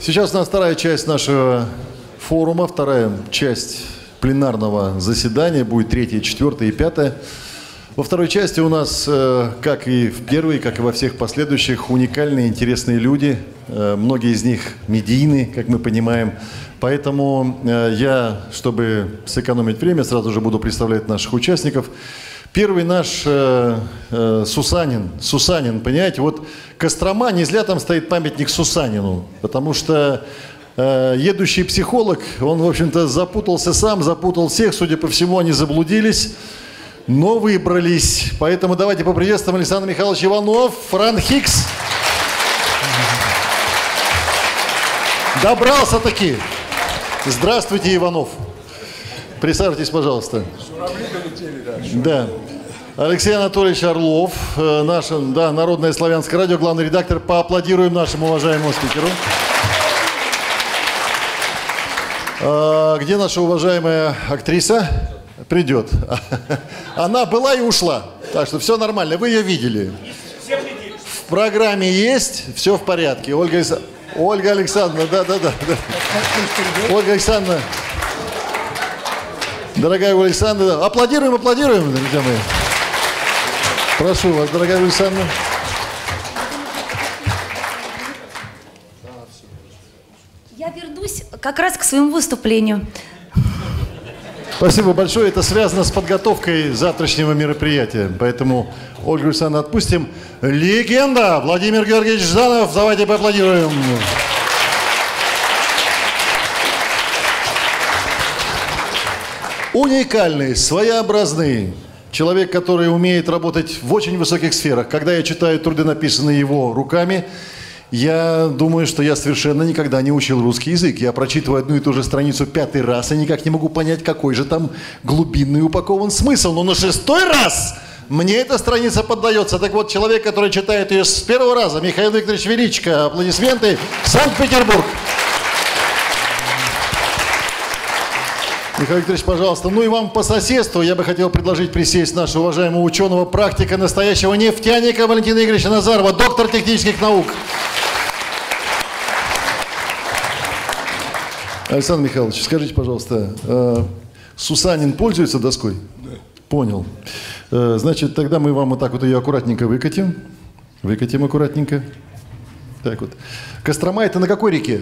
Сейчас у нас вторая часть нашего форума, вторая часть пленарного заседания, будет третья, четвертая и пятая. Во второй части у нас, как и в первой, как и во всех последующих, уникальные, интересные люди. Многие из них медийные, как мы понимаем. Поэтому я, чтобы сэкономить время, сразу же буду представлять наших участников. Первый наш Сусанин. Сусанин, понимаете, вот Кострома, не зря там стоит памятник Сусанину, потому что едущий психолог, он, в общем-то, запутался сам, запутал всех, судя по всему, они заблудились, но выбрались. Поэтому давайте поприветствуем Александр Михайлович Иванов, Франхикс. Добрался-таки. Здравствуйте, Иванов. Присаживайтесь, пожалуйста. Да. Алексей Анатольевич Орлов, наше, да, Народное славянское радио, главный редактор. Поаплодируем нашему уважаемому спикеру. Где наша уважаемая актриса? Придет. Она была и ушла. Так что все нормально. Вы ее видели. В программе есть, все в порядке. Ольга Александровна, да. Ольга Александровна. Дорогая Ольга Александровна, аплодируем, друзья мои. Прошу вас, дорогая Ольга Александровна. Я вернусь как раз к своему выступлению. Спасибо большое. Это связано с подготовкой завтрашнего мероприятия. Поэтому Ольгу Александровну отпустим. Легенда! Владимир Георгиевич Жданов. Давайте поаплодируем. Уникальный, своеобразный человек, который умеет работать в очень высоких сферах. Когда я читаю труды, написанные его руками, я думаю, что я совершенно никогда не учил русский язык. Я прочитываю одну и ту же страницу 5-й раз и никак не могу понять, какой же там глубинный упакован смысл. Но на 6-й раз мне эта страница поддается. Так вот, человек, который читает ее с первого раза, Михаил Викторович Величко. Аплодисменты. Санкт-Петербург. Михаил Викторович, пожалуйста. Ну и вам по соседству я бы хотел предложить присесть нашего уважаемого ученого, практика, настоящего нефтяника Валентина Игоревича Назарова, доктор технических наук. Александр Михайлович, скажите, пожалуйста, Сусанин пользуется доской? Да. Понял. Значит, тогда мы вам вот так вот ее аккуратненько выкатим. Выкатим аккуратненько. Так вот. Кострома это на какой реке?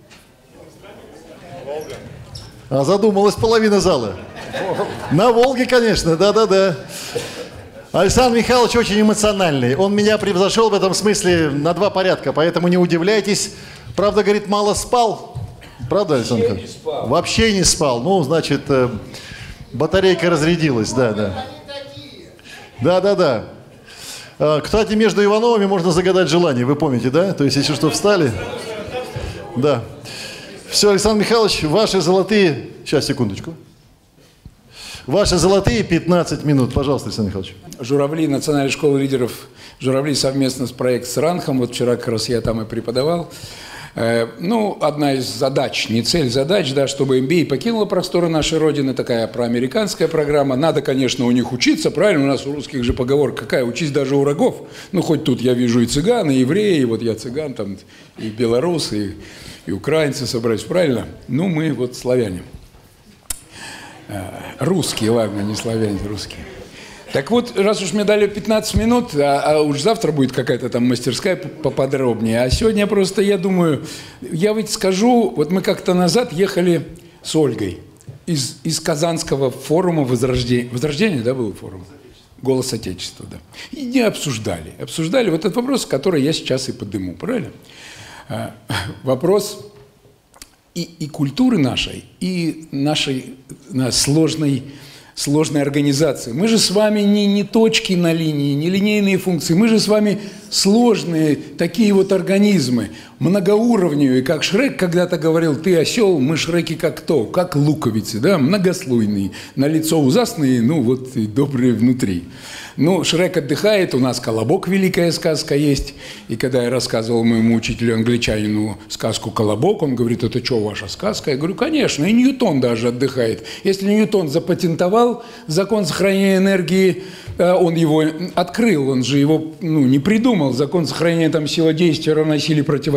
А задумалась половина зала. На Волге, конечно, да. Александр Михайлович очень эмоциональный. Он меня превзошел в этом смысле на 2 порядка, поэтому не удивляйтесь. Правда, говорит, мало спал. Правда, Александр Михайлович? Вообще не спал. Ну, значит, батарейка разрядилась, да. Да. Кстати, между Ивановыми можно загадать желание, вы помните, да? То есть, если что, встали. Да. Все, Александр Михайлович, ваши золотые... Сейчас, секундочку. Ваши золотые 15 минут. Пожалуйста, Александр Михайлович. Журавли, Национальная школа лидеров Журавли совместно с проектом с Ранхом. Вот вчера как раз я там и преподавал. Ну, одна из задач, не цель, задач, да, чтобы MBA покинула просторы нашей Родины, такая проамериканская программа. Надо, конечно, у них учиться, правильно? У нас у русских же поговорка какая? Учись даже у врагов. Ну, хоть тут я вижу и цыган, и евреи, и вот я цыган, там, и белорусы, и украинцы собрались, правильно? Ну, мы вот славяне. Русские, ладно, не славяне, русские. Так вот, раз уж мне дали 15 минут, а уж завтра будет какая-то там мастерская поподробнее, а сегодня просто, я думаю, я ведь скажу, вот мы как-то назад ехали с Ольгой из Казанского форума Возрождение, да, был форум? Голос Отечества, да. И не обсуждали вот этот вопрос, который я сейчас и подниму, правильно? Вопрос и культуры нашей, и нашей сложной организации. Мы же с вами не точки на линии, не линейные функции. Мы же с вами сложные такие вот организмы, многоуровневые. Как Шрек когда-то говорил, ты осел, мы Шреки как кто? Как луковицы, да, многослойные. На лицо ужасные, ну вот и добрые внутри. Ну, Шрек отдыхает, у нас «Колобок» великая сказка есть. И когда я рассказывал моему учителю-англичанину сказку «Колобок», он говорит, это что, ваша сказка? Я говорю, конечно, и Ньютон даже отдыхает. Если Ньютон запатентовал закон сохранения энергии, он его открыл, он же его не придумал. Закон сохранения там сила действия равна силе противодействия.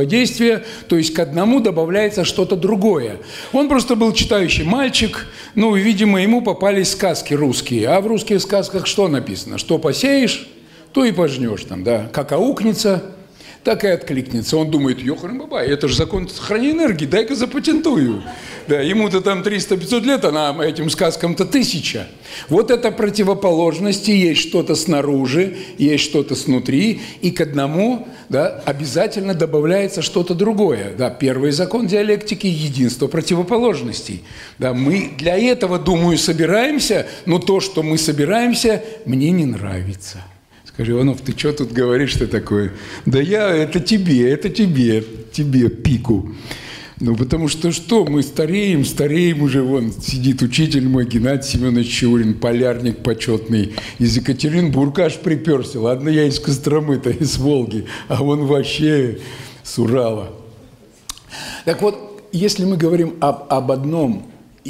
действия, то есть к одному добавляется что-то другое. Он просто был читающий мальчик, ну, видимо, ему попались сказки русские. А в русских сказках что написано? Что посеешь, то и пожнешь там, да. Как аукнется, так и откликнется. Он думает, ёхрен-бабай, это же закон сохранения энергии, дай-ка запатентую. Да, ему-то там 300-500 лет, а нам, этим сказкам-то 1000. Вот это противоположности, есть что-то снаружи, есть что-то снутри, и к одному, да, обязательно добавляется что-то другое. Да, первый закон диалектики – единство противоположностей. Да, мы для этого, думаю, собираемся, но то, что мы собираемся, мне не нравится. Скажи, Иванов, ты что тут говоришь-то такое? Да это тебе пику. Ну, потому что мы стареем уже, вон сидит учитель мой Геннадий Семенович Чаурин, полярник почетный, из Екатеринбурга аж приперся. Ладно, я из Костромы-то, из Волги, а он вообще с Урала. Так вот, если мы говорим об одном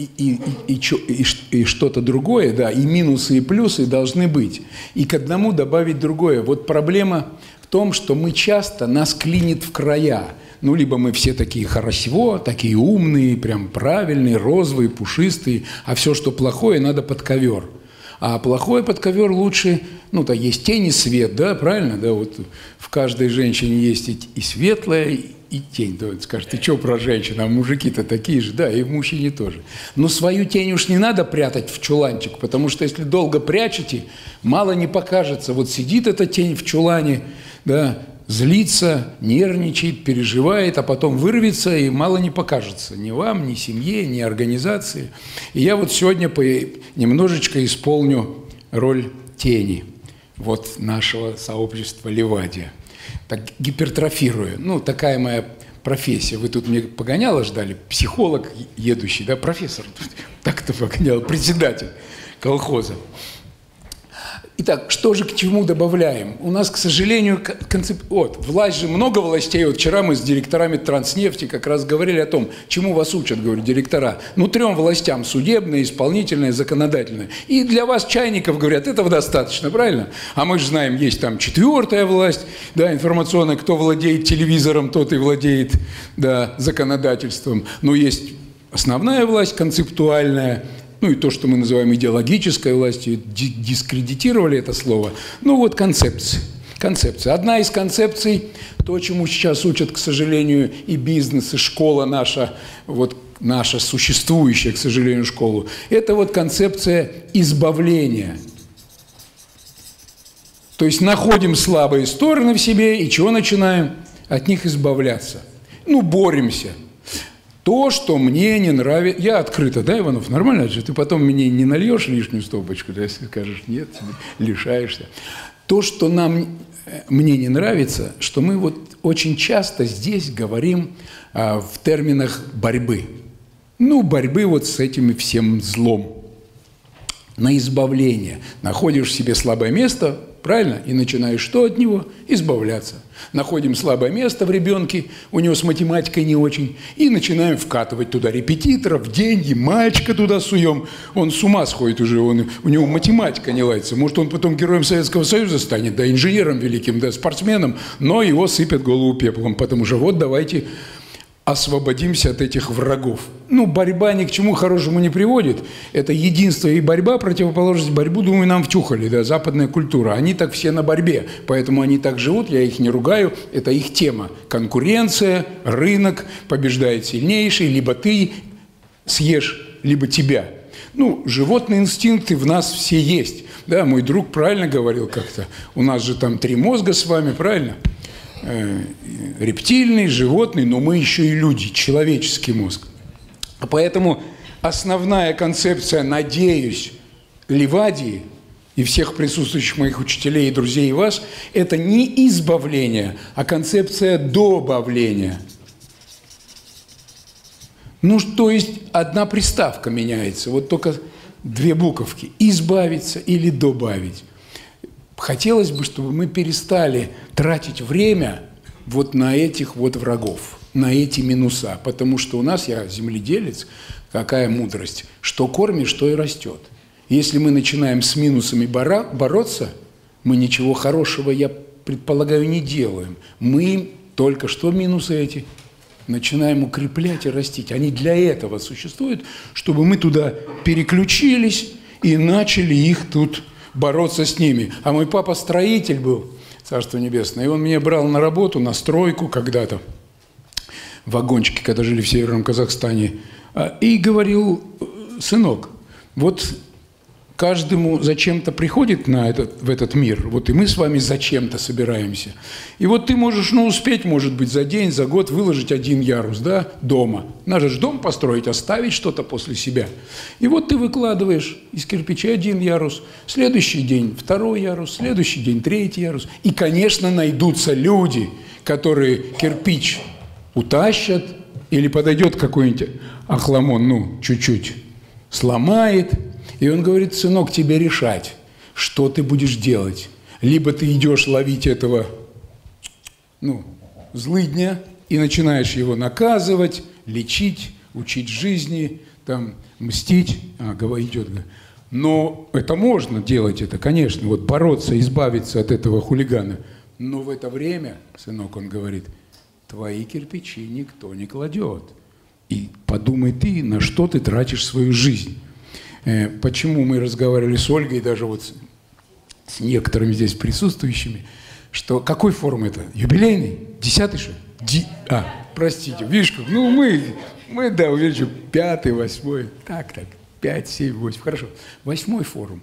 и что-то другое, да, и минусы, и плюсы должны быть. И к одному добавить другое. Вот проблема в том, что мы часто, нас клинит в края. Ну, либо мы все такие хорошо, такие умные, прям правильные, розовые, пушистые, а все, что плохое, надо под ковер. А плохое под ковер лучше, ну, то есть тень и свет, да, правильно? Да, вот в каждой женщине есть и светлая, и тень. Да, скажет, ты что про женщин, а мужики-то такие же, да, и в мужчине тоже. Но свою тень уж не надо прятать в чуланчик, потому что если долго прячете, мало не покажется. Вот сидит эта тень в чулане, да, злится, нервничает, переживает, а потом вырвется и мало не покажется. Ни вам, ни семье, ни организации. И я вот сегодня немножечко исполню роль тени вот нашего сообщества Ливадия. Так гипертрофируя. Ну, такая моя профессия. Вы тут мне погоняло ждали? Психолог едущий, да, профессор. Так-то погоняло, председатель колхоза. Итак, что же к чему добавляем? У нас, к сожалению, власть же, много властей. Вот вчера мы с директорами Транснефти как раз говорили о том, чему вас учат, говорю, директора. Ну, 3 властям: судебная, исполнительная, законодательная. И для вас, чайников, говорят, этого достаточно, правильно? А мы же знаем, есть там 4-я власть, да, информационная, кто владеет телевизором, тот и владеет, да, законодательством. Но есть основная власть, концептуальная. Ну и то, что мы называем идеологической властью, дискредитировали это слово. Ну вот концепция. Одна из концепций, то, чему сейчас учат, к сожалению, и бизнес, и школа наша, вот наша существующая, к сожалению, школа, это вот концепция избавления. То есть находим слабые стороны в себе и чего начинаем? От них избавляться. Ну, боремся. То, что мне не нравится... Я открыто, да, Иванов? Нормально же? Ты потом мне не нальешь лишнюю стопочку, да, если скажешь нет, лишаешься. То, что мне не нравится, что мы вот очень часто здесь говорим в терминах борьбы. Ну, борьбы вот с этим всем злом. На избавление. Находишь в себе слабое место, правильно? И начинаешь что от него? Избавляться. Находим слабое место в ребенке, у него с математикой не очень, и начинаем вкатывать туда репетиторов, деньги, мальчика туда суем. Он с ума сходит уже, у него математика не ладится. Может, он потом героем Советского Союза станет, да, инженером великим, да, спортсменом, но его сыпят голову пеплом, потому что вот давайте освободимся от этих врагов. Ну, борьба ни к чему хорошему не приводит. Это единство и борьба, противоположность борьбу, думаю, нам втюхали, да, западная культура. Они так все на борьбе, поэтому они так живут, я их не ругаю, это их тема. Конкуренция, рынок, побеждает сильнейший, либо ты съешь, либо тебя. Ну, животные инстинкты в нас все есть. Да, мой друг правильно говорил как-то, у нас же там 3 мозга с вами, правильно? Рептильный, животный, но мы еще и люди, человеческий мозг. Поэтому основная концепция, надеюсь, Ливадии и всех присутствующих моих учителей и друзей и вас, это не избавление, а концепция добавления. Ну, то есть одна приставка меняется, вот только 2 буковки. Избавиться или добавить. Хотелось бы, чтобы мы перестали тратить время вот на этих вот врагов, на эти минуса. Потому что у нас, я земледелец, какая мудрость, что кормишь, то и растет. Если мы начинаем с минусами бороться, мы ничего хорошего, я предполагаю, не делаем. Мы только что минусы эти начинаем укреплять и растить. Они для этого существуют, чтобы мы туда переключились и начали их тут бороться с ними. А мой папа строитель был, Царство Небесное, и он меня брал на работу, на стройку когда-то, в вагончике, когда жили в Северном Казахстане, и говорил: сынок, вот каждому зачем-то приходит в этот мир, вот и мы с вами зачем-то собираемся. И вот ты можешь, успеть, может быть, за день, за год выложить 1 ярус, да, дома. Надо же дом построить, оставить что-то после себя. И вот ты выкладываешь из кирпича 1 ярус, следующий день 2 ярус, следующий день 3 ярус. И, конечно, найдутся люди, которые кирпич утащат, или подойдет какой-нибудь охламон, чуть-чуть сломает. И он говорит: сынок, тебе решать, что ты будешь делать. Либо ты идешь ловить этого, злыдня, и начинаешь его наказывать, лечить, учить жизни, мстить. Идет. Но это можно делать, конечно, бороться, избавиться от этого хулигана. Но в это время, сынок, он говорит, твои кирпичи никто не кладет. И подумай ты, на что ты тратишь свою жизнь. Почему мы разговаривали с Ольгой, даже с некоторыми здесь присутствующими, что какой форум это? Юбилейный? 10-й, что ли? Простите, видишь, как? Мы, да, уверен, 5-й, 8-й, так, 5, 7, 8, хорошо. 8-й форум.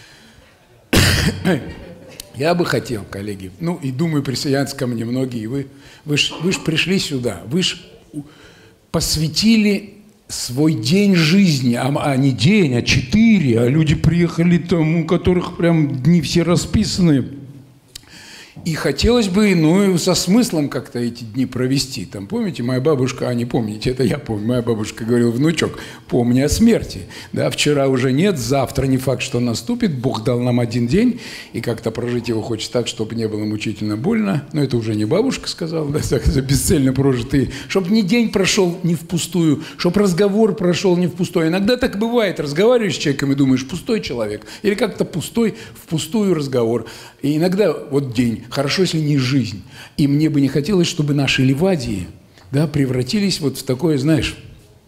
Я бы хотел, коллеги, и думаю, присоединятся ко мне многие, вы ж пришли сюда, вы ж посвятили свой день жизни, не день, а 4, а люди приехали там, у которых прям дни все расписаны. И хотелось бы, со смыслом как-то эти дни провести. Помните, моя бабушка, не помните, это я помню, моя бабушка говорила: внучок, помни о смерти. Да, вчера уже нет, завтра не факт, что наступит, Бог дал нам 1 день, и как-то прожить его хочется так, чтобы не было мучительно больно. Но это уже не бабушка сказала, да, за бесцельно прожитые. Чтобы ни день прошел не впустую, чтобы разговор прошел не впустую. Иногда так бывает, разговариваешь с человеком и думаешь: пустой человек, или как-то впустую разговор. И иногда день, хорошо, если не жизнь. И мне бы не хотелось, чтобы наши ливадии, да, превратились в такое, знаешь,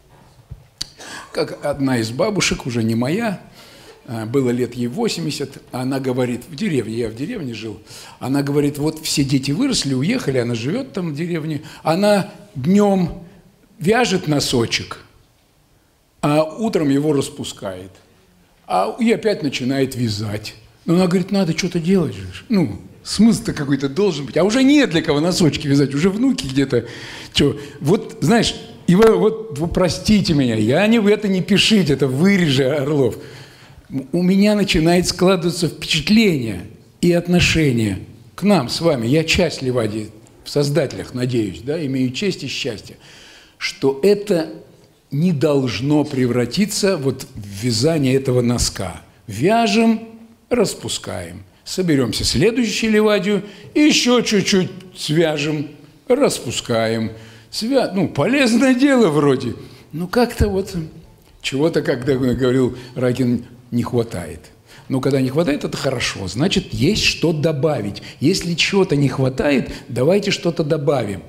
как одна из бабушек, уже не моя, было лет ей 80, она говорит, я в деревне жил, она говорит: все дети выросли, уехали, она живет там в деревне, она днем вяжет носочек, а утром его распускает, и опять начинает вязать. Но она говорит: надо что-то делать же. Смысл-то какой-то должен быть. А уже нет для кого носочки вязать, уже внуки где-то. Знаешь, и вы простите меня, вы это не пишите, это вырежи, Орлов. У меня начинает складываться впечатление и отношение к нам с вами. Я часть Ливадии в создателях, надеюсь, да, имею честь и счастье, что это не должно превратиться в вязание этого носка. Вяжем, распускаем. Соберемся следующую ливадию, еще чуть-чуть свяжем, распускаем. Полезное дело вроде. Как-то чего-то, когда говорил Ракин, не хватает. Но когда не хватает, это хорошо. Значит, есть что добавить. Если чего-то не хватает, давайте что-то добавим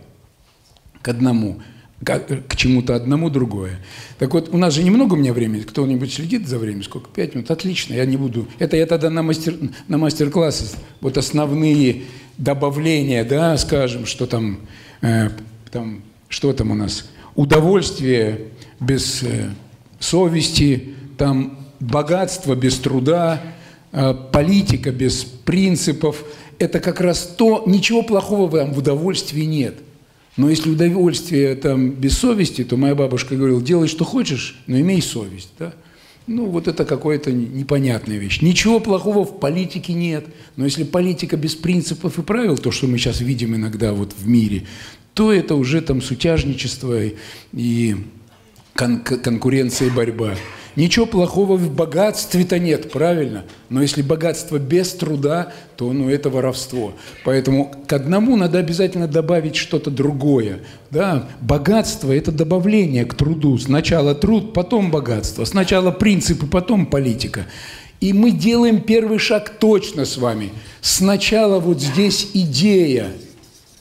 к чему-то одному другое. Так у нас же немного у меня времени. Кто-нибудь следит за временем? Сколько? 5 минут? Отлично, я не буду. Это я тогда на мастер-классы основные добавления, да, скажем, что что там у нас? Удовольствие без совести, богатство без труда, политика без принципов. Это как раз ничего плохого в удовольствии нет. Но если удовольствие без совести, то моя бабушка говорила: делай, что хочешь, но имей совесть. Да? Это какая-то непонятная вещь. Ничего плохого в политике нет. Но если политика без принципов и правил, то, что мы сейчас видим иногда в мире, то это уже сутяжничество и конкуренция и борьба. Ничего плохого в богатстве-то нет, правильно? Но если богатство без труда, то это воровство. Поэтому к одному надо обязательно добавить что-то другое. Да? Богатство – это добавление к труду. Сначала труд, потом богатство. Сначала принципы, потом политика. И мы делаем первый шаг точно с вами. Сначала здесь идея.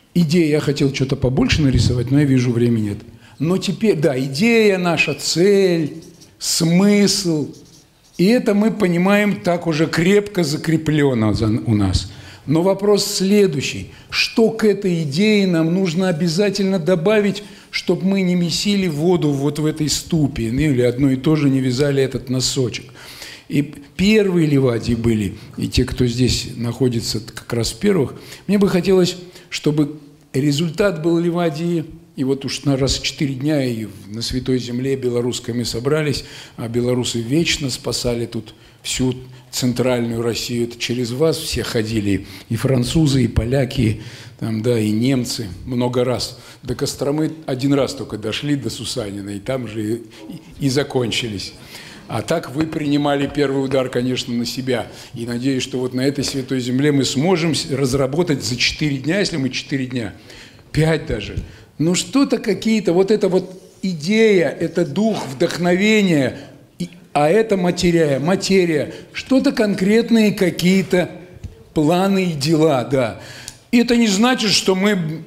идея, я хотел что-то побольше нарисовать, но я вижу, времени нет. Но теперь, да, идея наша, цель, смысл, и это мы понимаем так уже крепко закреплено у нас. Но вопрос следующий. Что к этой идее нам нужно обязательно добавить, чтобы мы не месили воду вот в этой ступе, или одно и то же не вязали этот носочек. И первые ливадии были, и те, кто здесь находится как раз в первых, мне бы хотелось, чтобы результат был ливадии, и вот уж на раз 4 дня и на Святой Земле белорусской мы собрались, а белорусы вечно спасали тут всю центральную Россию. Это через вас все ходили, и французы, и поляки, там, да, и немцы много раз. До Костромы 1 раз только дошли, до Сусанина, и там же и закончились. А так вы принимали первый удар, конечно, на себя. И надеюсь, что вот на этой Святой Земле мы сможем разработать за 4 дня, если мы 4 дня, 5 даже. Ну что-то какие-то, вот эта вот идея, это дух, вдохновение, а это материя, что-то конкретные какие-то планы и дела, да. И это не значит, что мы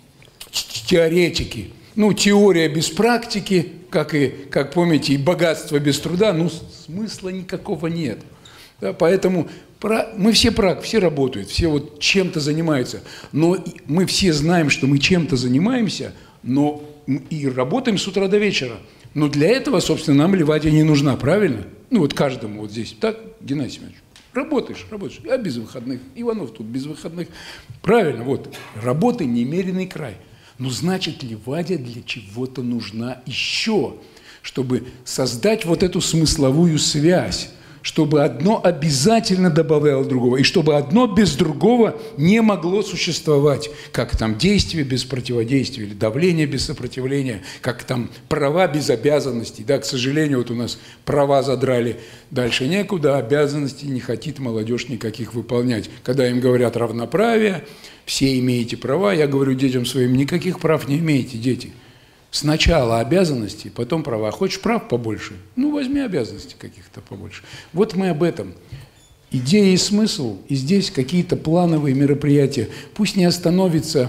теоретики. Ну, теория без практики, как помните, и богатство без труда, ну, смысла никакого нет. Да, поэтому мы все работают, все вот чем-то занимаются. Но мы все знаем, что мы чем-то занимаемся, но и работаем с утра до вечера. Но для этого, собственно, нам ливадия не нужна, правильно? Ну, вот каждому вот здесь. Так, Геннадий Семенович, работаешь. А без выходных. Иванов тут без выходных. Правильно, вот. Работы немеренный край. Но значит, ливадия для чего-то нужна еще, чтобы создать вот эту смысловую связь, чтобы одно обязательно добавляло другого, и чтобы одно без другого не могло существовать, как там действие без противодействия, или давление без сопротивления, как там права без обязанностей. Да, к сожалению, вот у нас права задрали, дальше некуда, обязанностей не хотит молодежь никаких выполнять. Когда им говорят равноправие, все имеете права, я говорю детям своим, никаких прав не имеете, дети. Сначала обязанности, потом права. Хочешь прав побольше? Ну, возьми обязанностей каких-то побольше. Вот мы об этом. Идея и смысл, и здесь какие-то плановые мероприятия. Пусть не остановится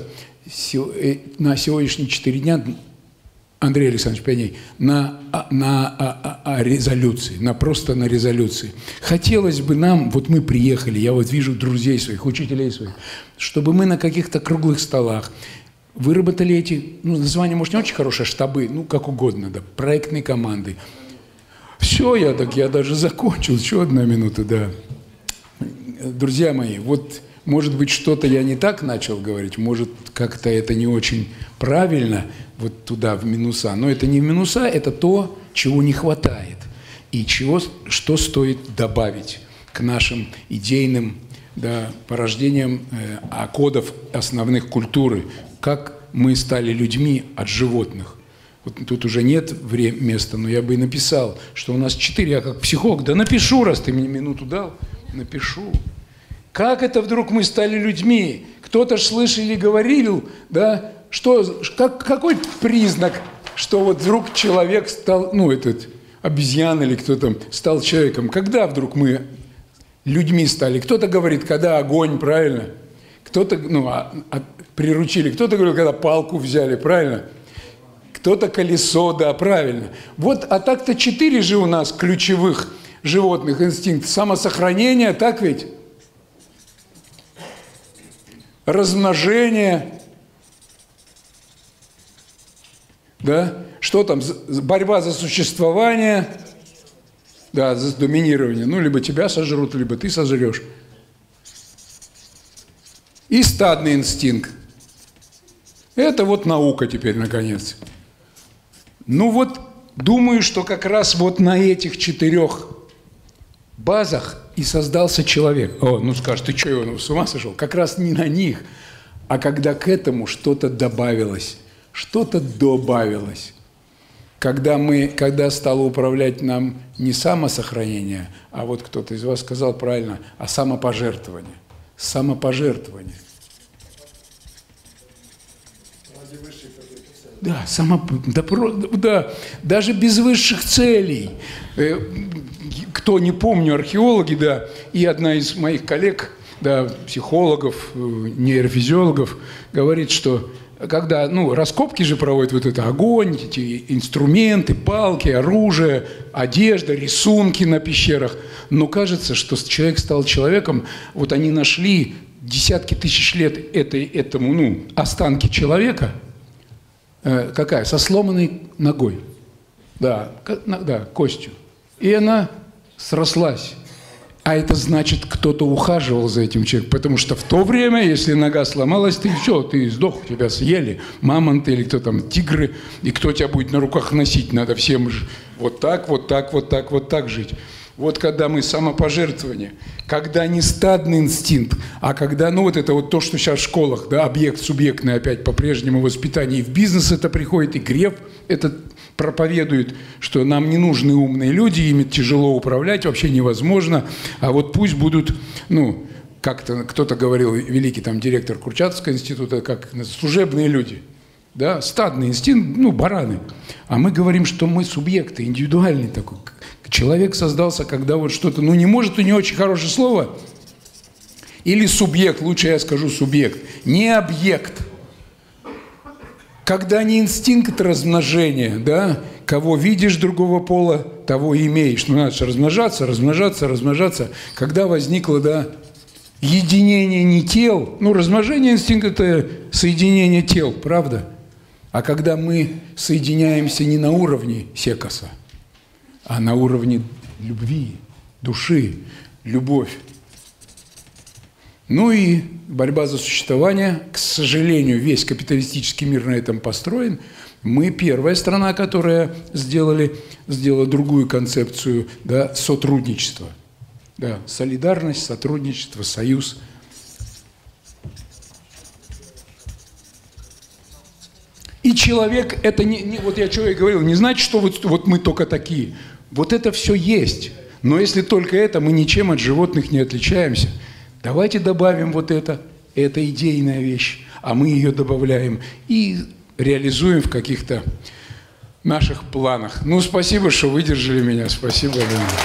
на сегодняшние 4 дня, Андрей Александрович Пионей, на резолюции, просто на резолюции. Хотелось бы нам, вот мы приехали, я вот вижу друзей своих, учителей своих, чтобы мы на каких-то круглых столах выработали эти, ну, название, может, не очень хорошее, штабы, ну, как угодно, да, проектные команды. Все, я даже закончил, еще 1 минута, да. Друзья мои, вот, может быть, что-то я не так начал говорить, может, как-то это не очень правильно, вот туда, в минуса, но это не в минуса, это то, чего не хватает, и что стоит добавить к нашим идейным, да, порождениям кодов основных культуры, как мы стали людьми от животных. Вот тут уже нет места, но я бы и написал, что у нас 4, я как психолог, да напишу, раз ты мне минуту дал, напишу. Как это вдруг мы стали людьми? Кто-то ж слышал или говорил, да, какой признак, что вот вдруг человек стал, ну, этот обезьяна или кто там, стал человеком? Когда вдруг мы людьми стали? Кто-то говорит, когда огонь, правильно? Кто-то, ну, приручили. Кто-то говорил, когда палку взяли, правильно? Кто-то колесо, да, правильно. Вот, а так-то 4 же у нас ключевых животных инстинкта. Самосохранение, так ведь? Размножение. Да? Что там? Борьба за существование. Да, за доминирование. Ну, либо тебя сожрут, либо ты сожрешь. И стадный инстинкт. Это вот наука теперь, наконец. Ну вот, думаю, что как раз вот на этих 4 базах и создался человек. О, ну скажешь, ты что, Иванов, с ума сошел? Как раз не на них, а когда к этому что-то добавилось, что-то добавилось. Когда стало управлять нам не самосохранение, а вот кто-то из вас сказал правильно, а самопожертвование. Самопожертвование. Да, да, даже без высших целей. Кто не помню, археологи, да, и одна из моих коллег да, психологов, нейрофизиологов, говорит, что когда, раскопки же проводят вот это огонь, эти инструменты, палки, оружие, одежда, рисунки на пещерах, но кажется, что человек стал человеком, вот они нашли десятки тысяч лет этому останки человека, какая? Со сломанной ногой, да, костью, и она срослась. А это значит, кто-то ухаживал за этим человеком. Потому что в то время, если нога сломалась, ты все, ты сдох, тебя съели. Мамонты или кто там, тигры. И кто тебя будет на руках носить? Надо всем вот так жить. Вот когда мы самопожертвование, когда не стадный инстинкт, а когда, это вот то, что сейчас в школах, да, объект-субъектное опять по-прежнему воспитание, и в бизнес это приходит, и Греф это проповедует, что нам не нужны умные люди, ими тяжело управлять, вообще невозможно, а вот пусть будут, как-то кто-то говорил, великий там директор Курчатовского института, как служебные люди, да, стадный инстинкт, бараны. А мы говорим, что мы субъекты, индивидуальный такой. Человек создался, когда вот что-то, не может, у него очень хорошее слово, или субъект, лучше я скажу субъект, не объект. Когда не инстинкт размножения, да, кого видишь другого пола, того и имеешь. Надо же размножаться. Когда возникло, да, единение не тел, размножение инстинкта – это соединение тел, правда? А когда мы соединяемся не на уровне секоса, а на уровне любви, души, любовь. И борьба за существование. К сожалению, весь капиталистический мир на этом построен. Мы первая страна, которая сделала другую концепцию, да, сотрудничества. Да, солидарность, сотрудничество, союз. И человек, это вот я что и говорил, не значит, что вот мы только такие. Вот это все есть. Но если только это, мы ничем от животных не отличаемся. Давайте добавим вот это идейная вещь, а мы ее добавляем и реализуем в каких-то наших планах. Спасибо, что выдержали меня. Спасибо.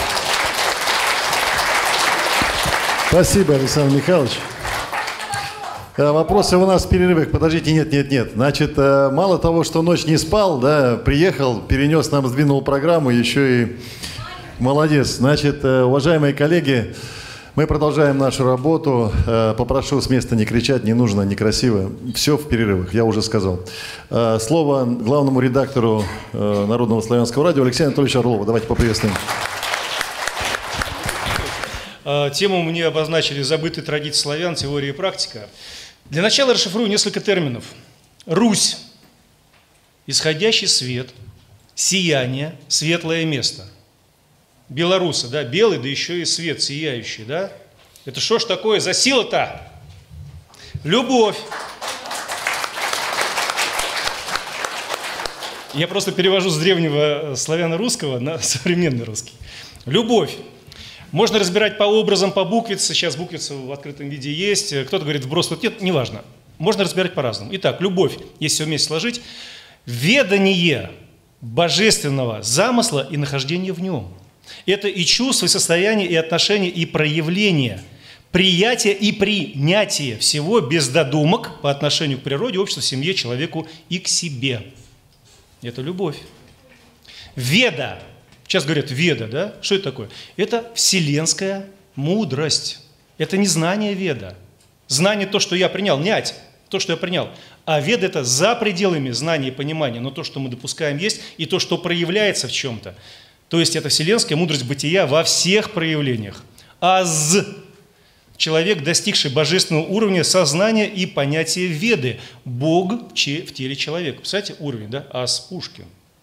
Спасибо, Александр Михайлович. Вопросы у нас в перерывах. Подождите, нет. Значит, мало того, что ночь не спал, да, приехал, перенес нам, сдвинул программу, еще и молодец. Значит, уважаемые коллеги, мы продолжаем нашу работу. Попрошу с места не кричать, не нужно, некрасиво. Все в перерывах, я уже сказал. Слово главному редактору Народного славянского радио Алексею Анатольевичу Орлову. Давайте поприветствуем. Тему мне обозначили «Забытые традиции славян. Теория и практика». Для начала расшифрую несколько терминов. Русь – исходящий свет, сияние, светлое место. Белорусы, да, белый, да еще и свет сияющий, да? Это что ж такое за сила-то? Любовь. Я просто перевожу с древнего славяно-русского на современный русский. Любовь. Можно разбирать по образам, по буквице. Сейчас буквица в открытом виде есть. Кто-то говорит, вброс тут нет. Неважно. Можно разбирать по-разному. Итак, любовь, если все вместе сложить. Ведание божественного замысла и нахождение в нем. Это и чувство, и состояние, и отношение, и проявление. Приятие и принятие всего без додумок по отношению к природе, обществу, семье, человеку и к себе. Это любовь. Веда. Сейчас говорят веда, да? Что это такое? Это вселенская мудрость. Это не знание веда. Знание то, что я принял, нять, то, что я принял. А веда – это за пределами знания и понимания, но то, что мы допускаем, есть, и то, что проявляется в чем-то. То есть это вселенская мудрость бытия во всех проявлениях. Аз – человек, достигший божественного уровня сознания и понятия веды. Бог в теле человека. Представляете, уровень, да? Аз Пушкин.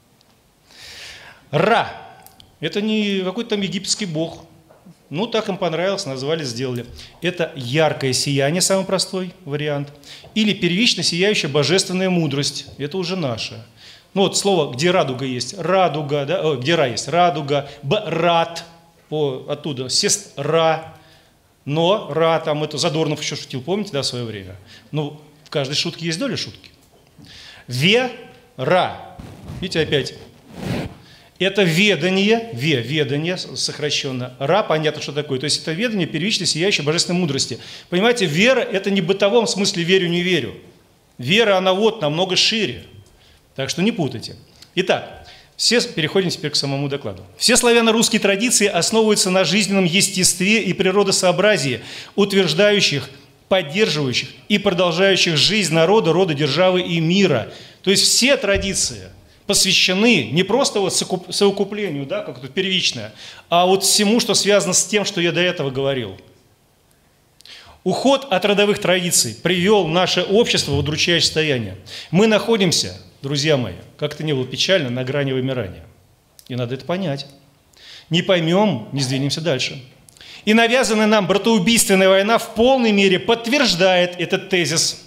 Ра – это не какой-то там египетский бог. Так им понравилось, назвали, сделали. Это яркое сияние, самый простой вариант. Или первично сияющая божественная мудрость. Это уже наше. Слово, где радуга есть, радуга, да? Где ра есть, радуга, рад, оттуда, сестра. Но ра, там это Задорнов еще шутил, помните, да, в свое время? В каждой шутке есть доля шутки. Вера. Видите, опять. Это ведание, ведание сокращенно, ра, понятно, что такое. То есть это ведание первичной, сияющей божественной мудрости. Понимаете, вера – это не в бытовом смысле верю, не верю. Вера, она вот намного шире. Так что не путайте. Итак, переходим теперь к самому докладу. Все славяно-русские традиции основываются на жизненном естестве и природосообразии, утверждающих, поддерживающих и продолжающих жизнь народа, рода, державы и мира. То есть все традиции посвящены не просто вот совокуплению, да, как тут первичное, а вот всему, что связано с тем, что я до этого говорил. Уход от родовых традиций привел наше общество в удручающее состояние. Мы находимся, друзья мои, как это ни было печально, на грани вымирания. И надо это понять. Не поймем, не сдвинемся дальше. И навязанная нам братоубийственная война в полной мере подтверждает этот тезис.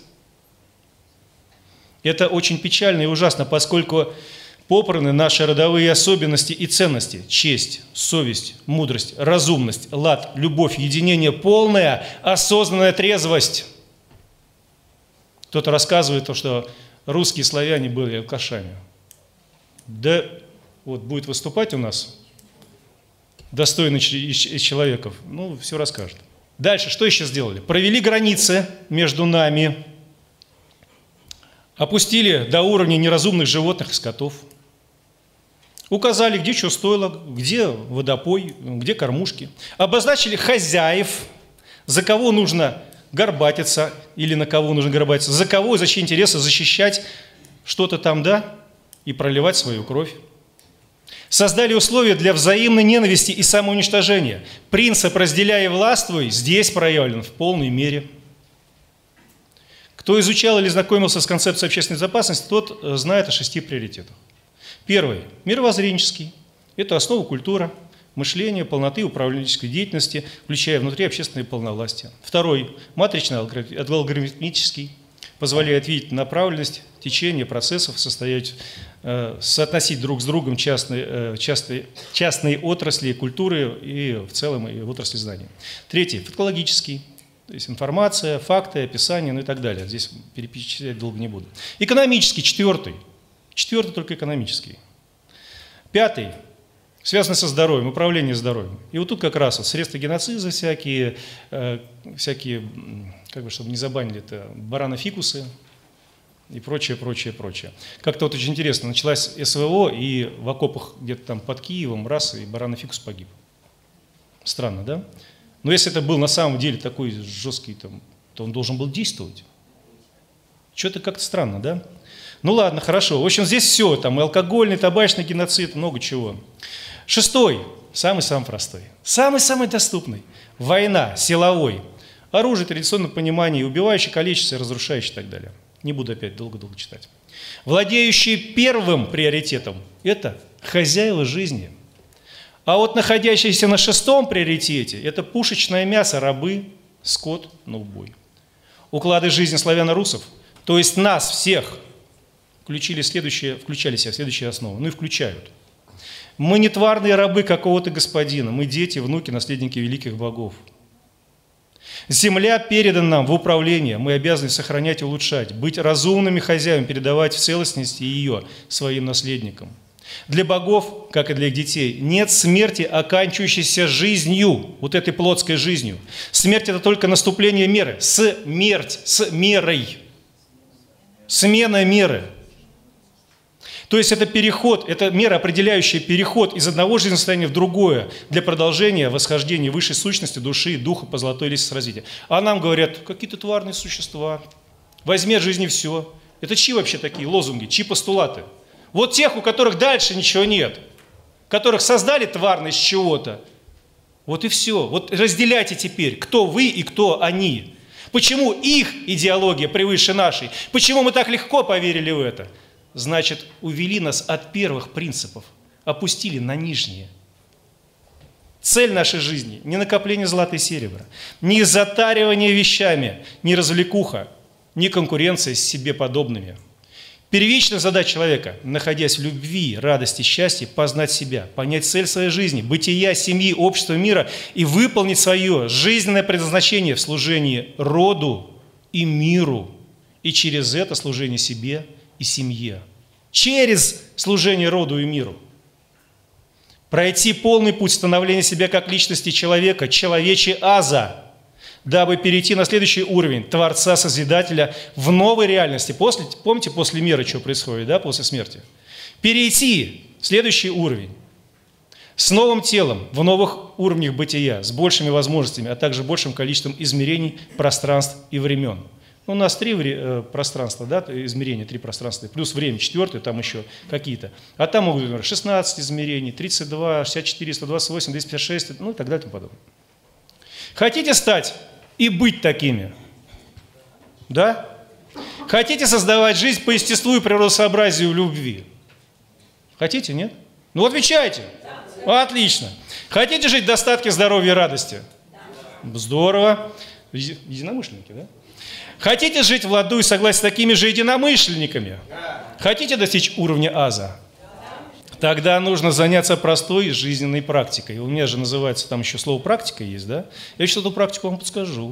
Это очень печально и ужасно, поскольку попраны наши родовые особенности и ценности. Честь, совесть, мудрость, разумность, лад, любовь, единение, полная осознанная трезвость. Кто-то рассказывает, что русские славяне были алкашами. Да вот будет выступать у нас достойный из человеков, ну, все расскажет. Дальше, что еще сделали? Провели границы между нами, опустили до уровня неразумных животных и скотов, указали, где что стоило, где водопой, где кормушки, обозначили хозяев, за кого нужно горбатиться или на кого нужно горбатиться, за кого и за чьи интересы защищать что-то там, да, и проливать свою кровь. Создали условия для взаимной ненависти и самоуничтожения. Принцип «разделяй и властвуй» здесь проявлен в полной мере. Кто изучал или знакомился с концепцией общественной безопасности, тот знает о 6 приоритетах. Первый – мировоззренческий. Это основа культуры, мышления, полноты управленческой деятельности, включая внутри общественное полновластие. Второй – матрично-алгоритмический. Позволяет видеть направленность, течение процессов, соотносить друг с другом частные отрасли культуры и в целом и в отрасли знаний. Третий – фактологический. То есть информация, факты, описание, ну и так далее. Здесь перечислять долго не буду. Экономический, четвертый. Четвертый только экономический. Пятый, связанный со здоровьем, управление здоровьем. И вот тут как раз вот средства геноцида всякие, как бы, чтобы не забанили это, баранофикусы и прочее, прочее, прочее. Как-то вот очень интересно, началась СВО, и в окопах где-то там под Киевом раз, и баранофикус погиб. Странно, да? Но если это был на самом деле такой жесткий, там, то он должен был действовать. Что-то как-то странно, да? Ну ладно, хорошо. В общем, здесь все, там и алкогольный, табачный геноцид, много чего. Шестой, самый-самый простой, самый-самый доступный. Война, силовой. Оружие, традиционное понимание, убивающее, калечащее, разрушающее и так далее. Не буду опять долго-долго читать. Владеющие первым приоритетом – это хозяева жизни. А вот находящиеся на 6-м приоритете – это пушечное мясо, рабы, скот на убой. Уклады жизни славяно-русов, то есть нас всех, включали себя в следующие основы, ну и включают. Мы не тварные рабы какого-то господина, мы дети, внуки, наследники великих богов. Земля передана нам в управление, мы обязаны сохранять и улучшать, быть разумными хозяевами, передавать в целостности ее своим наследникам. Для богов, как и для их детей, нет смерти, оканчивающейся жизнью, вот этой плотской жизнью. Смерть – это только наступление меры, смерть с мерой, смена меры. То есть это переход, это мера, определяющая переход из одного жизненного состояния в другое для продолжения восхождения высшей сущности, души, духа по золотой лестнице развития. А нам говорят, какие-то тварные существа, возьми от жизни все. Это чьи вообще такие лозунги, чьи постулаты? Вот тех, у которых дальше ничего нет, которых создали тварность чего-то. Вот и все. Вот разделяйте теперь, кто вы и кто они. Почему их идеология превыше нашей? Почему мы так легко поверили в это? Значит, увели нас от первых принципов, опустили на нижние. Цель нашей жизни – не накопление злата и серебра, не затаривание вещами, не развлекуха, не конкуренция с себе подобными. Первичная задача человека, находясь в любви, радости, счастье, познать себя, понять цель своей жизни, бытия, семьи, общества, мира и выполнить свое жизненное предназначение в служении роду и миру, и через это служение себе и семье. Через служение роду и миру. пройти полный путь становления себя как личности человека, человече аза, дабы перейти на следующий уровень Творца, Созидателя в новой реальности. Помните, после мира что происходит, да, после смерти? Перейти в следующий уровень с новым телом, в новых уровнях бытия, с большими возможностями, а также большим количеством измерений, пространств и времен. У нас 3 пространства, да, измерения, 3 пространства, плюс время 4, там еще какие-то. А там могут быть 16 измерений, 32, 64, 128, 256, ну и так далее и тому подобное. Хотите стать и быть такими? Да? Хотите создавать жизнь по естеству и природосообразию любви? Хотите, нет? Ну отвечайте. Отлично. Хотите жить в достатке, здоровья и радости? Здорово. Единомышленники, да? Хотите жить в ладу и согласии с такими же единомышленниками? Хотите достичь уровня аза? Тогда нужно заняться простой жизненной практикой. У меня же называется, там еще слово «практика» есть, да? Я сейчас эту практику вам подскажу.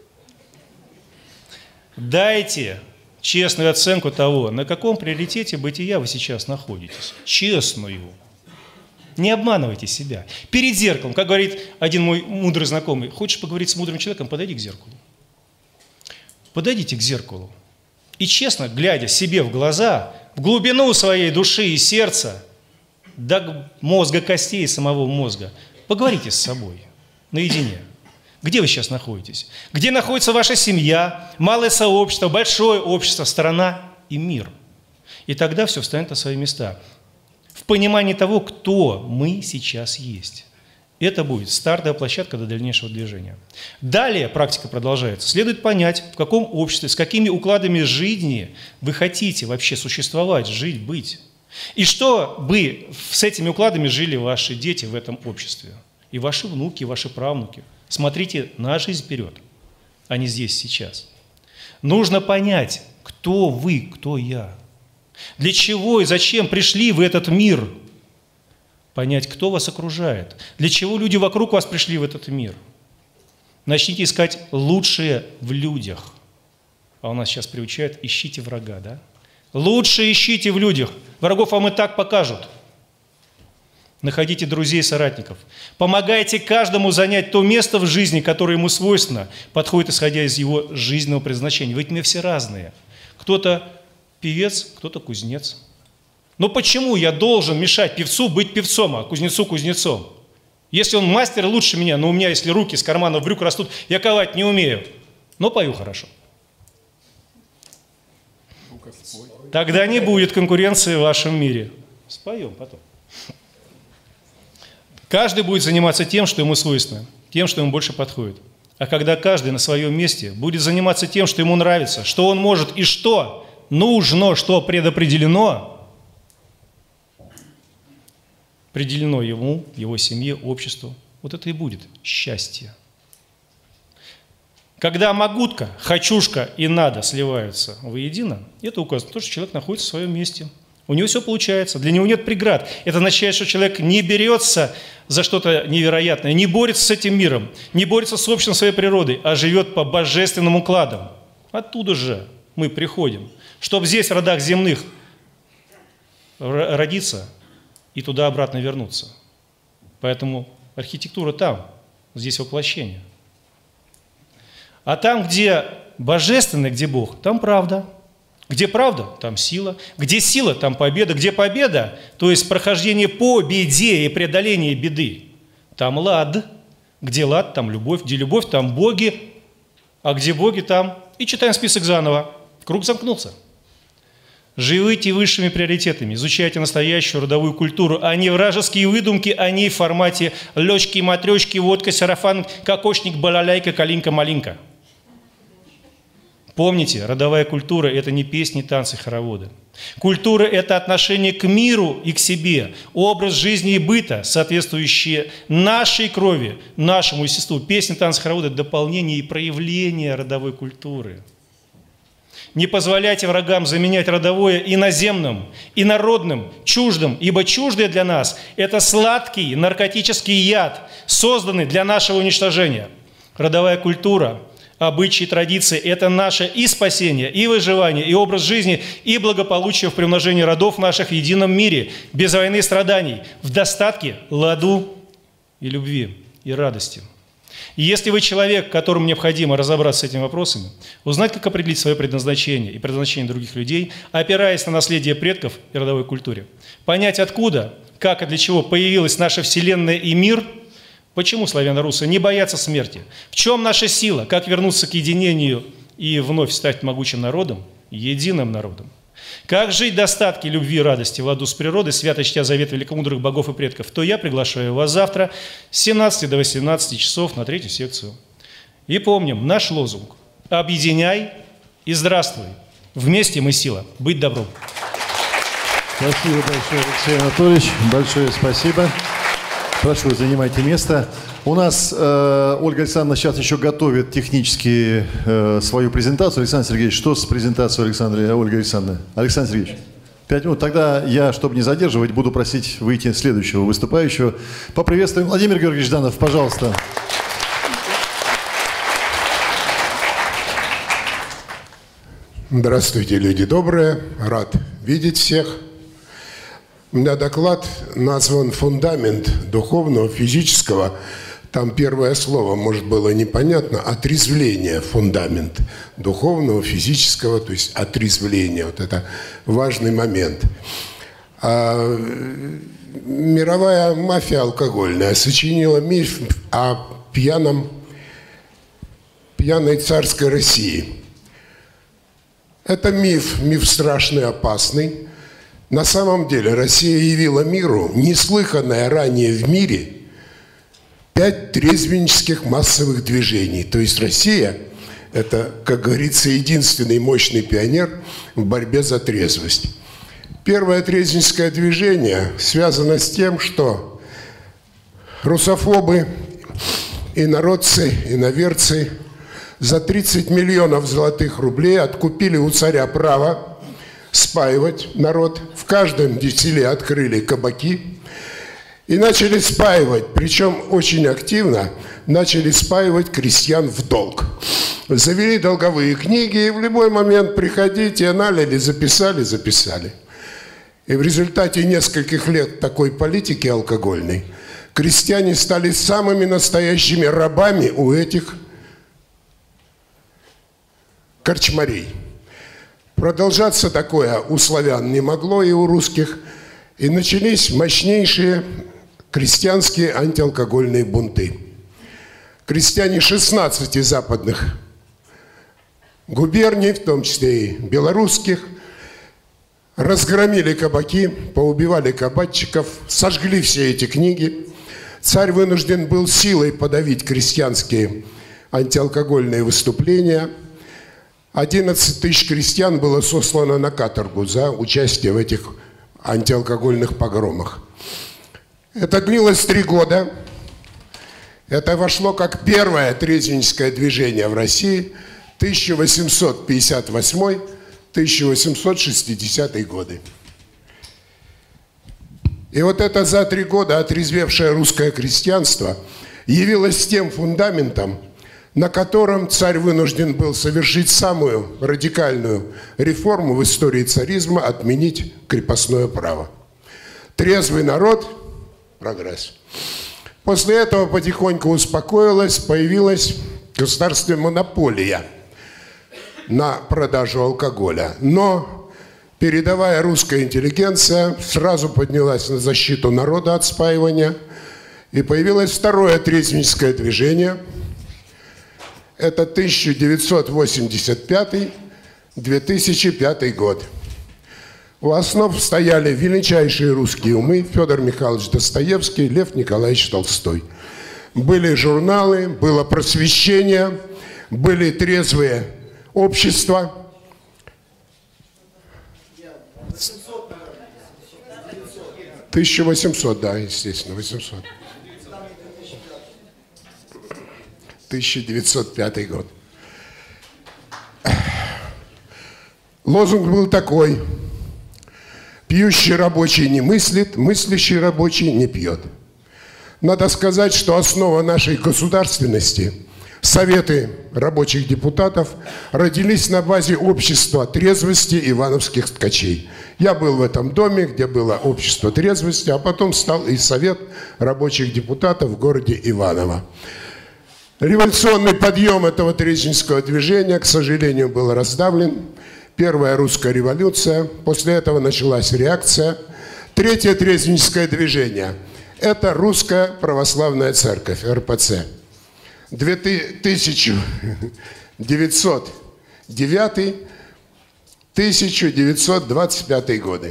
Дайте честную оценку того, на каком приоритете бытия вы сейчас находитесь. Честную. Не обманывайте себя. Перед зеркалом, как говорит один мой мудрый знакомый, хочешь поговорить с мудрым человеком, подойди к зеркалу. Подойдите к зеркалу и честно, глядя себе в глаза, в глубину своей души и сердца, до мозга костей самого мозга, поговорите с собой наедине. Где вы сейчас находитесь? Где находится ваша семья, малое сообщество, большое общество, страна и мир? И тогда все встанет на свои места. В понимании того, кто мы сейчас есть. Это будет стартовая площадка для дальнейшего движения. Далее практика продолжается. Следует понять, в каком обществе, с какими укладами жизни вы хотите вообще существовать, жить, быть. И чтобы с этими укладами жили ваши дети в этом обществе. И ваши внуки, и ваши правнуки. Смотрите на жизнь вперед, а не здесь, сейчас. Нужно понять, кто вы, кто я. Для чего и зачем пришли в этот мир. Понять, кто вас окружает, для чего люди вокруг вас пришли в этот мир. Начните искать лучшее в людях. А у нас сейчас приучают, ищите врага, да? Лучше ищите в людях. Врагов вам и так покажут. Находите друзей и соратников. Помогайте каждому занять то место в жизни, которое ему свойственно, подходит, исходя из его жизненного предназначения. Ведь мы все разные. Кто-то певец, кто-то кузнец. Но почему я должен мешать певцу быть певцом, а кузнецу кузнецом? Если он мастер лучше меня, но у меня, если руки из карманов брюк растут, я ковать не умею, но пою хорошо. Тогда не будет конкуренции в вашем мире. Споем потом. Каждый будет заниматься тем, что ему свойственно, тем, что ему больше подходит. А когда каждый на своем месте будет заниматься тем, что ему нравится, что он может и что нужно, что предопределено, определено ему, его семье, обществу. Вот это и будет счастье. Когда могутка, хочушка и надо сливаются воедино, это указывает на то, что человек находится в своем месте. У него все получается, для него нет преград. Это означает, что человек не берется за что-то невероятное, не борется с этим миром, не борется с обществом своей природой, а живет по божественным укладам. Оттуда же мы приходим, чтобы здесь, в родах земных, родиться и туда-обратно вернуться. Поэтому архитектура там, здесь воплощение. А там, где божественное, где Бог, там правда. Где правда, там сила. Где сила, там победа. Где победа, то есть прохождение по беде и преодоление беды, там лад. Где лад, там любовь. Где любовь, там боги. А где боги, там... И читаем список заново. Круг замкнулся. Живите высшими приоритетами, изучайте настоящую родовую культуру, а не вражеские выдумки, а не в формате лёчки, матрёчки, водка, сарафан, кокошник, балалайка, калинка-малинка. Помните, родовая культура – это не песни, танцы, хороводы. Культура – это отношение к миру и к себе, образ жизни и быта, соответствующие нашей крови, нашему естеству. Песни, танцы, хороводы – это дополнение и проявление родовой культуры. Не позволяйте врагам заменять родовое иноземным, инородным, чуждым, ибо чуждое для нас – это сладкий наркотический яд, созданный для нашего уничтожения. Родовая культура обычаи, традиции – это наше и спасение, и выживание, и образ жизни, и благополучие в примножении родов наших в едином мире, без войны и страданий, в достатке, ладу и любви, и радости. И если вы человек, которому необходимо разобраться с этими вопросами, узнать, как определить свое предназначение и предназначение других людей, опираясь на наследие предков и родовой культуре, понять, откуда, как и для чего появилась наша Вселенная и мир, почему славяно-русы не боятся смерти, в чем наша сила, как вернуться к единению и вновь стать могучим народом, единым народом, как жить в достатке любви и радости в ладу с природой, свято чтя завет великомудрых богов и предков, то я приглашаю вас завтра с 17 до 18 часов на 3-ю секцию. И помним наш лозунг «Объединяй и здравствуй». Вместе мы сила. Быть добром. Спасибо большое, Алексей Анатольевич. Большое спасибо. Прошу, занимайте место. У нас Ольга Александровна сейчас еще готовит технически свою презентацию. Александр Сергеевич, что с презентацией Ольги Александровны? Александр Сергеевич, 5 минут. Тогда я, чтобы не задерживать, буду просить выйти следующего выступающего. Поприветствуем. Владимир Георгиевич Жданов, пожалуйста. Здравствуйте, люди добрые. Рад видеть всех. У меня доклад назван «Фундамент духовного, физического». Там первое слово, может, было непонятно. Отрезвление, фундамент духовного, физического, то есть отрезвление. Вот это важный момент. Мировая мафия алкогольная сочинила миф о пьяной царской России. Это миф страшный, опасный. На самом деле Россия явила миру неслыханное ранее в мире 5 трезвеннических массовых движений. То есть Россия – это, как говорится, единственный мощный пионер в борьбе за трезвость. Первое трезвенническое движение связано с тем, что русофобы, инородцы, иноверцы за 30 миллионов золотых рублей откупили у царя право спаивать народ. В каждом селе открыли кабаки и начали спаивать, причем очень активно начали спаивать крестьян в долг. Завели долговые книги, и в любой момент приходите, налили, записали. И в результате нескольких лет такой политики алкогольной крестьяне стали самыми настоящими рабами у этих корчмарей. Продолжаться такое у славян не могло и у русских. И начались мощнейшие крестьянские антиалкогольные бунты. Крестьяне 16 западных губерний, в том числе и белорусских, разгромили кабаки, поубивали кабачиков, сожгли все эти книги. Царь вынужден был силой подавить крестьянские антиалкогольные выступления. 11 тысяч крестьян было сослано на каторгу за участие в этих антиалкогольных погромах. Это длилось 3 года. Это вошло как первое трезвенническое движение в России 1858-1860 годы. И вот это за 3 года отрезвевшее русское крестьянство явилось тем фундаментом, на котором царь вынужден был совершить самую радикальную реформу в истории царизма – отменить крепостное право. Трезвый народ – прогресс. После этого потихоньку успокоилась, появилась государственная монополия на продажу алкоголя. Но передовая русская интеллигенция сразу поднялась на защиту народа от спаивания, и появилось второе трезвенническое движение – это 1985-2005 год. У основ стояли величайшие русские умы Федор Михайлович Достоевский, Лев Николаевич Толстой. Были журналы, было просвещение, были трезвые общества. 1800, да, естественно, 800. 1905 год. Лозунг был такой: пьющий рабочий не мыслит, мыслящий рабочий не пьет. Надо сказать, что основа нашей государственности Советы рабочих депутатов родились на базе общества трезвости ивановских ткачей. Я был в этом доме, где было общество трезвости, а потом стал и Совет рабочих депутатов в городе Иваново. Революционный подъем этого трезвенского движения, к сожалению, был раздавлен. Первая русская революция, после этого началась реакция. Третье трезвенское движение – это Русская Православная Церковь, РПЦ. 1909-1925 годы.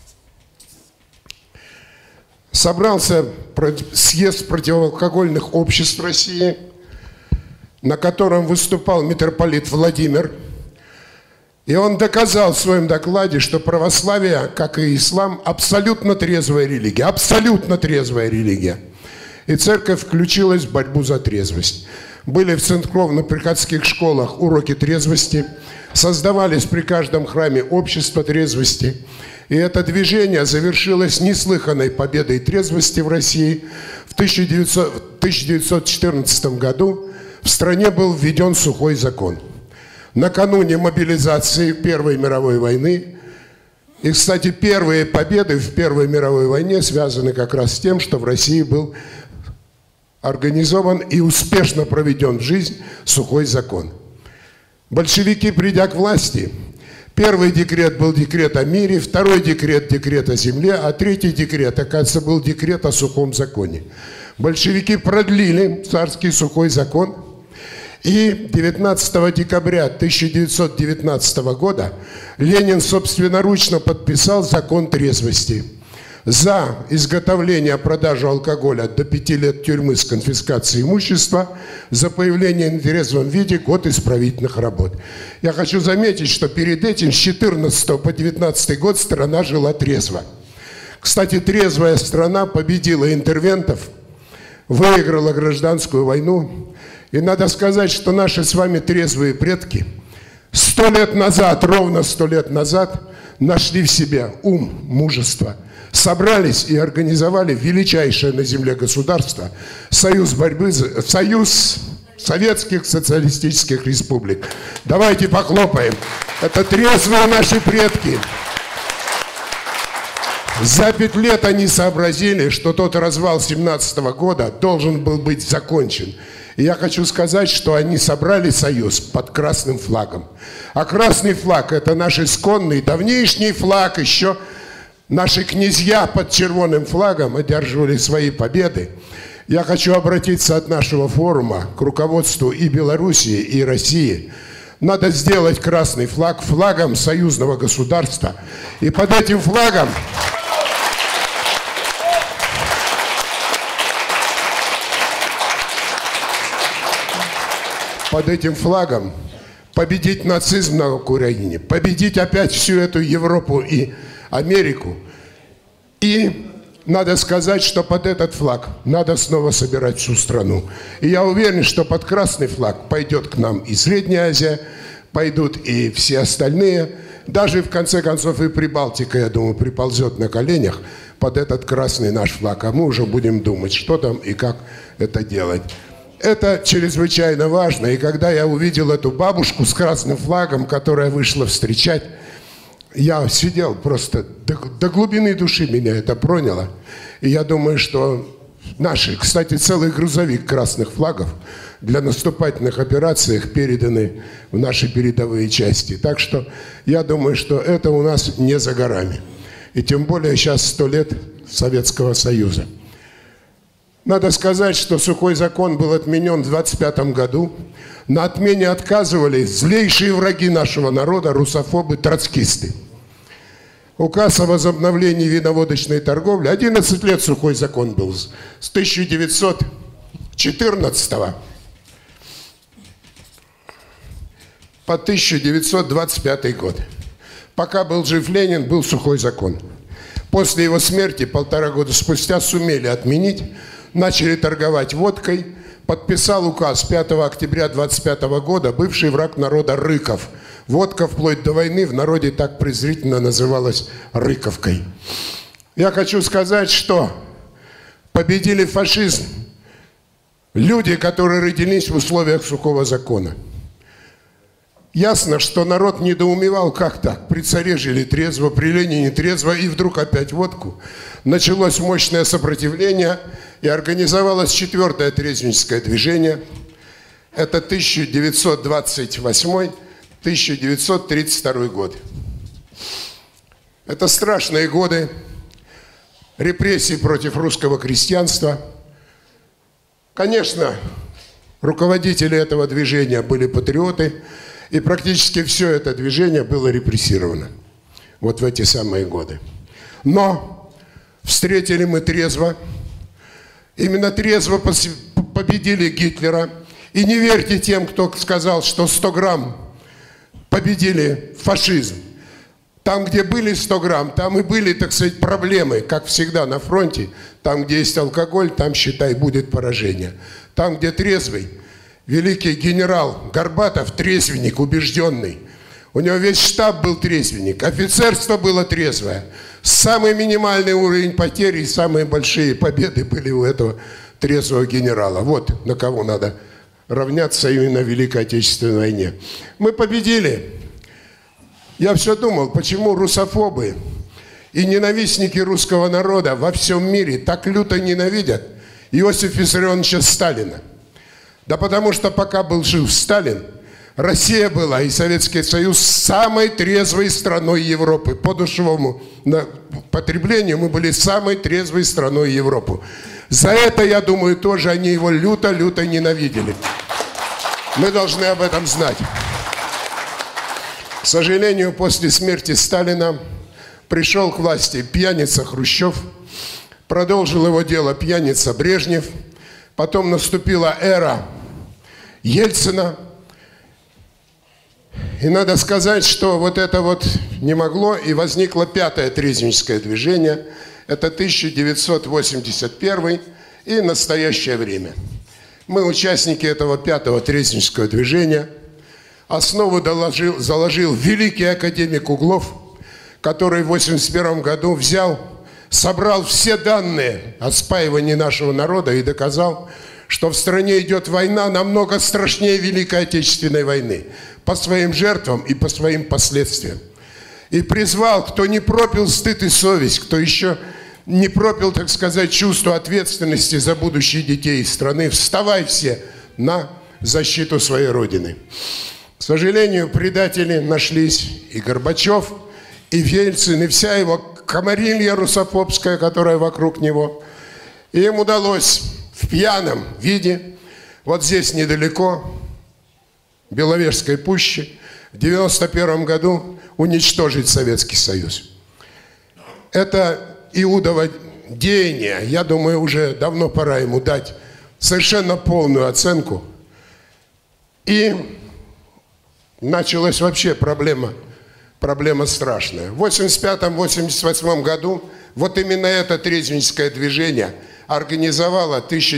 Собрался съезд противоалкогольных обществ России, на котором выступал митрополит Владимир. И он доказал в своем докладе, что православие, как и ислам, абсолютно трезвая религия. Абсолютно трезвая религия. И церковь включилась в борьбу за трезвость. Были в церковно-приходских школах уроки трезвости, создавались при каждом храме общества трезвости. И это движение завершилось неслыханной победой трезвости в России. В 1914 году в стране был введен сухой закон. Накануне мобилизации Первой мировой войны. И, кстати, первые победы в Первой мировой войне связаны как раз с тем, что в России был организован и успешно проведен в жизнь сухой закон. Большевики, придя к власти, первый декрет был декрет о мире, второй декрет – декрет о земле, а третий декрет, оказывается, был декрет о сухом законе. Большевики продлили царский сухой закон, и 19 декабря 1919 года Ленин собственноручно подписал закон трезвости. За изготовление, продажу алкоголя до 5 лет тюрьмы с конфискацией имущества, за появление в нетрезвом виде год исправительных работ. Я хочу заметить, что перед этим с 14 по 19 год страна жила трезво. Кстати, трезвая страна победила интервентов, выиграла гражданскую войну. И надо сказать, что наши с вами трезвые предки 100 лет назад, ровно 100 лет назад, нашли в себе ум, мужество, собрались и организовали величайшее на земле государство Союз Советских Социалистических Республик. Давайте похлопаем. Это трезвые наши предки. За 5 лет они сообразили, что тот развал 17 года должен был быть закончен. И я хочу сказать, что они собрали союз под красным флагом. А красный флаг – это наш исконный, давнейшний флаг. Еще наши князья под червоным флагом одерживали свои победы. Я хочу обратиться от нашего форума к руководству и Белоруссии, и России. Надо сделать красный флаг флагом союзного государства. И под этим флагом... Под этим флагом победить нацизм на Украине, победить опять всю эту Европу и Америку. И надо сказать, что под этот флаг надо снова собирать всю страну. И я уверен, что под красный флаг пойдет к нам и Средняя Азия, пойдут и все остальные. Даже в конце концов и Прибалтика, я думаю, приползет на коленях под этот красный наш флаг. А мы уже будем думать, что там и как это делать. Это чрезвычайно важно. И когда я увидел эту бабушку с красным флагом, которая вышла встречать, я сидел просто до глубины души, меня это проняло. И я думаю, что наши, кстати, целый грузовик красных флагов для наступательных операций переданы в наши передовые части. Так что я думаю, что это у нас не за горами. И тем более сейчас 100 лет Советского Союза. Надо сказать, что сухой закон был отменен в 1925 году. На отмене отказывались злейшие враги нашего народа, русофобы, троцкисты. Указ о возобновлении виноводочной торговли. 11 лет сухой закон был. С 1914 по 1925 год. Пока был жив Ленин, был сухой закон. После его смерти, 1,5 года спустя, сумели отменить. Начали торговать водкой. Подписал указ 5 октября 1925 года бывший враг народа Рыков. Водка вплоть до войны в народе так презрительно называлась Рыковкой. Я хочу сказать, что победили фашизм люди, которые родились в условиях сухого закона. Ясно, что народ недоумевал, как так. При царе жили трезво, при Ленине трезво, и вдруг опять водку. Началось мощное сопротивление, и организовалось 4-е трезвенническое движение. Это 1928-1932 год. Это страшные годы репрессий против русского крестьянства. Конечно, руководители этого движения были патриоты, и практически все это движение было репрессировано вот в эти самые годы. Но встретили мы трезво, именно трезво победили Гитлера. И не верьте тем, кто сказал, что 100 грамм победили фашизм. Там, где были 100 грамм, там и были, так сказать, проблемы, как всегда на фронте. Там, где есть алкоголь, там, считай, будет поражение. Там, где трезвый, великий генерал Горбатов, трезвенник, убежденный. У него весь штаб был трезвенник, офицерство было трезвое. Самый минимальный уровень потерь и самые большие победы были у этого трезвого генерала. Вот на кого надо равняться именно в Великой Отечественной войне. Мы победили. Я все думал, почему русофобы и ненавистники русского народа во всем мире так люто ненавидят Иосифа Виссарионовича Сталина. Да потому что пока был жив Сталин, Россия была и Советский Союз самой трезвой страной Европы. По душевому потреблению мы были самой трезвой страной Европы. За это, я думаю, тоже они его люто-люто ненавидели. Мы должны об этом знать. К сожалению, после смерти Сталина пришел к власти пьяница Хрущев, продолжил его дело пьяница Брежнев, потом наступила эра Ельцина. И надо сказать, что вот это вот не могло, и возникло 5-е трезвенническое движение. Это 1981 и настоящее время. Мы участники этого 5-го трезвеннического движения. Основу заложил великий академик Углов, который в 1981 году собрал все данные о спаивании нашего народа и доказал, что в стране идет война намного страшнее Великой Отечественной войны по своим жертвам и по своим последствиям. И призвал, кто не пропил стыд и совесть, кто еще не пропил, так сказать, чувство ответственности за будущее детей страны, вставай все на защиту своей Родины. К сожалению, предатели нашлись, и Горбачев, и Ельцин, и вся его комарилья русофобская, которая вокруг него. И им удалось в пьяном виде, вот здесь недалеко, в Беловежской пуще, в 1991 году уничтожить Советский Союз. Это Иудово деяние, я думаю, уже давно пора ему дать совершенно полную оценку. И началась вообще проблема страшная. В 1985-1988 году вот именно это трезвенническое движение организовало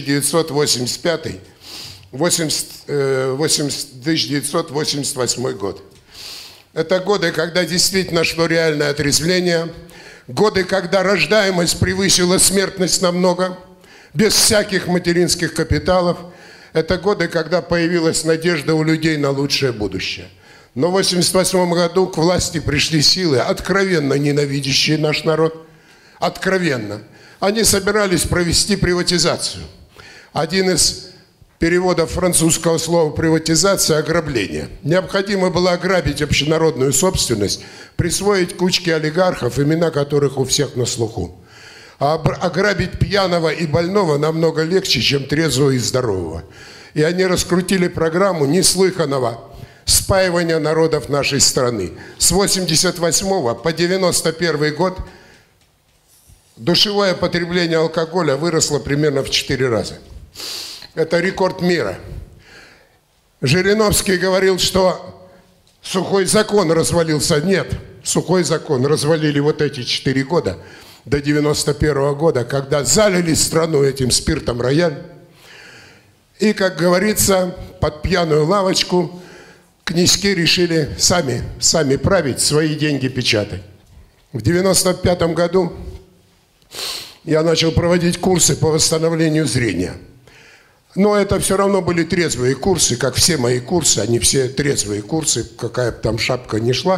1988 год. Это годы, когда действительно шло реальное отрезвление, годы, когда рождаемость превысила смертность намного, без всяких материнских капиталов. Это годы, когда появилась надежда у людей на лучшее будущее. Но в 1988 году к власти пришли силы, откровенно ненавидящие наш народ. Откровенно. Они собирались провести приватизацию. Один из переводов французского слова «приватизация» – ограбление. Необходимо было ограбить общенародную собственность, присвоить кучке олигархов, имена которых у всех на слуху. А ограбить пьяного и больного намного легче, чем трезвого и здорового. И они раскрутили программу неслыханного спаивания народов нашей страны. С 1988 по 1991 год душевое потребление алкоголя выросло примерно в 4 раза. Это рекорд мира. Жириновский говорил, что сухой закон развалился. Нет, сухой закон развалили вот эти 4 года, до 1991 года, когда залили страну этим спиртом «Рояль». И, как говорится, под пьяную лавочку князьки решили сами править, свои деньги печатать. В 1995 году я начал проводить курсы по восстановлению зрения. Но это все равно были трезвые курсы, как все мои курсы, они все трезвые курсы, какая бы там шапка ни шла.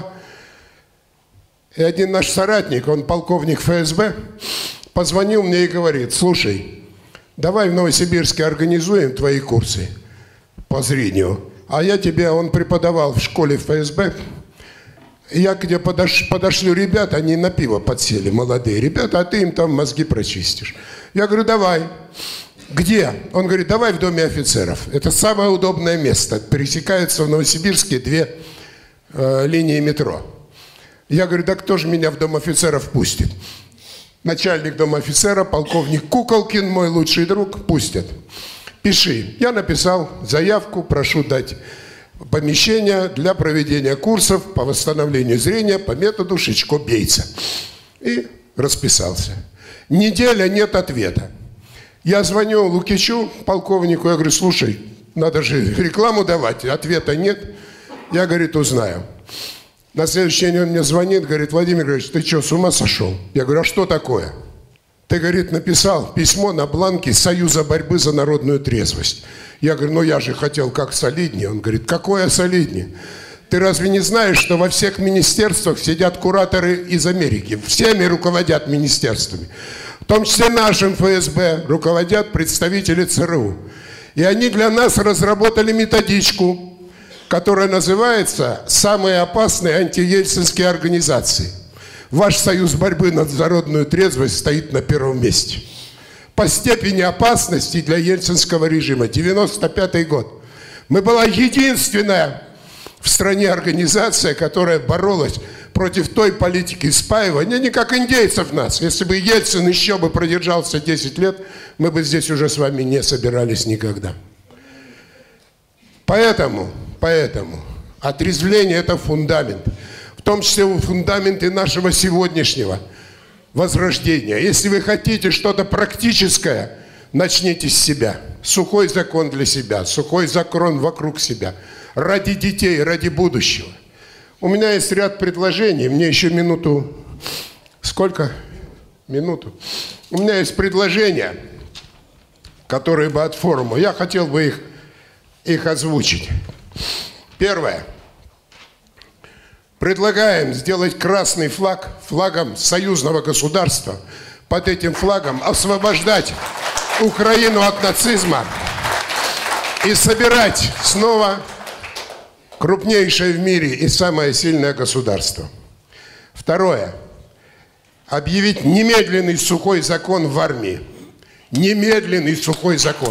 И один наш соратник, он полковник ФСБ, позвонил мне и говорит: слушай, давай в Новосибирске организуем твои курсы по зрению, а я тебе, он преподавал в школе ФСБ, я где подошлю ребят, они на пиво подсели, молодые ребята, а ты им там мозги прочистишь. Я говорю: давай. Где? Он говорит: давай в Доме офицеров. Это самое удобное место. Пересекаются в Новосибирске две линии метро. Я говорю: да кто же меня в Дом офицеров пустит? Начальник Дома офицера, полковник Куколкин, мой лучший друг, пустят. Пиши. Я написал заявку, прошу дать помещение для проведения курсов по восстановлению зрения по методу Шичко-Бейца. И расписался. Неделя, нет ответа. Я звоню Лукичу, полковнику, я говорю: слушай, надо же рекламу давать, ответа нет. Я, говорит, узнаю. На следующий день он мне звонит, говорит: Владимир Григорьевич, ты что, с ума сошел? Я говорю: а что такое? Ты, говорит, написал письмо на бланке Союза борьбы за народную трезвость. Я говорю: ну я же хотел как солиднее. Он говорит: какое солиднее? Ты разве не знаешь, что во всех министерствах сидят кураторы из Америки? Всеми руководят министерствами. В том числе нашим ФСБ руководят представители ЦРУ. И они для нас разработали методичку, которая называется «Самые опасные антиельцинские организации». Ваш союз борьбы за народную трезвость стоит на первом месте. По степени опасности для ельцинского режима. 95-й год. Мы была единственная в стране организация, которая боролась против той политики спаивания, не как индейцев нас. Если бы Ельцин еще бы продержался 10 лет, мы бы здесь уже с вами не собирались никогда. Поэтому отрезвление – это фундамент. В том числе фундамент и нашего сегодняшнего возрождения. Если вы хотите что-то практическое, начните с себя. Сухой закон для себя, сухой закон вокруг себя. Ради детей, ради будущего. У меня есть ряд предложений. Мне еще минуту... Сколько? Минуту. У меня есть предложения, которые бы от форума. Я хотел бы их озвучить. Первое. Предлагаем сделать красный флаг флагом союзного государства. Под этим флагом освобождать Украину от нацизма и собирать снова крупнейшее в мире и самое сильное государство. Второе. Объявить немедленный сухой закон в армии. Немедленный сухой закон.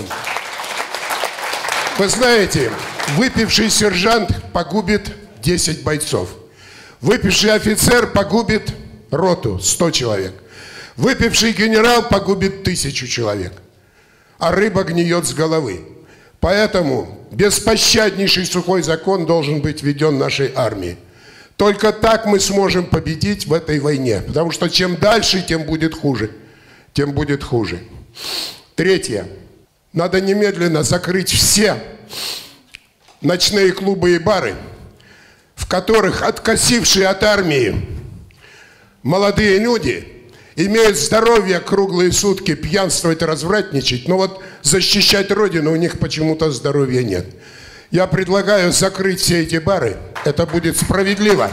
Вы знаете, выпивший сержант погубит 10 бойцов. Выпивший офицер погубит роту, 100 человек. Выпивший генерал погубит 1000 человек. А рыба гниет с головы. Поэтому беспощаднейший сухой закон должен быть введен нашей армией. Только так мы сможем победить в этой войне. Потому что чем дальше, тем будет хуже. Тем будет хуже. Третье. Надо немедленно закрыть все ночные клубы и бары, в которых откосившие от армии молодые люди имеют здоровье круглые сутки пьянствовать, развратничать, но вот защищать Родину у них почему-то здоровья нет. Я предлагаю закрыть все эти бары. Это будет справедливо.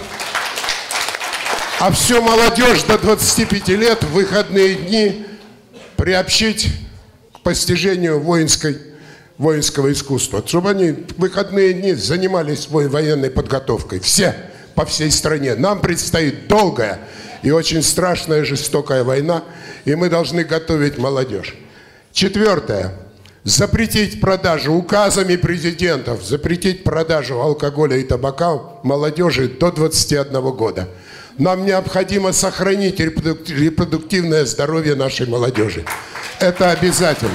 А всю молодежь до 25 лет в выходные дни приобщить к постижению воинского искусства. Чтобы они в выходные дни занимались военной подготовкой. Все, по всей стране. Нам предстоит долгая и очень страшная, жестокая война, и мы должны готовить молодежь. Четвертое. Запретить продажу указами президентов, запретить продажу алкоголя и табака молодежи до 21 года. Нам необходимо сохранить репродуктивное здоровье нашей молодежи. Это обязательно.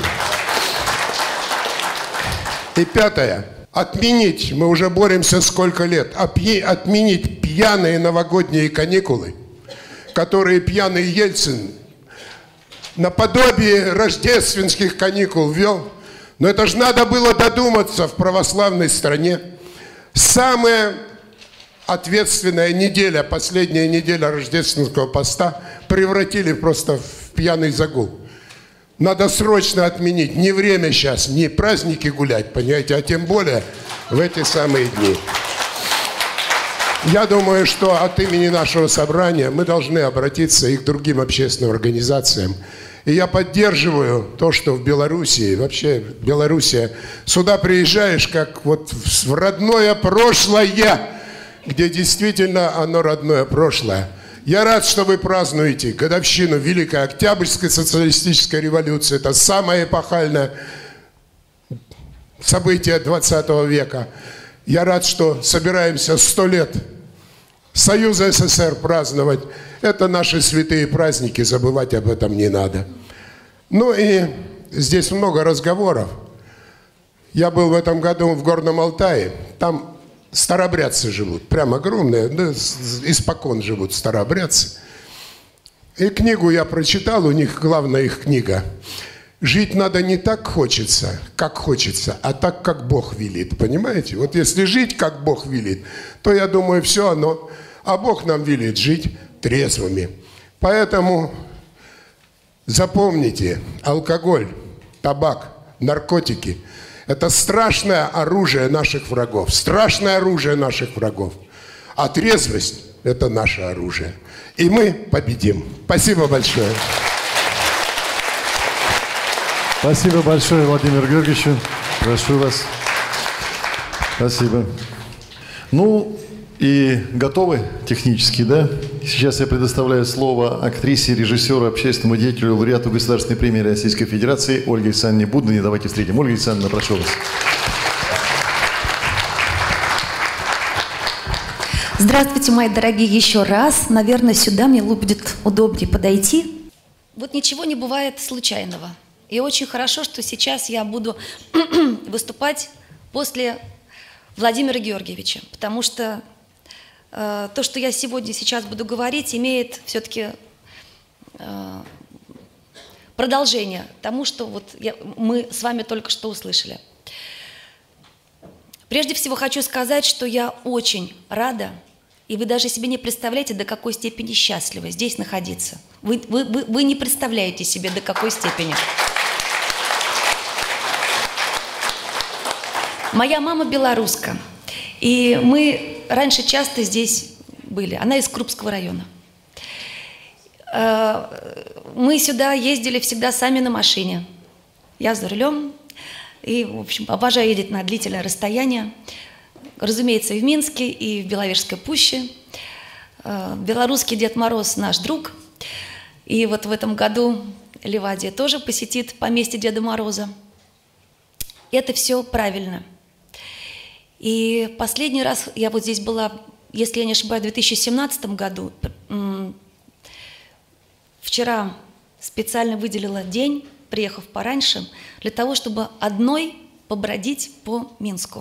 И пятое. Отменить, мы уже боремся сколько лет, отменить пьяные новогодние каникулы, которые пьяный Ельцин наподобие рождественских каникул ввел. Но это же надо было додуматься в православной стране. Самая ответственная неделя, последняя неделя рождественского поста превратили просто в пьяный загул. надо срочно отменить. Не время сейчас, не праздники гулять, понимаете, а тем более в эти самые дни. Я думаю, что от имени нашего собрания мы должны обратиться и к другим общественным организациям. И я поддерживаю то, что в Белоруссии, вообще Белоруссия, сюда приезжаешь как вот в родное прошлое, где действительно оно родное прошлое. Я рад, что вы празднуете годовщину Великой Октябрьской социалистической революции. Это самое эпохальное событие 20 века. Я рад, что собираемся 100 лет Союза СССР праздновать. Это наши святые праздники, забывать об этом не надо. Ну и здесь много разговоров. Я был в этом году в Горном Алтае. Там старообрядцы живут, прям огромные, да, испокон живут старообрядцы. И книгу я прочитал, у них главная их книга. Жить надо не так хочется, как хочется, а так, как Бог велит, понимаете? Вот если жить, как Бог велит, то, я думаю, все оно... А Бог нам велит жить трезвыми. Поэтому запомните, алкоголь, табак, наркотики – это страшное оружие наших врагов. Страшное оружие наших врагов. А трезвость – это наше оружие. И мы победим. Спасибо большое. Спасибо большое, Владимир Георгиевич. Прошу вас. Спасибо. Ну, и готовы технически, да? Сейчас я предоставляю слово актрисе, режиссеру, общественному деятелю, лауреату Государственной премии Российской Федерации Ольге Александровне Будниной. Давайте встретим. Ольга Александровна, прошу вас. Здравствуйте, мои дорогие, еще раз. Наверное, сюда мне будет удобнее подойти. Вот ничего не бывает случайного. И очень хорошо, что сейчас я буду выступать после Владимира Георгиевича, потому что то, что я сейчас буду говорить, имеет все-таки продолжение тому, что вот мы с вами только что услышали. Прежде всего хочу сказать, что я очень рада, и вы даже себе не представляете, до какой степени счастливы здесь находиться. Вы не представляете себе, до какой степени. Моя мама белоруска, и мы раньше часто здесь были. Она из Крупского района. Мы сюда ездили всегда сами на машине. Я за рулем. И, в общем, обожаю ездить на длительное расстояние. Разумеется, и в Минске, и в Беловежской пуще. Белорусский Дед Мороз наш друг. И вот в этом году Ливадия тоже посетит поместье Деда Мороза. Это все правильно. И последний раз я вот здесь была, если я не ошибаюсь, в 2017 году. Вчера специально выделила день, приехав пораньше, для того, чтобы одной побродить по Минску.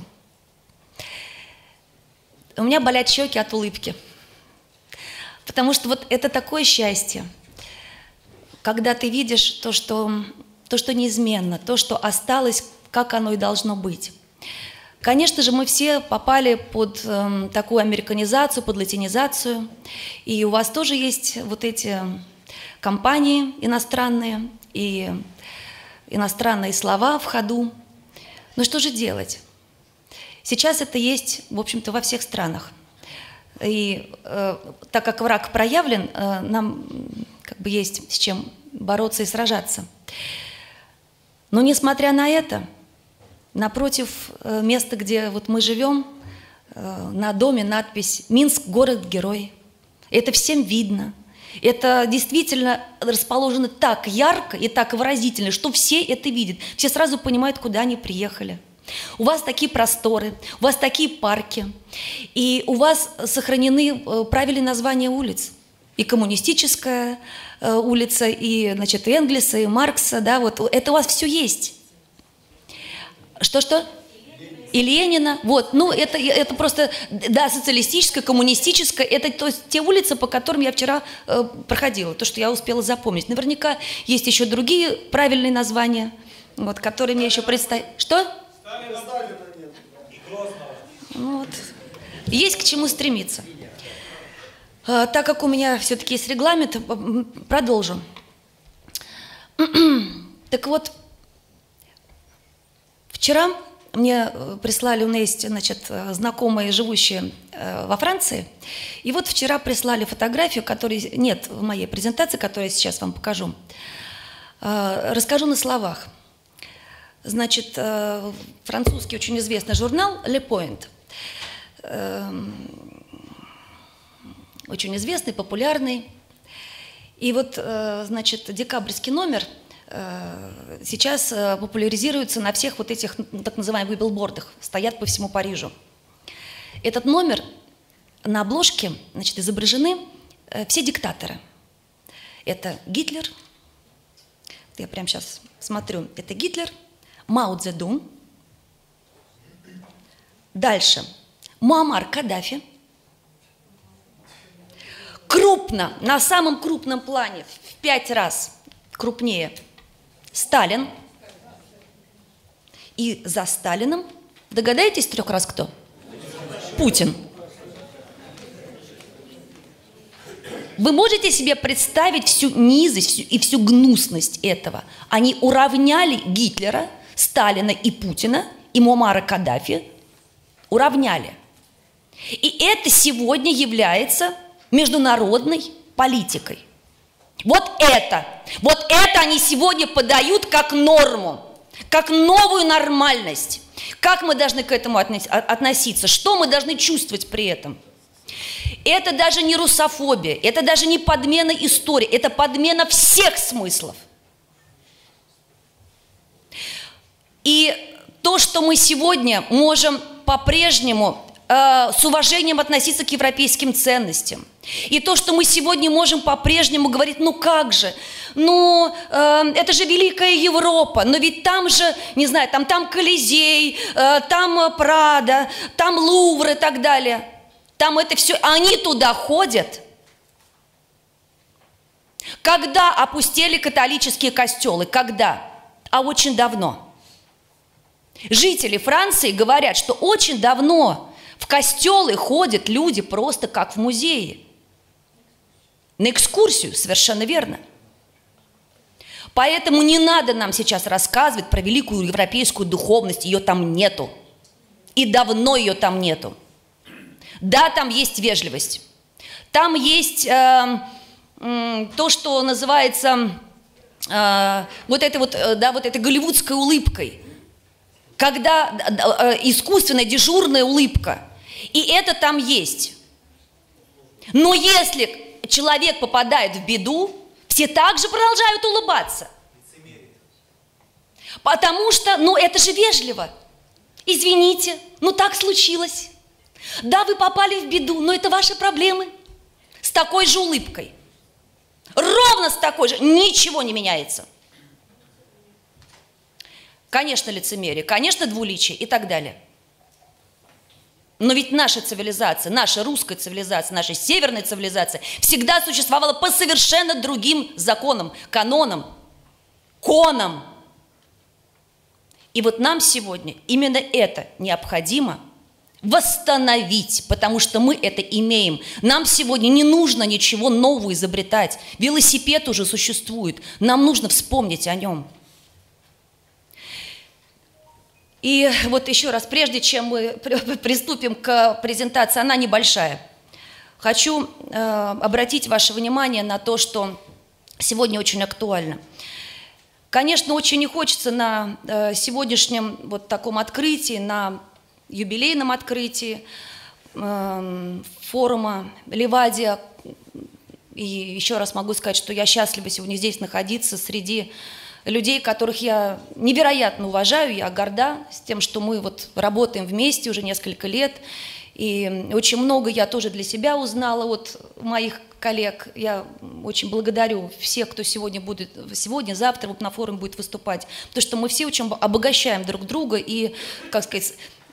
У меня болят щеки от улыбки. Потому что вот это такое счастье, когда ты видишь то, что неизменно, то, что осталось, как оно и должно быть. Конечно же, мы все попали под такую американизацию, под латинизацию, и у вас тоже есть вот эти компании иностранные, и иностранные слова в ходу. Но что же делать? Сейчас это есть, в общем-то, во всех странах. И так как враг проявлен, нам как бы есть с чем бороться и сражаться. Но несмотря на это, напротив места, где вот мы живем, на доме надпись «Минск – город-герой». Это всем видно. Это действительно расположено так ярко и так выразительно, что все это видят. Все сразу понимают, куда они приехали. У вас такие просторы, у вас такие парки, и у вас сохранены правильные названия улиц. И Коммунистическая улица, и, значит, Энгельса, и Маркса, да, вот это у вас все есть. Что-что? И Ленина. Вот, ну это просто, да, социалистическая, коммунистическая, это то есть те улицы, по которым я вчера проходила, то, что я успела запомнить. Наверняка есть еще другие правильные названия, вот, которые мне еще предстоят. Что? Вот. Есть к чему стремиться. Так как у меня все-таки есть регламент, продолжу. Так Так вот, вчера мне прислали, у меня есть, значит, знакомые, живущие во Франции, и вот вчера прислали фотографию, которой нет в моей презентации, которую я сейчас вам покажу. Расскажу на словах. Значит, французский очень известный журнал «Le Point», очень известный, популярный. И вот, значит, декабрьский номер сейчас популяризируется на всех вот этих так называемых билбордах, стоят по всему Парижу. Этот номер, на обложке, значит, изображены все диктаторы. Это Гитлер, я прямо сейчас смотрю, это Гитлер, Мао Цзэдун, дальше Муаммар Каддафи, крупно, на самом крупном плане, в 5 раз крупнее Сталин, и за Сталином, догадаетесь 3 раз кто? Путин. Вы можете себе представить всю низость и всю гнусность этого? Они уравняли Гитлера, Сталина и Путина, и Муаммара Каддафи, уравняли. И это сегодня является международной политикой. Вот это они сегодня подают как норму, как новую нормальность. Как мы должны к этому относиться? Что мы должны чувствовать при этом? Это даже не русофобия, это даже не подмена истории, это подмена всех смыслов. И то, что мы сегодня можем по-прежнему с уважением относиться к европейским ценностям, и то, что мы сегодня можем по-прежнему говорить, ну как же, это же Великая Европа, но ведь там же, не знаю, там Колизей, там Прадо, там Лувр и так далее. Там это все, они туда ходят. Когда опустели католические костелы? Когда? А очень давно. Жители Франции говорят, что очень давно в костелы ходят люди просто как в музее. На экскурсию, совершенно верно. Поэтому не надо нам сейчас рассказывать про великую европейскую духовность, ее там нету. И давно ее там нету. Да, там есть вежливость. Там есть то, что называется вот этой голливудской улыбкой. Когда искусственная дежурная улыбка. И это там есть. Но если человек попадает в беду, все также продолжают улыбаться. Потому что, это же вежливо. Извините, так случилось. Да, вы попали в беду, но это ваши проблемы. С такой же улыбкой. Ровно с такой же. Ничего не меняется. Конечно, лицемерие, конечно, двуличие и так далее. Но ведь наша цивилизация, наша русская цивилизация, наша северная цивилизация всегда существовала по совершенно другим законам, канонам, конам. И вот нам сегодня именно это необходимо восстановить, потому что мы это имеем. Нам сегодня не нужно ничего нового изобретать. Велосипед уже существует. Нам нужно вспомнить о нем. И вот еще раз, прежде чем мы приступим к презентации, она небольшая, хочу обратить ваше внимание на то, что сегодня очень актуально. Конечно, очень не хочется на сегодняшнем вот таком открытии, на юбилейном открытии форума Ливадия, и еще раз могу сказать, что я счастлива сегодня здесь находиться среди людей, которых я невероятно уважаю, я горда с тем, что мы вот работаем вместе уже несколько лет, и очень много я тоже для себя узнала от моих коллег. Я очень благодарю всех, кто сегодня, завтра вот на форуме будет выступать, потому что мы все очень обогащаем друг друга и, как сказать,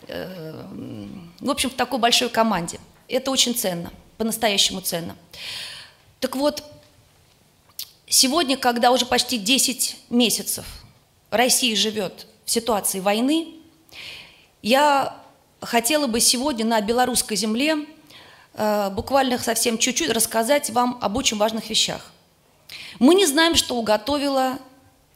в общем, в такой большой команде. Это очень ценно, по-настоящему ценно. Так вот, сегодня, когда уже почти 10 месяцев Россия живет в ситуации войны, я хотела бы сегодня на белорусской земле буквально совсем чуть-чуть рассказать вам об очень важных вещах. Мы не знаем, что уготовила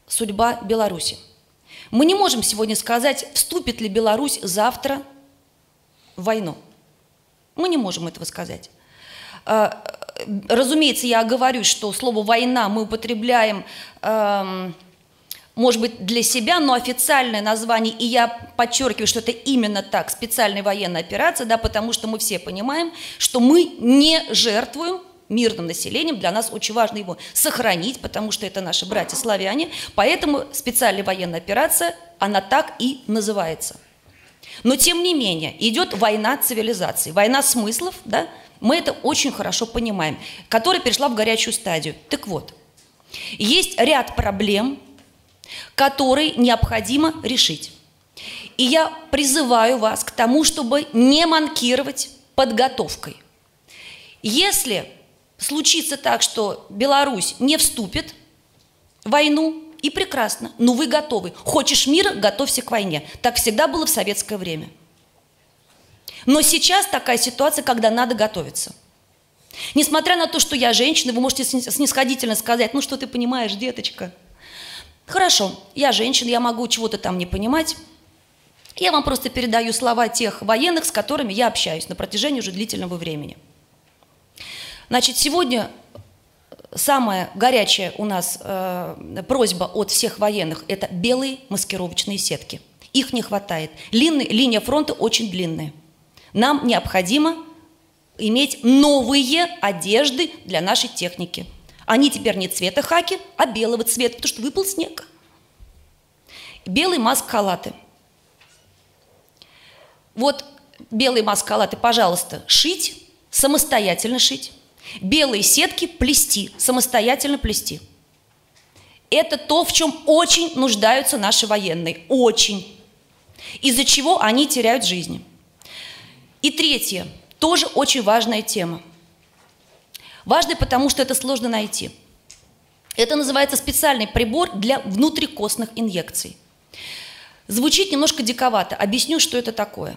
судьба Беларуси. Мы не можем сегодня сказать, вступит ли Беларусь завтра в войну. Мы не можем этого сказать. Разумеется, я оговорюсь, что слово «война» мы употребляем, может быть, для себя, но официальное название, и я подчеркиваю, что это именно так, специальная военная операция, да, потому что мы все понимаем, что мы не жертвуем мирным населением, для нас очень важно его сохранить, потому что это наши братья-славяне, поэтому специальная военная операция, она так и называется. Но, тем не менее, идет война цивилизаций, война смыслов, да, мы это очень хорошо понимаем, которая перешла в горячую стадию. Так вот, есть ряд проблем, которые необходимо решить. И я призываю вас к тому, чтобы не манкировать подготовкой. Если случится так, что Беларусь не вступит в войну, и прекрасно, но вы готовы. Хочешь мира – готовься к войне. Так всегда было в советское время. Но сейчас такая ситуация, когда надо готовиться. Несмотря на то, что я женщина, вы можете снисходительно сказать, ну что ты понимаешь, деточка. Хорошо, я женщина, я могу чего-то там не понимать. Я вам просто передаю слова тех военных, с которыми я общаюсь на протяжении уже длительного времени. Значит, сегодня самая горячая у нас просьба от всех военных – это белые маскировочные сетки. Их не хватает. Линия фронта очень длинная. Нам необходимо иметь новые одежды для нашей техники. Они теперь не цвета хаки, а белого цвета, потому что выпал снег. Белые маск-халаты. Вот белые маск-халаты, пожалуйста, шить, самостоятельно шить. Белые сетки плести, самостоятельно плести. Это то, в чем очень нуждаются наши военные. Очень. Из-за чего они теряют жизни. И третье, тоже очень важная тема. Важная, потому что это сложно найти. Это называется специальный прибор для внутрикостных инъекций. Звучит немножко диковато. Объясню, что это такое.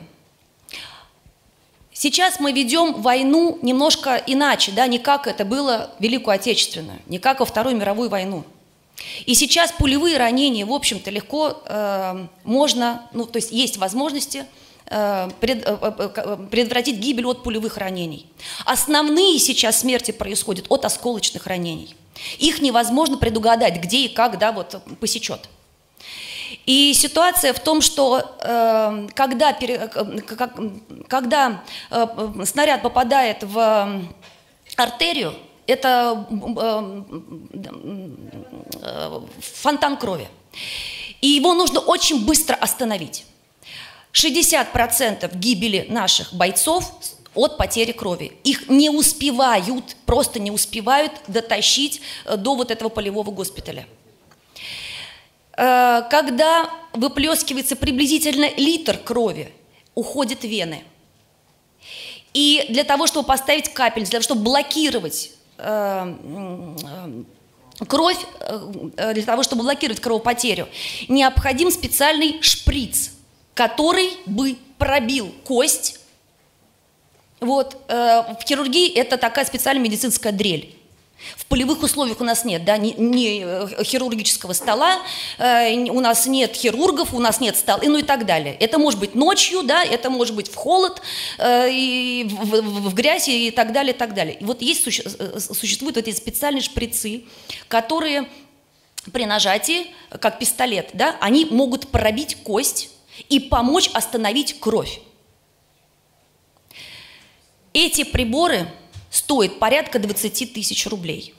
Сейчас мы ведем войну немножко иначе, да, не как это было в Великую Отечественную, не как во Вторую мировую войну. И сейчас пулевые ранения, в общем-то, легко можно, ну, то есть есть возможности предотвратить гибель от пулевых ранений. Основные сейчас смерти происходят от осколочных ранений. Их невозможно предугадать, где и как, да, вот, посечет. И ситуация в том, что когда снаряд попадает в артерию, это фонтан крови. И его нужно очень быстро остановить. 60% гибели наших бойцов от потери крови. Их не успевают, просто не успевают дотащить до вот этого полевого госпиталя. Когда выплескивается приблизительно литр крови, уходят вены. И для того, чтобы поставить капельницу, для того, чтобы блокировать кровь, для того, чтобы блокировать кровопотерю, необходим специальный шприц, который бы пробил кость. Вот, в хирургии это такая специальная медицинская дрель. В полевых условиях у нас нет, да, ни хирургического стола, у нас нет хирургов, у нас нет стола, ну и так далее. Это может быть ночью, да, это может быть в холод, и в грязь и так далее, и так далее. И вот есть, существуют вот эти специальные шприцы, которые при нажатии, как пистолет, да, они могут пробить кость и помочь остановить кровь. Эти приборы стоит порядка 20 тысяч рублей.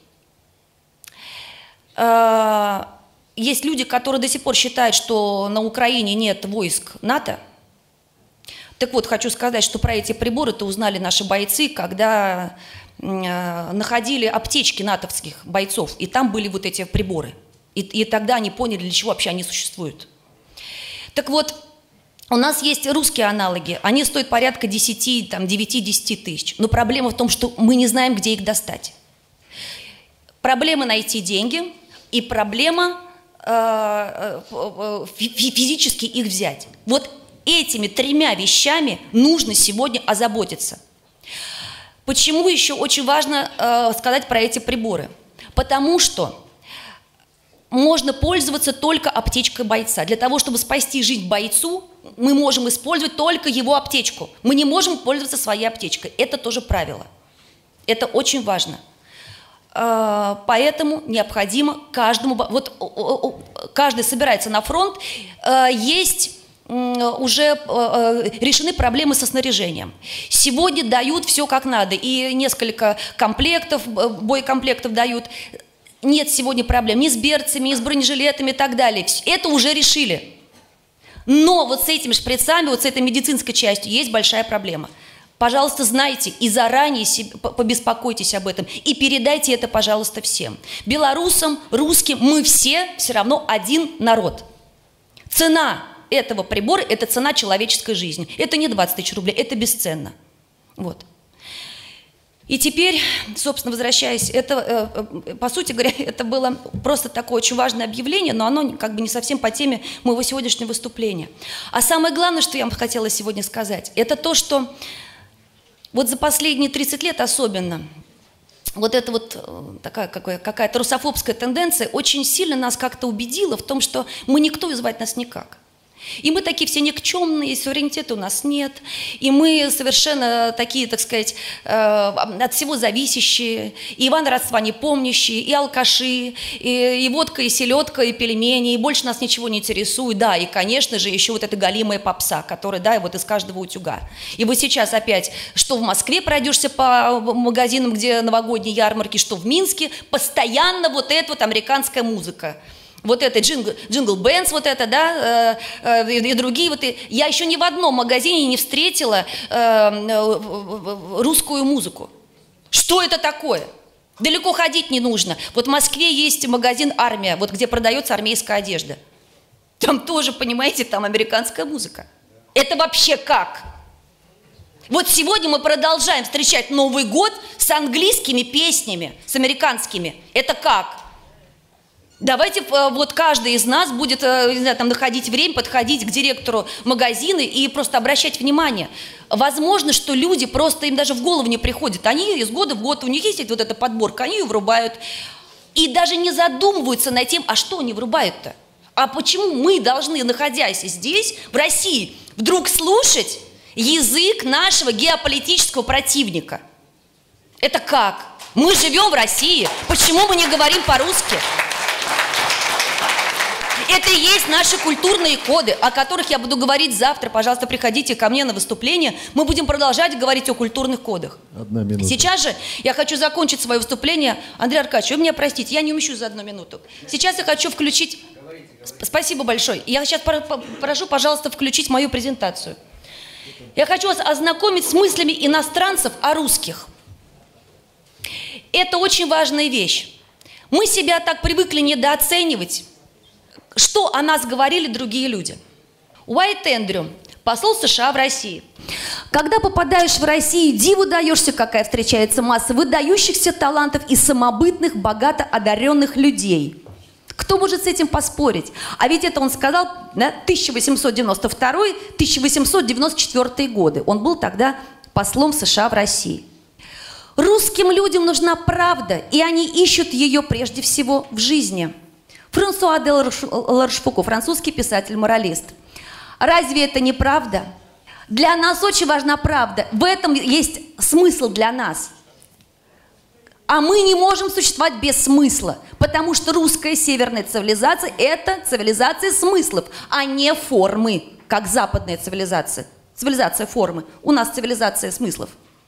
Есть люди, которые до сих пор считают, что на Украине нет войск НАТО. Так вот, хочу сказать, что про эти приборы-то узнали наши бойцы, когда находили аптечки натовских бойцов, и там были вот эти приборы. И тогда они поняли, для чего вообще они существуют. Так вот, у нас есть русские аналоги, они стоят порядка 9-10 тысяч. Но проблема в том, что мы не знаем, где их достать. Проблема найти деньги и проблема физически их взять. Вот этими тремя вещами нужно сегодня озаботиться. Почему еще очень важно сказать про эти приборы? Потому что можно пользоваться только аптечкой бойца. Для того, чтобы спасти жизнь бойцу, мы можем использовать только его аптечку. Мы не можем пользоваться своей аптечкой. Это тоже правило. Это очень важно. Поэтому необходимо каждому... Вот каждый собирается на фронт, есть... уже решены проблемы со снаряжением. Сегодня дают все как надо. И несколько комплектов, боекомплектов дают. Нет сегодня проблем ни с берцами, ни с бронежилетами и так далее. Это уже решили. Но вот с этими шприцами, вот с этой медицинской частью есть большая проблема. Пожалуйста, знайте и заранее побеспокойтесь об этом. И передайте это, пожалуйста, всем. Белорусам, русским, мы все равно один народ. Цена этого прибора – это цена человеческой жизни. Это не 20 тысяч рублей, это бесценно. Вот. И теперь, собственно, возвращаясь, это, по сути говоря, это было просто такое очень важное объявление, но оно как бы не совсем по теме моего сегодняшнего выступления. А самое главное, что я вам хотела сегодня сказать, это то, что вот за последние 30 лет особенно вот эта вот такая какая-то русофобская тенденция очень сильно нас как-то убедила в том, что мы никто и звать нас никак. И мы такие все никчемные, суверенитета у нас нет, и мы совершенно такие, так сказать, от всего зависящие, и Иван родства не помнящие, и алкаши, и водка, и селедка, и пельмени, и больше нас ничего не интересует, да, и, конечно же, еще вот эта голимая попса, которая, да, вот из каждого утюга. И вот сейчас опять, что в Москве пройдешься по магазинам, где новогодние ярмарки, что в Минске, постоянно вот эта вот американская музыка. Вот это джингл бэнс, вот это, да, и другие. Вот, я еще ни в одном магазине не встретила русскую музыку. Что это такое? Далеко ходить не нужно. Вот в Москве есть магазин «Армия», вот где продается армейская одежда. Там тоже, понимаете, там американская музыка. Это вообще как? Вот сегодня мы продолжаем встречать Новый год с английскими песнями, с американскими. Это как? Давайте вот каждый из нас будет, не знаю, там, находить время, подходить к директору магазина и просто обращать внимание. Возможно, что люди просто, им даже в голову не приходит. Они из года в год, у них есть вот эта подборка, они ее врубают. И даже не задумываются над тем, а что они врубают-то? А почему мы должны, находясь здесь, в России, вдруг слушать язык нашего геополитического противника? Это как? Мы живем в России, почему мы не говорим по-русски? Это и есть наши культурные коды, о которых я буду говорить завтра. Пожалуйста, приходите ко мне на выступление. Мы будем продолжать говорить о культурных кодах. 1 минута. Сейчас же я хочу закончить свое выступление. Андрей Аркадьевич, вы меня простите, я не умещусь за 1 минуту. Сейчас я хочу включить... Спасибо большое. Я сейчас прошу, пожалуйста, включить мою презентацию. Я хочу вас ознакомить с мыслями иностранцев о русских. Это очень важная вещь. Мы себя так привыкли недооценивать. Что о нас говорили другие люди? Уайт Эндрю, посол США в России. Когда попадаешь в Россию, диву даешься, какая встречается масса выдающихся талантов и самобытных, богато одаренных людей. Кто может с этим поспорить? А ведь это он сказал, да, 1892-1894 годы. Он был тогда послом США в России. Русским людям нужна правда, и они ищут ее прежде всего в жизни. Франсуа де Ларшфуко, французский писатель-моралист. Разве это не правда? Для нас очень важна правда. В этом есть смысл для нас. А мы не можем существовать без смысла, потому что русская северная цивилизация – это цивилизация смыслов, а не формы, как западная цивилизация. Цивилизация формы. У нас цивилизация смыслов.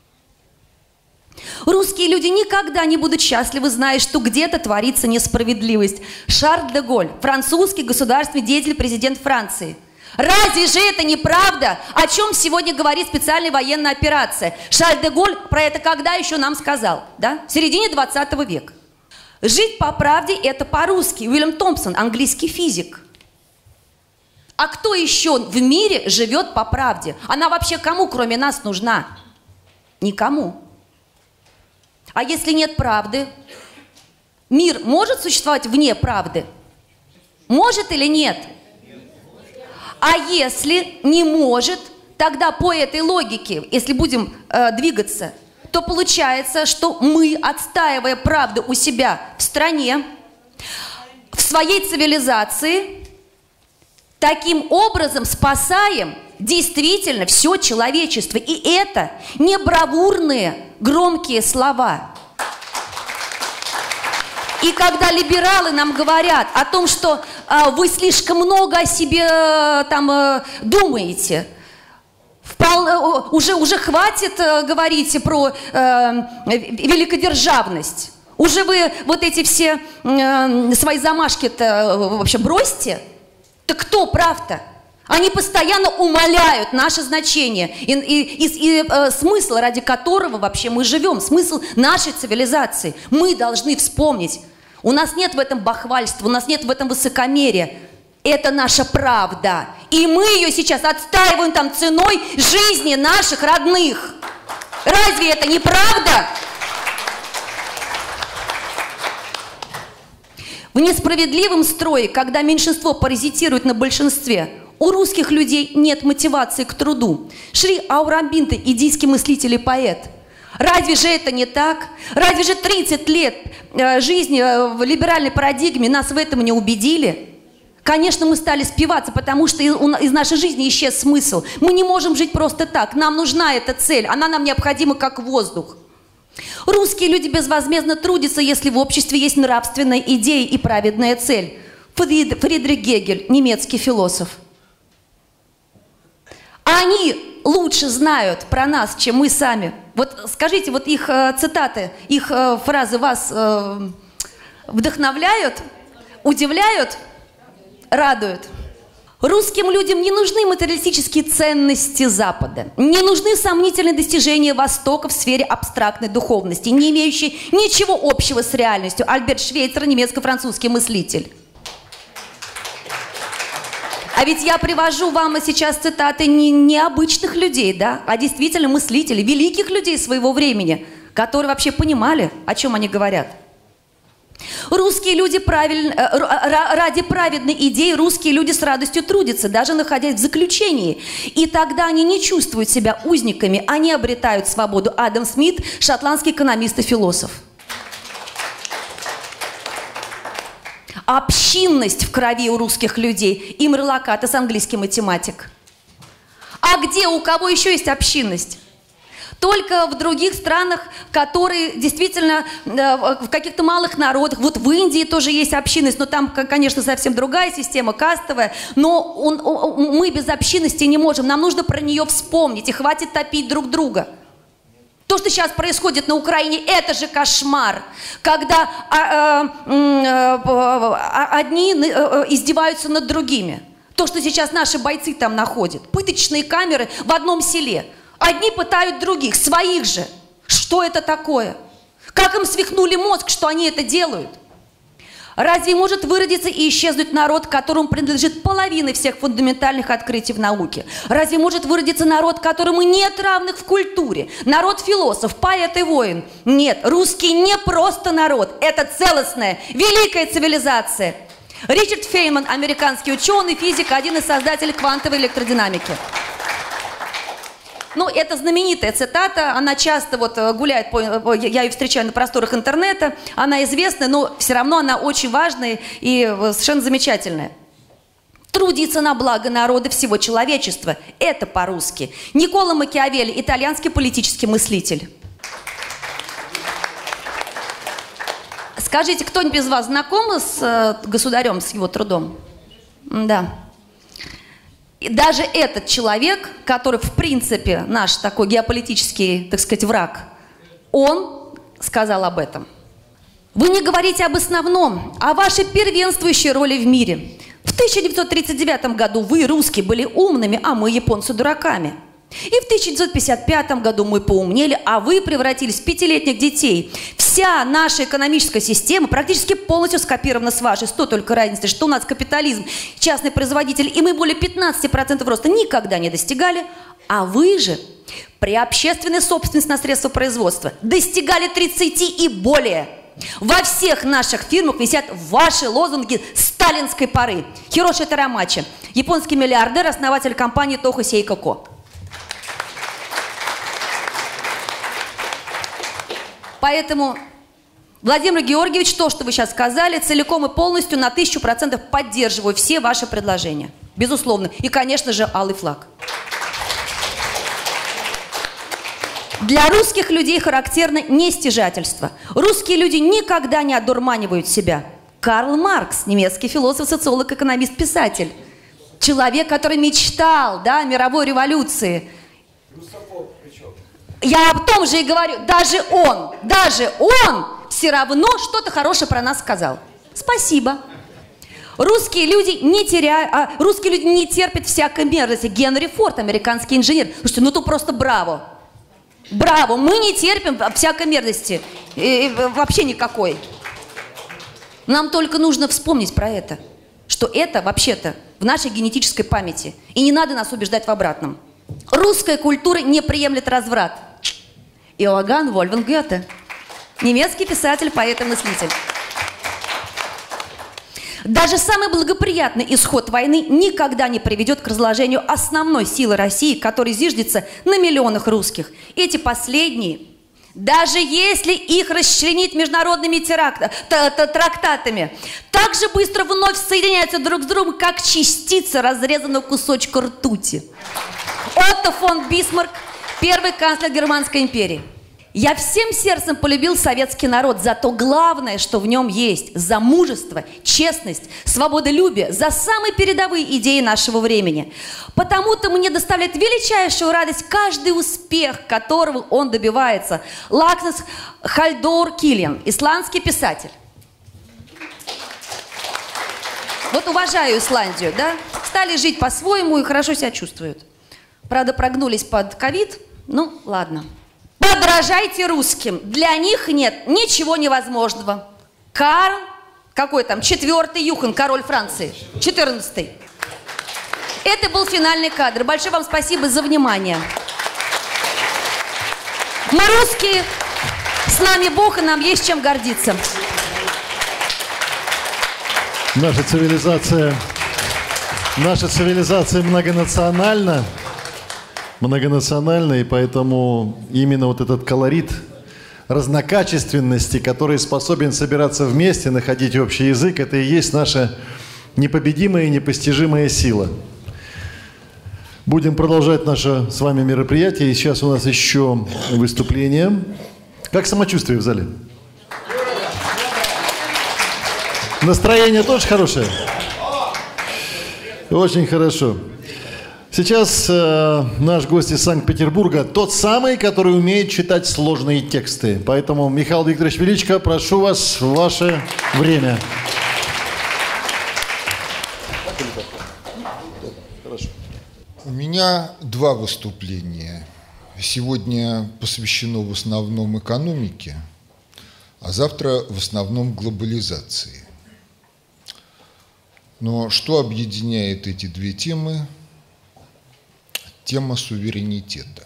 Русские люди никогда не будут счастливы, зная, что где-то творится несправедливость. Шарль де Голль, французский государственный деятель, президент Франции. Разве же это не правда, о чем сегодня говорит специальная военная операция? Шарль де Голль про это когда еще нам сказал? Да? В середине 20 века. Жить по правде – это по-русски. Уильям Томпсон, английский физик. А кто еще в мире живет по правде? Она вообще кому, кроме нас, нужна? Никому. А если нет правды, мир может существовать вне правды? Может или нет? А если не может, тогда по этой логике, если будем двигаться, то получается, что мы, отстаивая правду у себя в стране, в своей цивилизации таким образом спасаем действительно все человечество. И это не бравурные громкие слова. И когда либералы нам говорят о том, что вы слишком много о себе думаете, уже хватит говорить про великодержавность. Уже вы вот эти все свои замашки-то, в общем, бросьте. Так кто прав-то? Они постоянно умаляют наше значение и смысл, ради которого вообще мы живем, смысл нашей цивилизации. Мы должны вспомнить. У нас нет в этом бахвальства, у нас нет в этом высокомерия. Это наша правда. И мы ее сейчас отстаиваем там ценой жизни наших родных. Разве это не правда? В несправедливом строе, когда меньшинство паразитирует на большинстве, у русских людей нет мотивации к труду. Шри Аурамбинта, индийский мыслитель и поэт. Разве же это не так? Разве же 30 лет жизни в либеральной парадигме нас в этом не убедили? Конечно, мы стали спиваться, потому что из нашей жизни исчез смысл. Мы не можем жить просто так. Нам нужна эта цель, она нам необходима как воздух. Русские люди безвозмездно трудятся, если в обществе есть нравственная идея и праведная цель. Фридрих Гегель, немецкий философ. Они лучше знают про нас, чем мы сами. Вот скажите, вот их цитаты, их фразы вас вдохновляют, удивляют, радуют? Русским людям не нужны материалистические ценности Запада, не нужны сомнительные достижения Востока в сфере абстрактной духовности, не имеющие ничего общего с реальностью. Альберт Швейцер, немецко-французский мыслитель. А ведь я привожу вам сейчас цитаты не обычных людей, да, а действительно мыслителей, великих людей своего времени, которые вообще понимали, о чем они говорят. Русские люди ради праведной идеи, русские люди с радостью трудятся, даже находясь в заключении. И тогда они не чувствуют себя узниками, они обретают свободу. Адам Смит, шотландский экономист и философ. Общинность в крови у русских людей. Имр Лакатес, английский математик. А где, у кого еще есть общинность? Только в других странах, которые действительно в каких-то малых народах. Вот в Индии тоже есть общинность, но там, конечно, совсем другая система, кастовая. Но мы без общинности не можем. Нам нужно про нее вспомнить, и хватит топить друг друга. То, что сейчас происходит на Украине, это же кошмар. Когда одни издеваются над другими. То, что сейчас наши бойцы там находят. Пыточные камеры в одном селе. Одни пытают других, своих же. Что это такое? Как им свихнули мозг, что они это делают? Разве может выродиться и исчезнуть народ, которому принадлежит половина всех фундаментальных открытий в науке? Разве может выродиться народ, которому нет равных в культуре? Народ философ, поэт и воин? Нет, русский не просто народ, это целостная, великая цивилизация. Ричард Фейнман, американский ученый, физик, один из создателей квантовой электродинамики. Ну, это знаменитая цитата, она часто вот гуляет, я ее встречаю на просторах интернета, она известная, но все равно она очень важная и совершенно замечательная. Трудиться на благо народа всего человечества – это по-русски. Никколо Макиавелли, итальянский политический мыслитель. Скажите, кто-нибудь из вас знаком с государем, с его трудом? Да. И даже этот человек, который, в принципе, наш такой геополитический, так сказать, враг, он сказал об этом. Вы не говорите об основном, о вашей первенствующей роли в мире. В 1939 году вы, русские, были умными, а мы, японцы, дураками. И в 1955 году мы поумнели, а вы превратились в 5-летних детей. Вся наша экономическая система практически полностью скопирована с вашей. С той только разницей, что у нас капитализм, частный производитель, и мы более 15% роста никогда не достигали. А вы же при общественной собственности на средства производства достигали 30 и более. Во всех наших фирмах висят ваши лозунги сталинской поры. Хироши Тарамачи, японский миллиардер, основатель компании Toho Seiko Co. Поэтому Владимир Георгиевич, то, что вы сейчас сказали, целиком и полностью на 1000% поддерживаю все ваши предложения. Безусловно. И, конечно же, алый флаг. Для русских людей характерно нестяжательство. Русские люди никогда не одурманивают себя. Карл Маркс, немецкий философ, социолог, экономист, писатель. Человек, который мечтал, да, о мировой революции. Я о том же и говорю. Даже он все равно что-то хорошее про нас сказал. Спасибо. Русские люди не терпят всякой мерзости. Генри Форд, американский инженер. Слушайте, ну то просто браво. Браво, мы не терпим всякой мерзости. Вообще никакой. Нам только нужно вспомнить про это. Что это вообще-то в нашей генетической памяти. И не надо нас убеждать в обратном. Русская культура не приемлет разврат. Иоганн Вольфганг Гёте. Немецкий писатель, поэт и мыслитель. Даже самый благоприятный исход войны никогда не приведет к разложению основной силы России, которая зиждется на миллионах русских. Эти последние, даже если их расчленить международными трактатами, так же быстро вновь соединяются друг с другом, как частицы разрезанного кусочка ртути. Отто фон Бисмарк, первый канцлер Германской империи. Я всем сердцем полюбил советский народ за то главное, что в нем есть. За мужество, честность, свободолюбие, за самые передовые идеи нашего времени. Потому-то мне доставляет величайшую радость каждый успех, которого он добивается. Лакнес Хальдор Киллиан, исландский писатель. Вот уважаю Исландию, да? Стали жить по-своему и хорошо себя чувствуют. Правда, прогнулись под ковид, ну ладно. Подражайте русским. Для них нет ничего невозможного. Карл, какой там, 4-й Юхан, король Франции, 14-й. Это был финальный кадр. Большое вам спасибо за внимание. Мы русские, с нами Бог, и нам есть чем гордиться. Наша цивилизация многонациональна. Многонациональна, и поэтому именно вот этот колорит разнокачественности, который способен собираться вместе, находить общий язык, это и есть наша непобедимая и непостижимая сила. Будем продолжать наше с вами мероприятие. И сейчас у нас еще выступление. Как самочувствие в зале? Настроение тоже хорошее? Очень хорошо. Сейчас наш гость из Санкт-Петербурга, тот самый, который умеет читать сложные тексты. Поэтому, Михаил Викторович Величко, прошу вас, ваше время. У меня два выступления. Сегодня посвящено в основном экономике, а завтра в основном глобализации. Но что объединяет эти две темы? Тема суверенитета.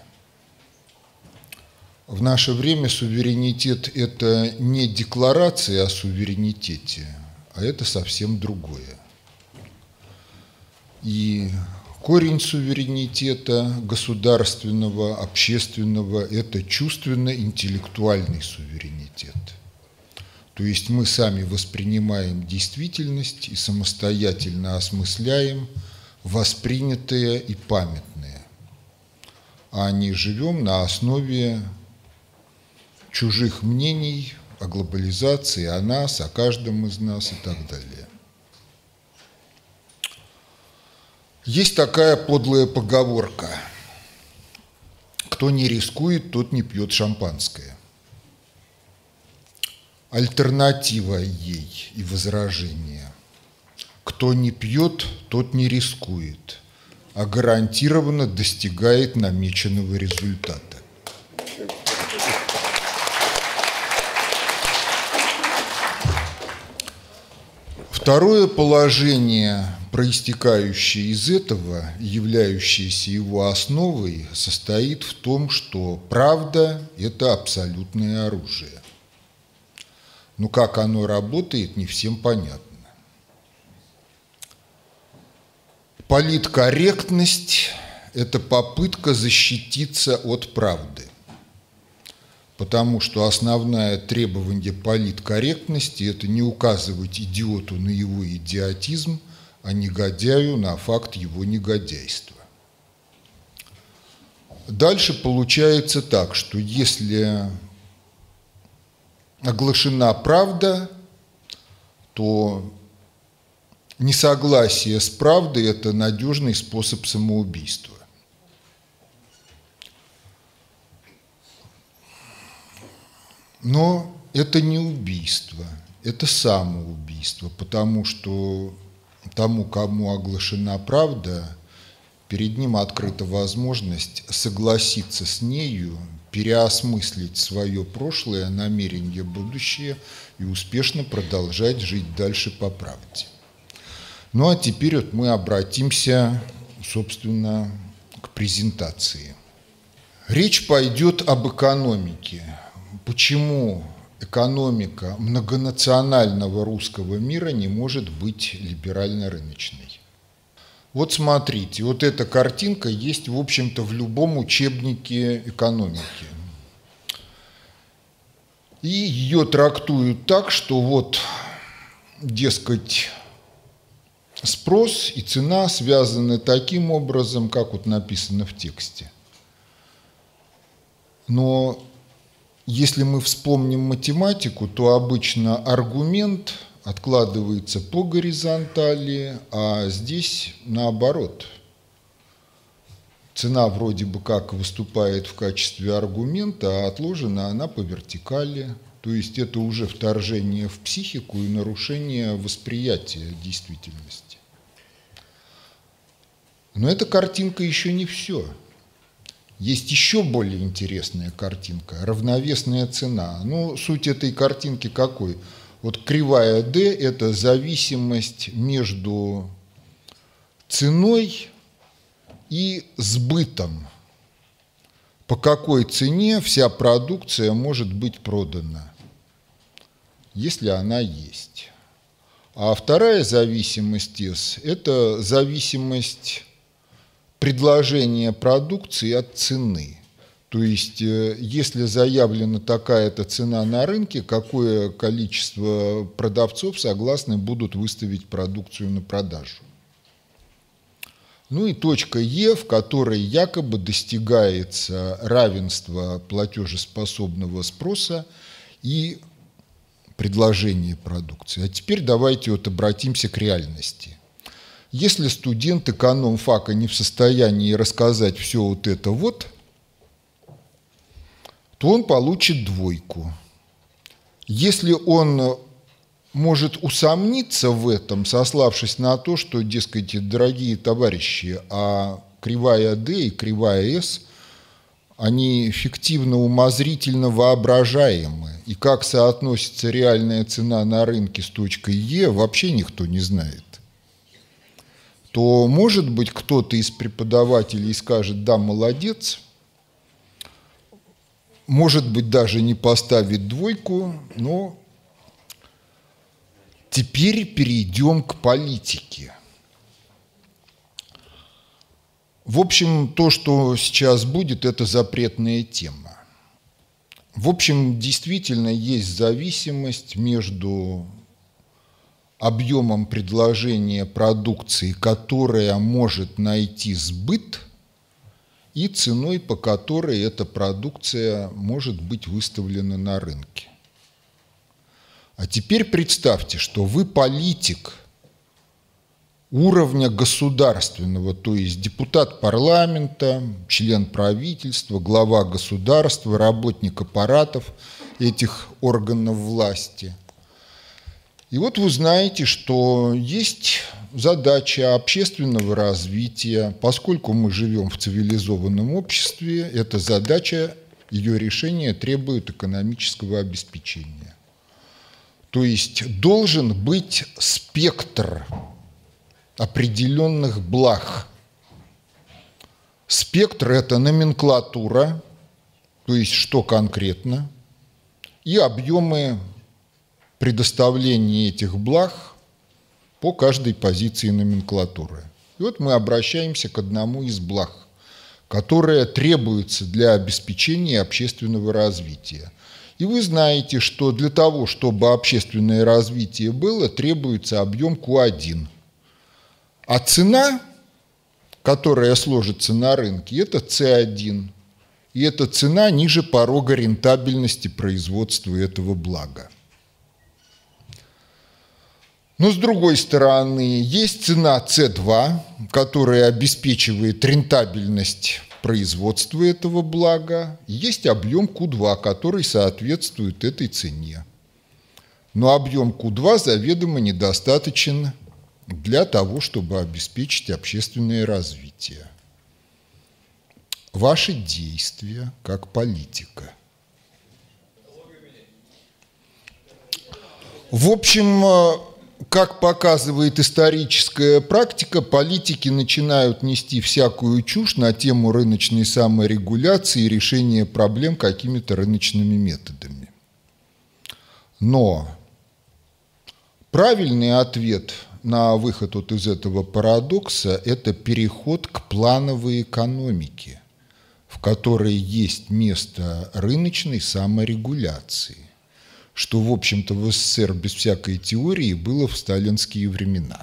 В наше время суверенитет – это не декларация о суверенитете, а это совсем другое. И корень суверенитета государственного, общественного – это чувственно-интеллектуальный суверенитет. То есть мы сами воспринимаем действительность и самостоятельно осмысляем воспринятое и памятное, а не живем на основе чужих мнений о глобализации, о нас, о каждом из нас и так далее. Есть такая подлая поговорка: кто не рискует, тот не пьет шампанское. Альтернатива ей и возражение: кто не пьет, тот не рискует, а гарантированно достигает намеченного результата. Второе положение, проистекающее из этого, являющееся его основой, состоит в том, что правда – это абсолютное оружие. Но как оно работает, не всем понятно. Политкорректность – это попытка защититься от правды. потому что основное требование политкорректности – это не указывать идиоту на его идиотизм, а негодяю на факт его негодяйства. Дальше получается так, что если оглашена правда, то несогласие с правдой – это надежный способ самоубийства. Но это не убийство, это самоубийство, потому что тому, кому оглашена правда, перед ним открыта возможность согласиться с нею, переосмыслить свое прошлое, намерение, будущее и успешно продолжать жить дальше по правде. Ну а теперь вот мы обратимся, собственно, к презентации. Речь пойдет об экономике. Почему экономика многонационального русского мира не может быть либерально-рыночной? Вот смотрите, вот эта картинка есть, в общем-то, в любом учебнике экономики. И ее трактуют так, что вот, дескать, спрос и цена связаны таким образом, как вот написано в тексте. Но если мы вспомним математику, то обычно аргумент откладывается по горизонтали, а здесь наоборот. Цена вроде бы как выступает в качестве аргумента, а отложена она по вертикали. То есть это уже вторжение в психику и нарушение восприятия действительности. Но эта картинка еще не все. Есть еще более интересная картинка – равновесная цена. Ну, суть этой картинки какой? Вот кривая D – это зависимость между ценой и сбытом. По какой цене вся продукция может быть продана, если она есть. А вторая зависимость S – это зависимость предложения продукции от цены. То есть, если заявлена такая-то цена на рынке, какое количество продавцов согласны будут выставить продукцию на продажу. Ну и точка Е, в которой якобы достигается равенство платежеспособного спроса и предложения продукции. А теперь давайте вот обратимся к реальности. Если студент экономфака не в состоянии рассказать все вот это вот, то он получит двойку. Если он может усомниться в этом, сославшись на то, что, дескать, дорогие товарищи, а кривая D и кривая S, они фиктивно-умозрительно воображаемы, и как соотносится реальная цена на рынке с точкой Е, вообще никто не знает, то, может быть, кто-то из преподавателей скажет: да, молодец, может быть, даже не поставит двойку, но теперь перейдем к политике. В общем, то, что сейчас будет, это запретная тема. В общем, действительно есть зависимость между объемом предложения продукции, которая может найти сбыт, и ценой, по которой эта продукция может быть выставлена на рынке. А теперь представьте, что вы политик уровня государственного, то есть депутат парламента, член правительства, глава государства, работник аппаратов этих органов власти. И вот вы знаете, что есть задача общественного развития. Поскольку мы живем в цивилизованном обществе, эта задача, ее решение требует экономического обеспечения. То есть должен быть спектр определенных благ. Спектр – это номенклатура, то есть что конкретно, и объемы предоставления этих благ по каждой позиции номенклатуры. И вот мы обращаемся к одному из благ, которая требуется для обеспечения общественного развития. И вы знаете, что для того, чтобы общественное развитие было, требуется объем Q1. А цена, которая сложится на рынке, это C1. И эта цена ниже порога рентабельности производства этого блага. Но, с другой стороны, есть цена C2, которая обеспечивает рентабельность производства этого блага. Есть объем Q2, который соответствует этой цене. Но объем Q2 заведомо недостаточен для того, чтобы обеспечить общественное развитие. Ваши действия как политика. В общем, как показывает историческая практика, политики начинают нести всякую чушь на тему рыночной саморегуляции и решения проблем какими-то рыночными методами. Но правильный ответ на выход вот из этого парадокса – это переход к плановой экономике, в которой есть место рыночной саморегуляции, что, в общем-то, в СССР без всякой теории было в сталинские времена.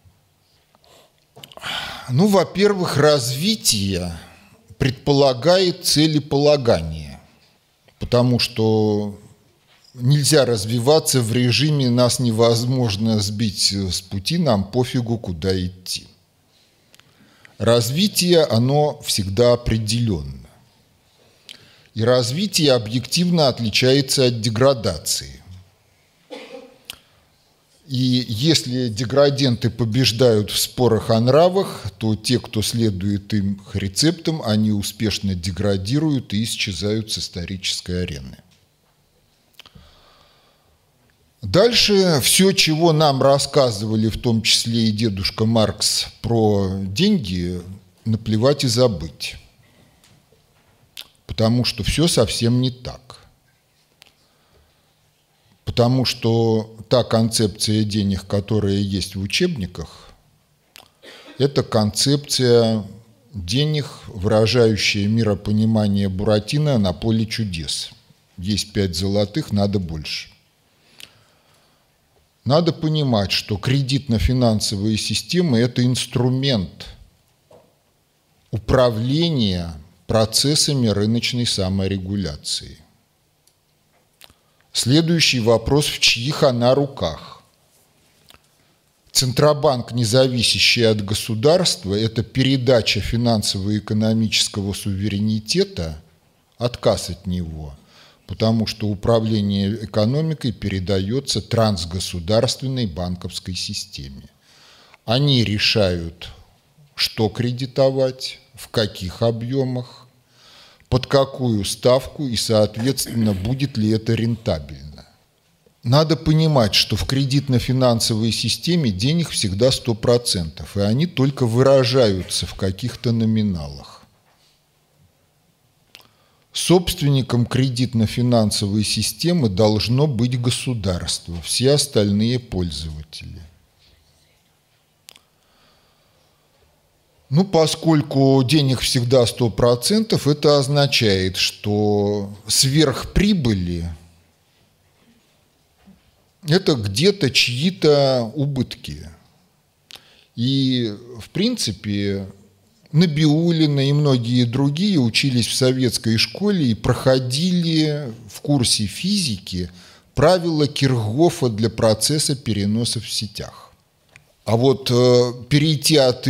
Ну, во-первых, развитие предполагает целеполагание, потому что нельзя развиваться в режиме «нас невозможно сбить с пути, нам пофигу, куда идти». Развитие, оно всегда определенно. И развитие объективно отличается от деградации. И если деграденты побеждают в спорах о нравах, то те, кто следует им рецептам, они успешно деградируют и исчезают с исторической арены. Дальше все, чего нам рассказывали, в том числе и дедушка Маркс, про деньги, наплевать и забыть. Потому что все совсем не так. Потому что та концепция денег, которая есть в учебниках, это концепция денег, выражающая миропонимание Буратино на поле чудес. Есть 5 золотых, надо больше. Надо понимать, что кредитно-финансовые системы – это инструмент управления процессами рыночной саморегуляции. Следующий вопрос – в чьих она руках? Центробанк, независящий от государства, это передача финансово-экономического суверенитета, отказ от него, потому что управление экономикой передается трансгосударственной банковской системе. Они решают, что кредитовать, в каких объемах, под какую ставку и, соответственно, будет ли это рентабельно. Надо понимать, что в кредитно-финансовой системе денег всегда 100%, и они только выражаются в каких-то номиналах. Собственником кредитно-финансовой системы должно быть государство, все остальные пользователи. Ну, поскольку денег всегда 100%, это означает, что сверхприбыли – это где-то чьи-то убытки. И, в принципе, Набиуллина и многие другие учились в советской школе и проходили в курсе физики правила Кирхгофа для процесса переноса в сетях. А вот перейти от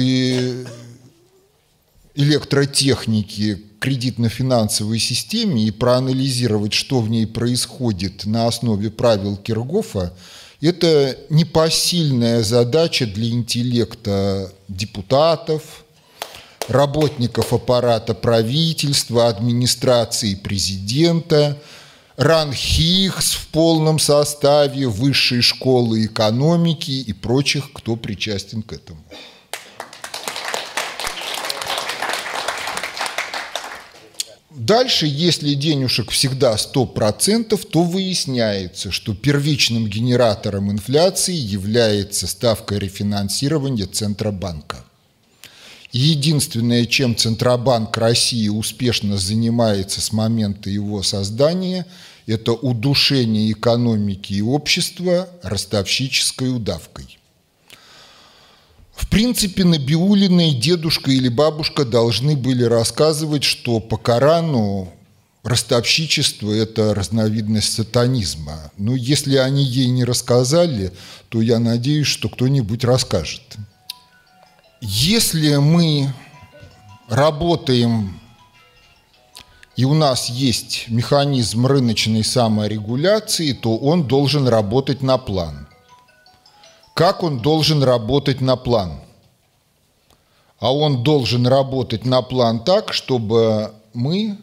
электротехники к кредитно-финансовой системе и проанализировать, что в ней происходит на основе правил Кирхгофа, это непосильная задача для интеллекта депутатов, работников аппарата правительства, администрации президента, РАНХИХС в полном составе, высшей школы экономики и прочих, кто причастен к этому. Дальше, если денежек всегда 100%, то выясняется, что первичным генератором инфляции является ставка рефинансирования Центробанка. И единственное, чем Центробанк России успешно занимается с момента его создания, это удушение экономики и общества ростовщической удавкой. В принципе, Набиуллина и дедушка или бабушка должны были рассказывать, что по Корану ростовщичество – это разновидность сатанизма. Но если они ей не рассказали, то я надеюсь, что кто-нибудь расскажет. Если мы работаем, и у нас есть механизм рыночной саморегуляции, то он должен работать на план. Как он должен работать на план? А он должен работать на план так, чтобы мы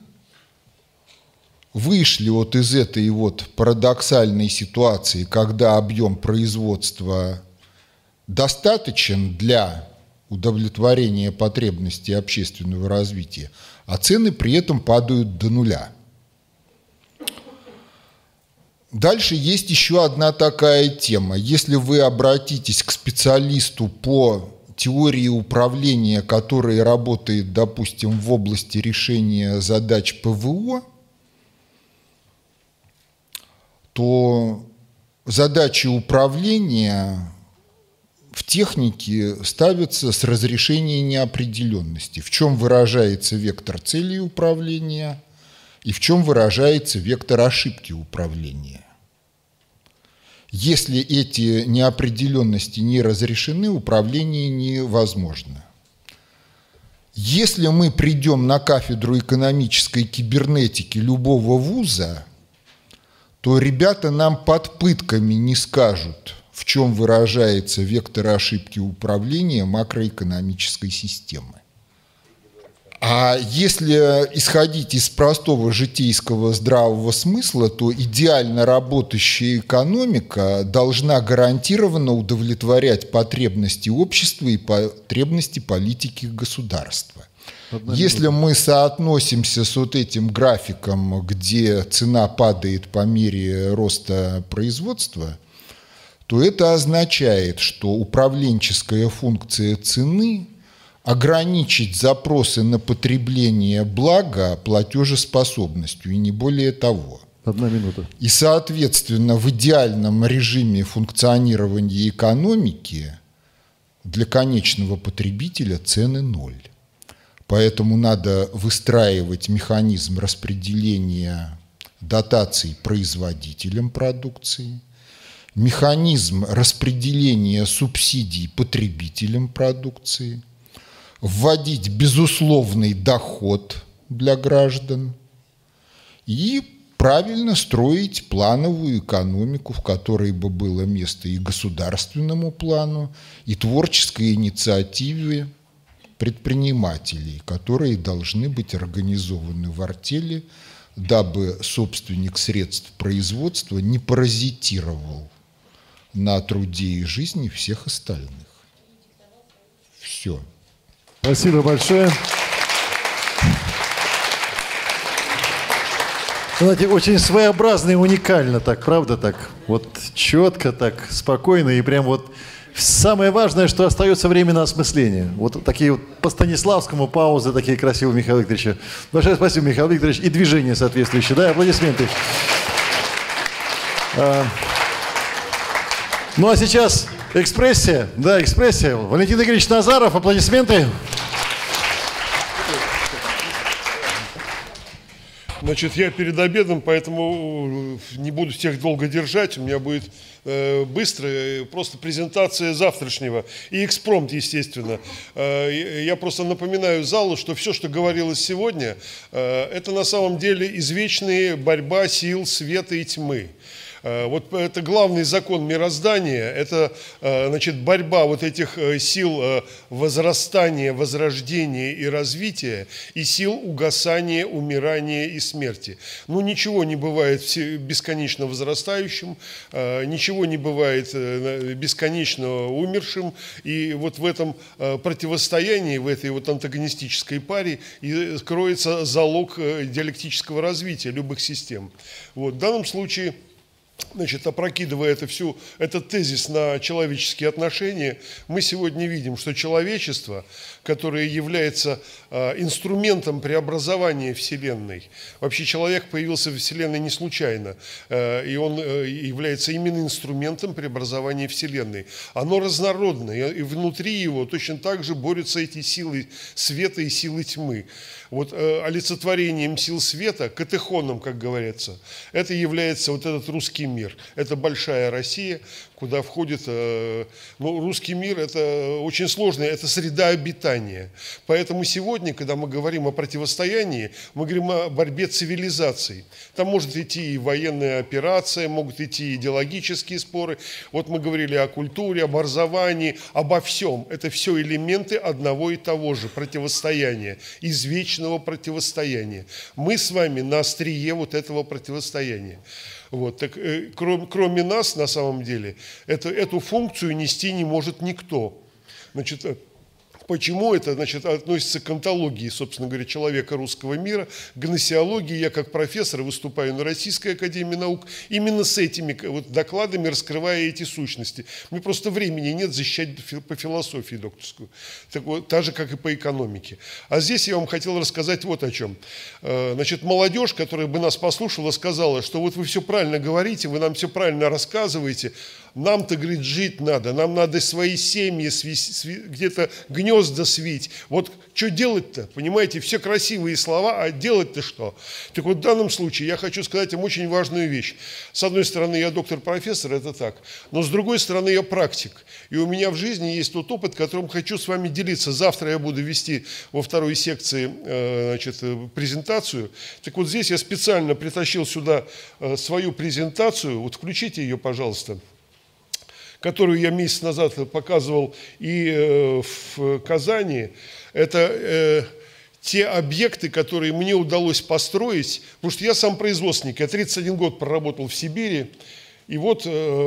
вышли вот из этой вот парадоксальной ситуации, когда объем производства достаточен для удовлетворения потребностей общественного развития, а цены при этом падают до нуля. Дальше есть еще одна такая тема. Если вы обратитесь к специалисту по теории управления, который работает, допустим, в области решения задач ПВО, то задачи управления в технике ставятся с разрешения неопределенности. В чем выражается вектор цели управления и в чем выражается вектор ошибки управления. Если эти неопределенности не разрешены, управление невозможно. Если мы придем на кафедру экономической кибернетики любого вуза, то ребята нам под пытками не скажут, в чем выражается вектор ошибки управления макроэкономической системы. А если исходить из простого житейского здравого смысла, то идеально работающая экономика должна гарантированно удовлетворять потребности общества и потребности политики государства. Если мы соотносимся с вот этим графиком, где цена падает по мере роста производства, то это означает, что управленческая функция цены – ограничить запросы на потребление блага платежеспособностью, и не более того. 1 минута. И, соответственно, в идеальном режиме функционирования экономики для конечного потребителя цены ноль. Поэтому надо выстраивать механизм распределения дотаций производителям продукции, механизм распределения субсидий потребителям продукции, вводить безусловный доход для граждан и правильно строить плановую экономику, в которой бы было место и государственному плану, и творческой инициативе предпринимателей, которые должны быть организованы в артели, дабы собственник средств производства не паразитировал на труде и жизни всех остальных. Все. Спасибо большое. Знаете, очень своеобразно и уникально так, правда так? Вот четко так, спокойно и прям вот самое важное, что остается время на осмысление. Вот такие вот по Станиславскому паузы, такие красивые, Михаил Викторович. Большое спасибо, Михаил Викторович. И движение соответствующее. Да, аплодисменты. Ну а сейчас экспрессия. Да, экспрессия. Валентин Игоревич Назаров, аплодисменты. Значит, я перед обедом, поэтому не буду всех долго держать. У меня будет быстро, просто презентация завтрашнего и экспромт, естественно. Я просто напоминаю залу, что все, что говорилось сегодня, это на самом деле извечная борьба сил света и тьмы. Вот это главный закон мироздания, это, значит, борьба вот этих сил возрастания, возрождения и развития и сил угасания, умирания и смерти. Ну, ничего не бывает бесконечно возрастающим, ничего не бывает бесконечно умершим, и вот в этом противостоянии, в этой вот антагонистической паре и кроется залог диалектического развития любых систем. Вот, в данном случае значит, опрокидывая этот тезис на человеческие отношения, мы сегодня видим, что человечество, которое является инструментом преобразования Вселенной, вообще человек появился в Вселенной не случайно, и он является именно инструментом преобразования Вселенной. Оно разнородное, и внутри его точно так же борются эти силы света и силы тьмы. Вот олицетворением сил света, катехоном, как говорится, это является вот этот русский мир. Это большая Россия, куда входит, русский мир – это очень сложно, это среда обитания. Поэтому сегодня, когда мы говорим о противостоянии, мы говорим о борьбе цивилизаций. Там может идти и военная операция, могут идти идеологические споры. Вот мы говорили о культуре, об образовании, обо всем. Это все элементы одного и того же противостояния, извечного противостояния. Мы с вами на острие вот этого противостояния. Вот, так, кроме нас, на самом деле, эту функцию нести не может никто. Значит, почему это, значит, относится к онтологии, собственно говоря, человека русского мира, гносеологии? Я как профессор выступаю на Российской академии наук, именно с этими вот докладами раскрывая эти сущности. Мне просто времени нет защищать по философии докторскую, так вот, так же, как и по экономике. А здесь я вам хотел рассказать вот о чем. Значит, молодежь, которая бы нас послушала, сказала, что вот вы все правильно говорите, вы нам все правильно рассказываете, нам-то, говорит, жить надо, нам надо свои семьи, где-то гнезда свить. Вот что делать-то? Понимаете, все красивые слова, а делать-то что? Так вот, в данном случае я хочу сказать вам очень важную вещь. С одной стороны, я доктор-профессор, это так, но с другой стороны, я практик. И у меня в жизни есть тот опыт, которым хочу с вами делиться. Завтра я буду вести во второй секции, значит, презентацию. Так вот, здесь я специально притащил сюда свою презентацию. Вот включите ее, пожалуйста, которую я месяц назад показывал и в Казани. Это те объекты, которые мне удалось построить, потому что я сам производственник, я 31 год проработал в Сибири, и вот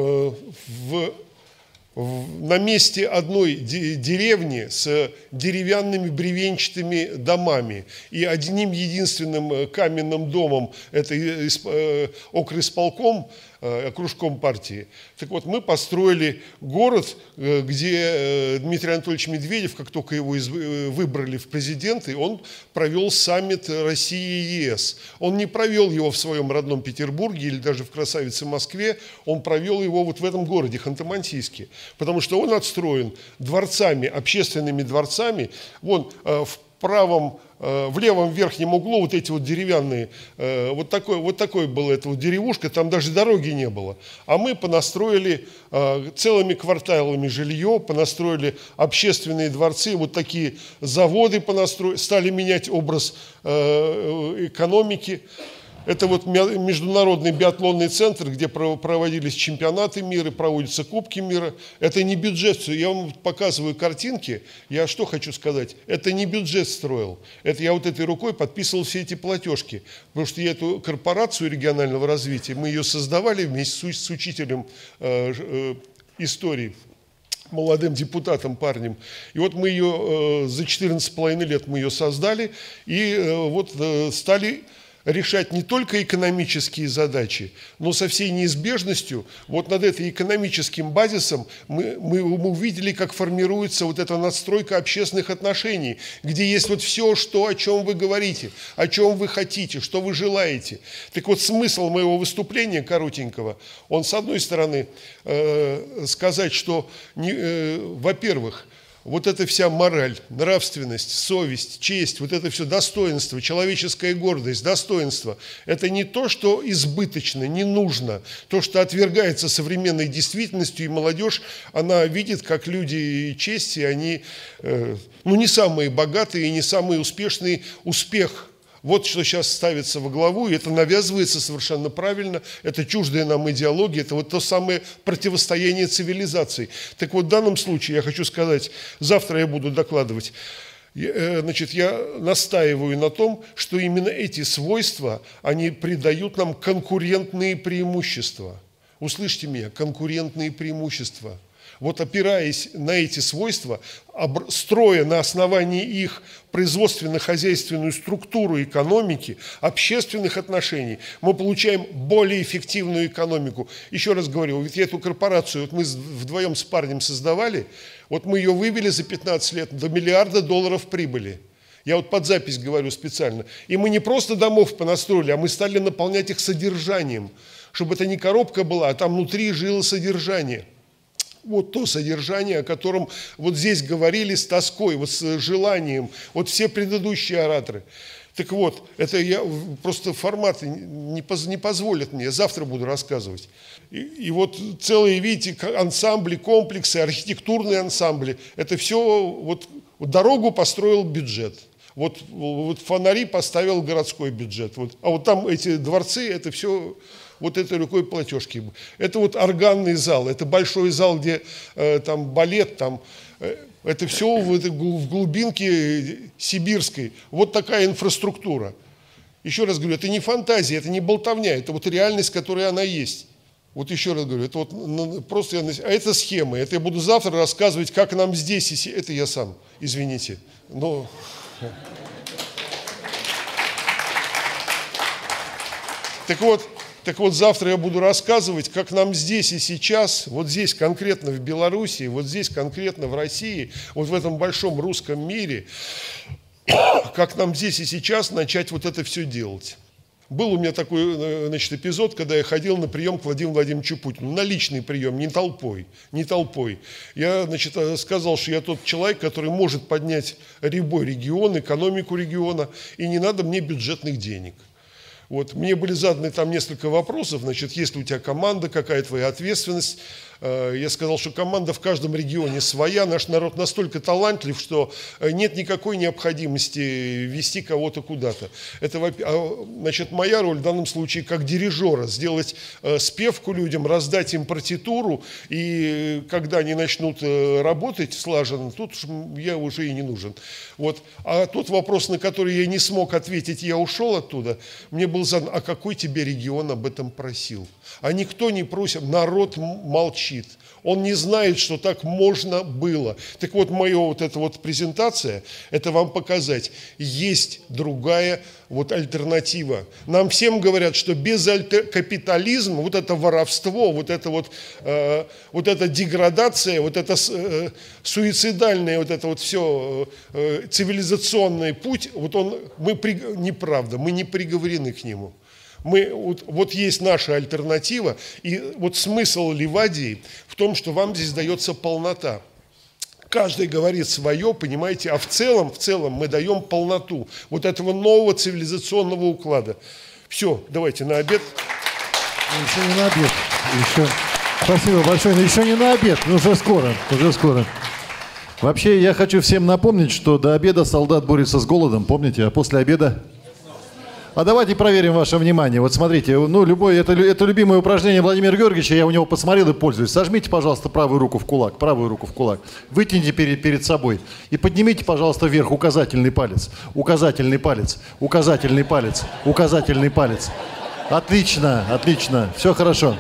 на месте одной деревни с деревянными бревенчатыми домами и одним единственным каменным домом, это окрисполком, окружком партии. Так вот, мы построили город, где Дмитрий Анатольевич Медведев, как только его выбрали в президенты, он провел саммит России и ЕС. Он не провел его в своем родном Петербурге или даже в красавице Москве, он провел его вот в этом городе, Ханты-Мансийске, потому что он отстроен дворцами, общественными дворцами. Вон в левом верхнем углу вот эти вот деревянные, вот такой была эта вот деревушка, там даже дороги не было. А мы понастроили целыми кварталами жилье, понастроили общественные дворцы, вот такие заводы понастроили, стали менять образ экономики. Это вот международный биатлонный центр, где проводились чемпионаты мира, проводятся кубки мира. Это не бюджет. Я вам показываю картинки. Я что хочу сказать? Это не бюджет строил. Это я вот этой рукой подписывал все эти платежки. Потому что я эту корпорацию регионального развития, мы ее создавали вместе с учителем истории, молодым депутатом, парнем. И вот мы ее за 14,5 лет мы ее создали и вот стали решать не только экономические задачи, но со всей неизбежностью вот над этим экономическим базисом мы увидели, как формируется вот эта надстройка общественных отношений, где есть вот все, о чем вы говорите, о чем вы хотите, что вы желаете. Так вот, смысл моего выступления коротенького, он, с одной стороны, сказать, что, во-первых, вот эта вся мораль, нравственность, совесть, честь, вот это все достоинство, человеческая гордость, достоинство, это не то, что избыточно, не нужно, то, что отвергается современной действительностью, и молодежь, она видит, как люди чести, они не самые богатые и не самые успешные, успех. Вот что сейчас ставится во главу, и это навязывается совершенно правильно, это чуждая нам идеология, это вот то самое противостояние цивилизаций. Так вот, в данном случае я хочу сказать, завтра я буду докладывать, значит, я настаиваю на том, что именно эти свойства, они придают нам конкурентные преимущества. Услышьте меня, конкурентные преимущества. Вот опираясь на эти свойства, строя на основании их производственно-хозяйственную структуру экономики, общественных отношений, мы получаем более эффективную экономику. Еще раз говорю, ведь эту корпорацию вот мы вдвоем с парнем создавали, вот мы ее вывели за 15 лет до $1 миллиарда прибыли. Я вот под запись говорю специально. И мы не просто домов понастроили, а мы стали наполнять их содержанием, чтобы это не коробка была, а там внутри жило содержание. Вот то содержание, о котором вот здесь говорили с тоской, вот с желанием, вот все предыдущие ораторы. Так вот, это я просто форматы не позволят мне, завтра буду рассказывать. И вот целые, видите, ансамбли, комплексы, архитектурные ансамбли, это все, вот дорогу построил бюджет. Вот фонари поставил городской бюджет. Вот, а вот там эти дворцы, это все вот этой рукой платежки. Это вот органный зал, это большой зал, где там балет, там, это все в глубинке сибирской. Вот такая инфраструктура. Еще раз говорю, это не фантазия, это не болтовня, это вот реальность, которая она есть. Вот еще раз говорю, это вот просто, а это схемы, это я буду завтра рассказывать, как нам здесь, это я сам, извините, но... Так вот, завтра я буду рассказывать, как нам здесь и сейчас, вот здесь конкретно в Белоруссии, вот здесь конкретно в России, вот в этом большом русском мире, как нам здесь и сейчас начать вот это все делать. Был у меня такой, значит, эпизод, когда я ходил на прием к Владимиру Владимировичу Путину, на личный прием, не толпой. Я, значит, сказал, что я тот человек, который может поднять любой регион, экономику региона, и не надо мне бюджетных денег. Вот, мне были заданы там несколько вопросов, значит, есть ли у тебя команда, какая твоя ответственность. Я сказал, что команда в каждом регионе своя, наш народ настолько талантлив, что нет никакой необходимости вести кого-то куда-то. Это, значит, моя роль в данном случае как дирижера, сделать спевку людям, раздать им партитуру, и когда они начнут работать слаженно, тут я уже и не нужен. Вот. А тот вопрос, на который я не смог ответить, я ушел оттуда, мне был задан, а какой тебе регион об этом просил? А никто не просит, народ молчит. Он не знает, что так можно было. Так вот, моя вот эта вот презентация, это вам показать, есть другая вот альтернатива. Нам всем говорят, что без капитализма, вот это воровство, вот эта деградация, вот это суицидальное, вот это вот все цивилизационный путь, неправда, мы не приговорены к нему. Вот есть наша альтернатива, и вот смысл Ливадии в том, что вам здесь дается полнота. Каждый говорит свое, понимаете, а в целом мы даем полноту вот этого нового цивилизационного уклада. Все, давайте на обед. Еще не на обед. Спасибо большое, но еще не на обед, уже скоро. Вообще, я хочу всем напомнить, что до обеда солдат борется с голодом, помните, а после обеда... А давайте проверим ваше внимание. Вот смотрите, это любимое упражнение Владимира Георгиевича, я у него посмотрел и пользуюсь. Сожмите, пожалуйста, правую руку в кулак. Вытяните перед собой. И поднимите, пожалуйста, вверх указательный палец. Указательный палец. Отлично. Все хорошо.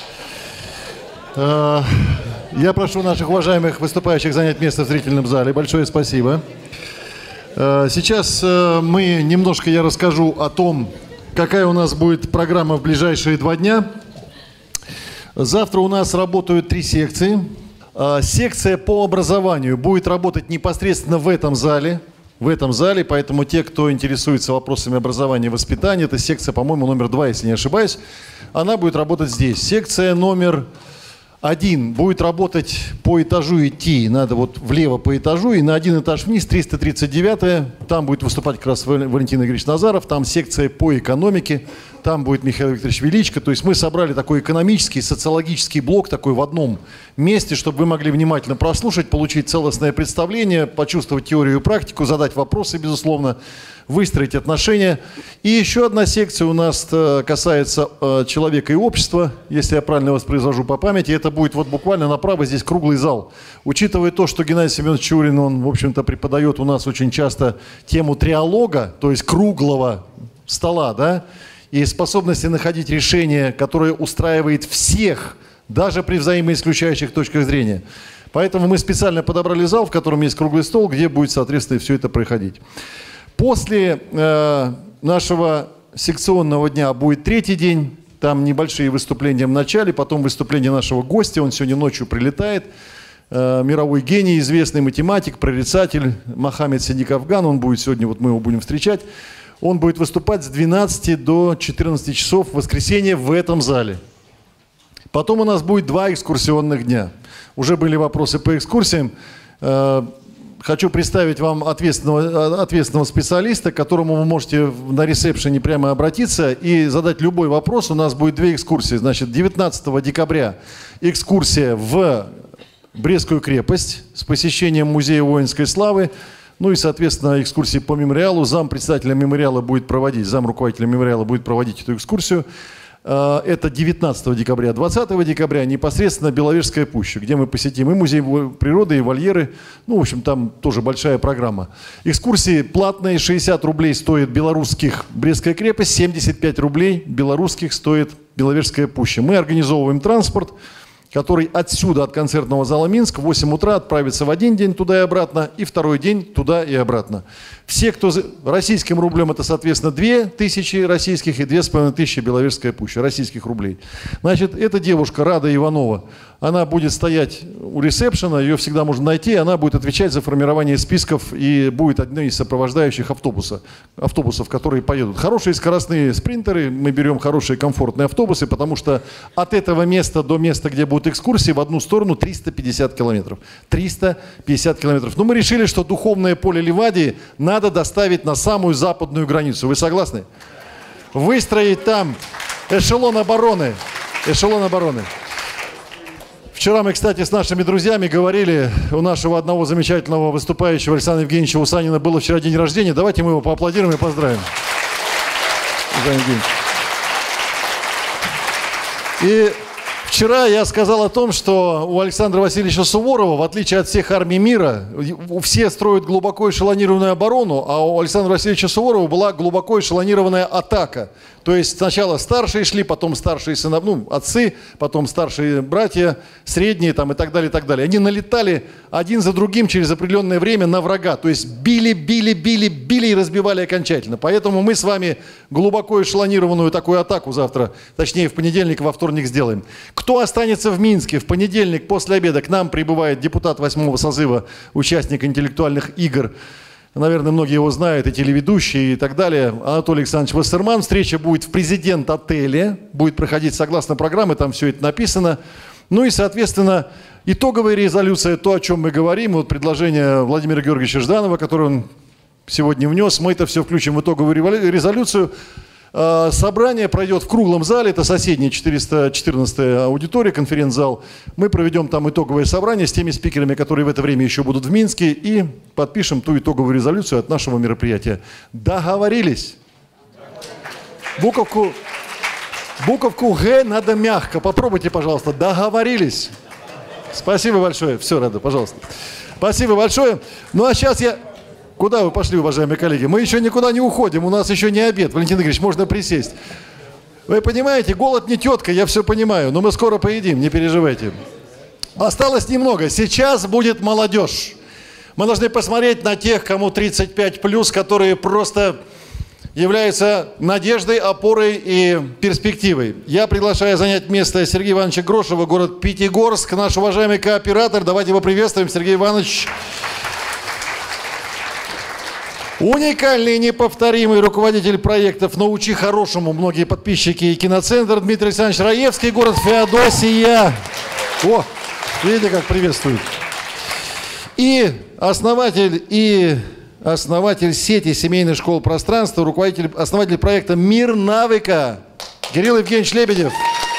Я прошу наших уважаемых выступающих занять место в зрительном зале. Большое спасибо. Сейчас я расскажу о том, какая у нас будет программа в ближайшие 2 дня. Завтра у нас работают 3 секции. Секция по образованию будет работать непосредственно в этом зале, поэтому те, кто интересуется вопросами образования и воспитания, это секция, по-моему, номер 2, если не ошибаюсь, она будет работать здесь. Секция номер 1 будет работать по этажу идти, надо вот влево по этажу, и на 1 этаж вниз, 339-я, там будет выступать как раз Валентин Игоревич Назаров, там секция по экономике, там будет Михаил Викторович Величко, то есть мы собрали такой экономический, социологический блок такой в одном месте, чтобы вы могли внимательно прослушать, получить целостное представление, почувствовать теорию и практику, задать вопросы, безусловно, выстроить отношения. И еще одна секция у нас касается человека и общества, если я правильно воспроизвожу по памяти. Это будет вот буквально направо здесь круглый зал. Учитывая то, что Геннадий Семенович Чурин, он, в общем-то, преподает у нас очень часто тему триалога, то есть круглого стола, да, и способности находить решение, которое устраивает всех даже при взаимоисключающих точках зрения. Поэтому мы специально подобрали зал, в котором есть круглый стол, где будет, соответственно, все это происходить. После нашего секционного дня будет третий день. Там небольшие выступления в начале, потом выступление нашего гостя. Он сегодня ночью прилетает. Мировой гений, известный математик, прорицатель Мохаммед Сидик Афган. Он будет сегодня, вот мы его будем встречать. Он будет выступать с 12 до 14 часов в воскресенье в этом зале. Потом у нас будет 2 экскурсионных дня. Уже были вопросы по экскурсиям. Хочу представить вам ответственного специалиста, к которому вы можете на ресепшене прямо обратиться и задать любой вопрос. У нас будет 2 экскурсии. Значит, 19 декабря экскурсия в Брестскую крепость с посещением Музея воинской славы. Ну и, соответственно, экскурсии по мемориалу. Зампредседателя мемориала будет проводить, замруководителя мемориала будет проводить эту экскурсию. Это 19 декабря. 20 декабря непосредственно Беловежская пуща, где мы посетим и музей природы, и вольеры. Ну, в общем, там тоже большая программа. Экскурсии платные, 60 рублей стоит белорусских Брестская крепость, 75 рублей белорусских стоит Беловежская пуща. Мы организовываем транспорт, который отсюда, от концертного зала Минск, в 8 утра отправится в один день туда и обратно, и второй день туда и обратно. Все, кто российским рублем, это, соответственно, 2000 российских и 2500 Беловежская пуща российских рублей. Значит, эта девушка, Рада Иванова, она будет стоять у ресепшена, ее всегда можно найти, она будет отвечать за формирование списков и будет одной из сопровождающих автобусов, которые поедут. Хорошие скоростные спринтеры, мы берем хорошие комфортные автобусы, потому что от этого места до места, где будут экскурсии, в одну сторону 350 километров. 350 километров. Но мы решили, что духовное поле Ливадии надо доставить на самую западную границу. Вы согласны? Выстроить там эшелон обороны. Эшелон обороны. Вчера мы, кстати, с нашими друзьями говорили, у нашего одного замечательного выступающего Александра Евгеньевича Усанина было вчера день рождения. Давайте мы его поаплодируем и поздравим. И вчера я сказал о том, что у Александра Васильевича Суворова, в отличие от всех армий мира, все строят глубоко эшелонированную оборону, а у Александра Васильевича Суворова была глубоко эшелонированная атака. То есть сначала старшие шли, потом старшие сыновья, отцы, потом старшие братья, средние там, и так далее, и так далее. Они налетали один за другим через определенное время на врага. То есть били и разбивали окончательно. Поэтому мы с вами глубоко эшелонированную такую атаку завтра, точнее в понедельник, во вторник сделаем. Кто останется в Минске в понедельник после обеда? К нам прибывает депутат 8-го созыва, участник интеллектуальных игр. Наверное, многие его знают, и телеведущие, и так далее. Анатолий Александрович Вассерман. Встреча будет в президент-отеле. Будет проходить согласно программе, там все это написано. Ну и, соответственно, итоговая резолюция, то, о чем мы говорим. Вот предложение Владимира Георгиевича Жданова, которое он сегодня внес. Мы это все включим в итоговую резолюцию. Собрание пройдет в круглом зале, это соседняя 414-я аудитория, конференц-зал. Мы проведем там итоговое собрание с теми спикерами, которые в это время еще будут в Минске, и подпишем ту итоговую резолюцию от нашего мероприятия. Договорились? Буковку «Г» надо мягко. Попробуйте, пожалуйста. Договорились? Спасибо большое. Все, Рада, пожалуйста. Спасибо большое. Ну а сейчас я... Куда вы пошли, уважаемые коллеги? Мы еще никуда не уходим, у нас еще не обед. Валентин Игоревич, можно присесть. Вы понимаете, голод не тетка, я все понимаю, но мы скоро поедим, не переживайте. Осталось немного. Сейчас будет молодежь. Мы должны посмотреть на тех, кому 35+, которые просто являются надеждой, опорой и перспективой. Я приглашаю занять место Сергея Ивановича Грошева, город Пятигорск, наш уважаемый кооператор. Давайте его приветствуем, Сергей Иванович. Уникальный и неповторимый руководитель проектов «Научи хорошему», многие подписчики и киноцентр, Дмитрий Александрович Раевский, город Феодосия. О, видите, как приветствуют. И основатель сети семейных школ пространства, основатель проекта «Мир навыка» Кирилл Евгеньевич Лебедев.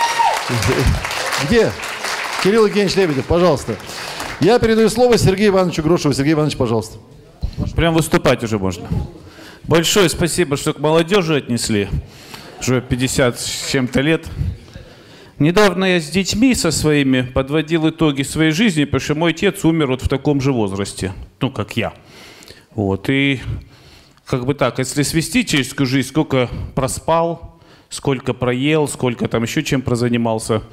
Где? Кирилл Евгеньевич Лебедев, пожалуйста. Я передаю слово Сергею Ивановичу Грошеву. Сергей Иванович, пожалуйста. Прям выступать уже можно. Большое спасибо, что к молодежи отнесли. Уже 50 с чем-то лет. Недавно я с детьми со своими подводил итоги своей жизни, потому что мой отец умер вот в таком же возрасте, ну, как я. Вот, и как бы так, если свести человеческую жизнь, сколько проспал, сколько проел, сколько там еще чем прозанимался.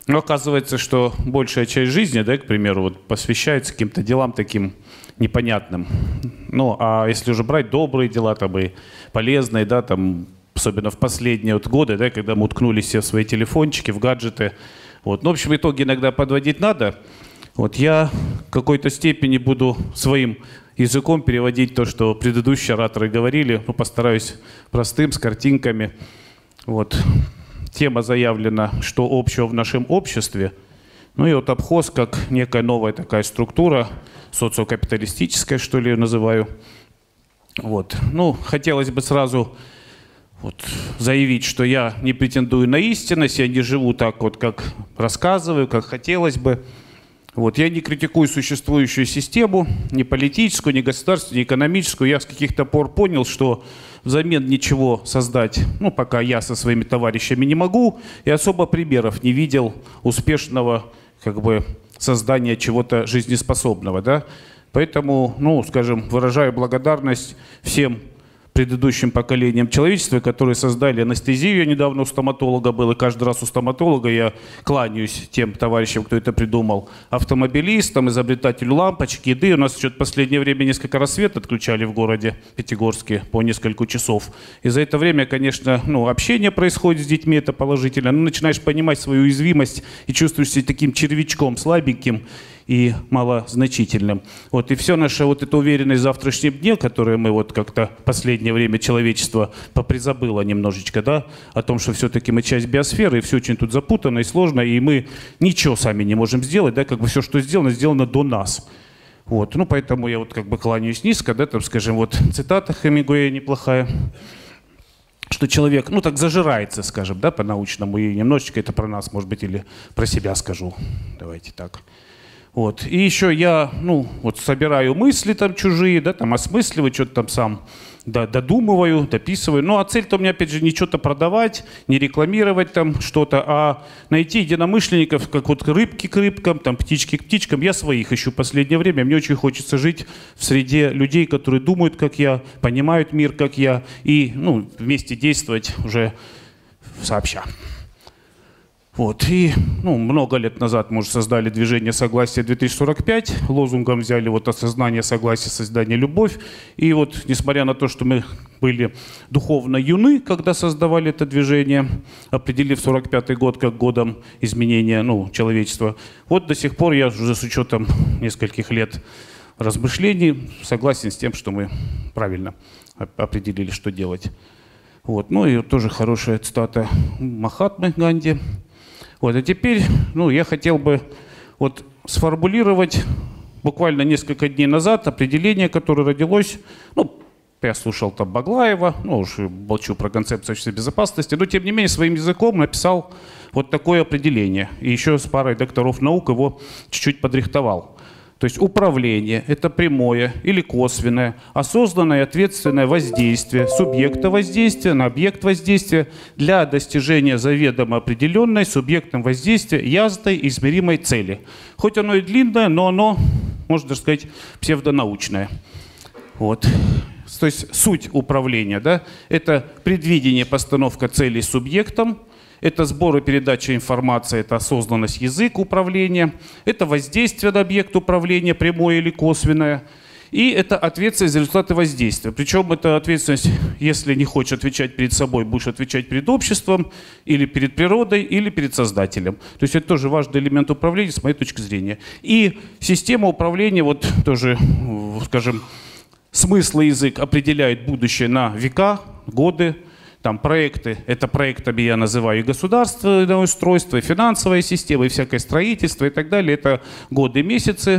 Но оказывается, что большая часть жизни, да, к примеру, вот посвящается каким-то делам таким непонятным. Ну, а если уже брать добрые дела, там, и полезные, да, там, особенно в последние вот годы, да, когда мы уткнулись все в свои телефончики, в гаджеты. Вот. Ну, в общем, итоги иногда подводить надо. Вот я в какой-то степени буду своим языком переводить то, что предыдущие ораторы говорили. Ну, постараюсь простым, с картинками. Вот. Тема заявлена, что общего в нашем обществе. Ну и вот обхоз как некая новая такая структура, социокапиталистическая, что ли, ее называю. Вот. Ну, хотелось бы сразу вот заявить, что я не претендую на истинность, я не живу так вот, как рассказываю, как хотелось бы. Вот. Я не критикую существующую систему, ни политическую, ни государственную, ни экономическую. Я с каких-то пор понял, что взамен ничего создать, ну, пока я со своими товарищами не могу, и особо примеров не видел успешного, как бы, создания чего-то жизнеспособного, да. Поэтому, ну, скажем, выражаю благодарность всем предыдущим поколениям человечества, которые создали анестезию. Я недавно у стоматолога был, и каждый раз у стоматолога я кланяюсь тем товарищам, кто это придумал. Автомобилистам, изобретателю лампочек, еды. У нас что-то в последнее время несколько раз свет отключали в городе Пятигорске по несколько часов. И за это время, конечно, ну, общение происходит с детьми, это положительно. Но начинаешь понимать свою уязвимость и чувствуешь себя таким червячком слабеньким и малозначительным. Вот, и все наша вот эта уверенность в завтрашнем дне, которую мы вот как-то в последнее время человечество попризабыло немножечко, да, о том, что все-таки мы часть биосферы, и все очень тут запутанно и сложно, и мы ничего сами не можем сделать, да, как бы все, что сделано, сделано до нас. Вот, ну, поэтому я вот как бы кланяюсь низко, да, там, скажем, вот цитата Хемингуэя неплохая, что человек, ну, так зажирается, скажем, да, по-научному, и немножечко это про нас, может быть, или про себя скажу, давайте так. Вот. И еще я, ну, вот собираю мысли там чужие, да, там осмысливаю, что-то там сам додумываю, дописываю. Ну, а цель-то у меня, опять же, не что-то продавать, не рекламировать там что-то, а найти единомышленников, как вот рыбки к рыбкам, там птички к птичкам. Я своих ищу в последнее время. Мне очень хочется жить в среде людей, которые думают, как я, понимают мир, как я, и, ну, вместе действовать уже сообща. Вот. И, ну, много лет назад мы уже создали движение «Согласие 2045». Лозунгом взяли вот осознание, согласие, создание, любовь. И вот, несмотря на то, что мы были духовно юны, когда создавали это движение, определив 45-й год как годом изменения, ну, человечества, вот до сих пор я уже с учетом нескольких лет размышлений согласен с тем, что мы правильно определили, что делать. Вот. Ну и тоже хорошая цитата Махатмы Ганди. Вот, а теперь, ну, я хотел бы вот сформулировать буквально несколько дней назад определение, которое родилось, ну, я слушал там Баглаева, ну, уж молчу про концепцию общественной безопасности, но, тем не менее, своим языком написал вот такое определение. И еще с парой докторов наук его чуть-чуть подрихтовал. То есть управление – это прямое или косвенное, осознанное и ответственное воздействие субъекта воздействия на объект воздействия для достижения заведомо определенной субъектом воздействия ясной и измеримой цели. Хоть оно и длинное, но оно, можно даже сказать, псевдонаучное. Вот. То есть суть управления, да, это предвидение, постановка целей субъектом, это сбор и передача информации, это осознанность, язык управления, это воздействие на объект управления, прямое или косвенное, и это ответственность за результаты воздействия. Причем эта ответственность, если не хочешь отвечать перед собой, будешь отвечать перед обществом, или перед природой, или перед создателем. То есть это тоже важный элемент управления с моей точки зрения. И система управления, вот тоже, скажем, смысл и язык определяет будущее на века, годы. Там проекты, это проектами я называю и государственное устройство, и финансовая система, и всякое строительство и так далее. Это годы, месяцы,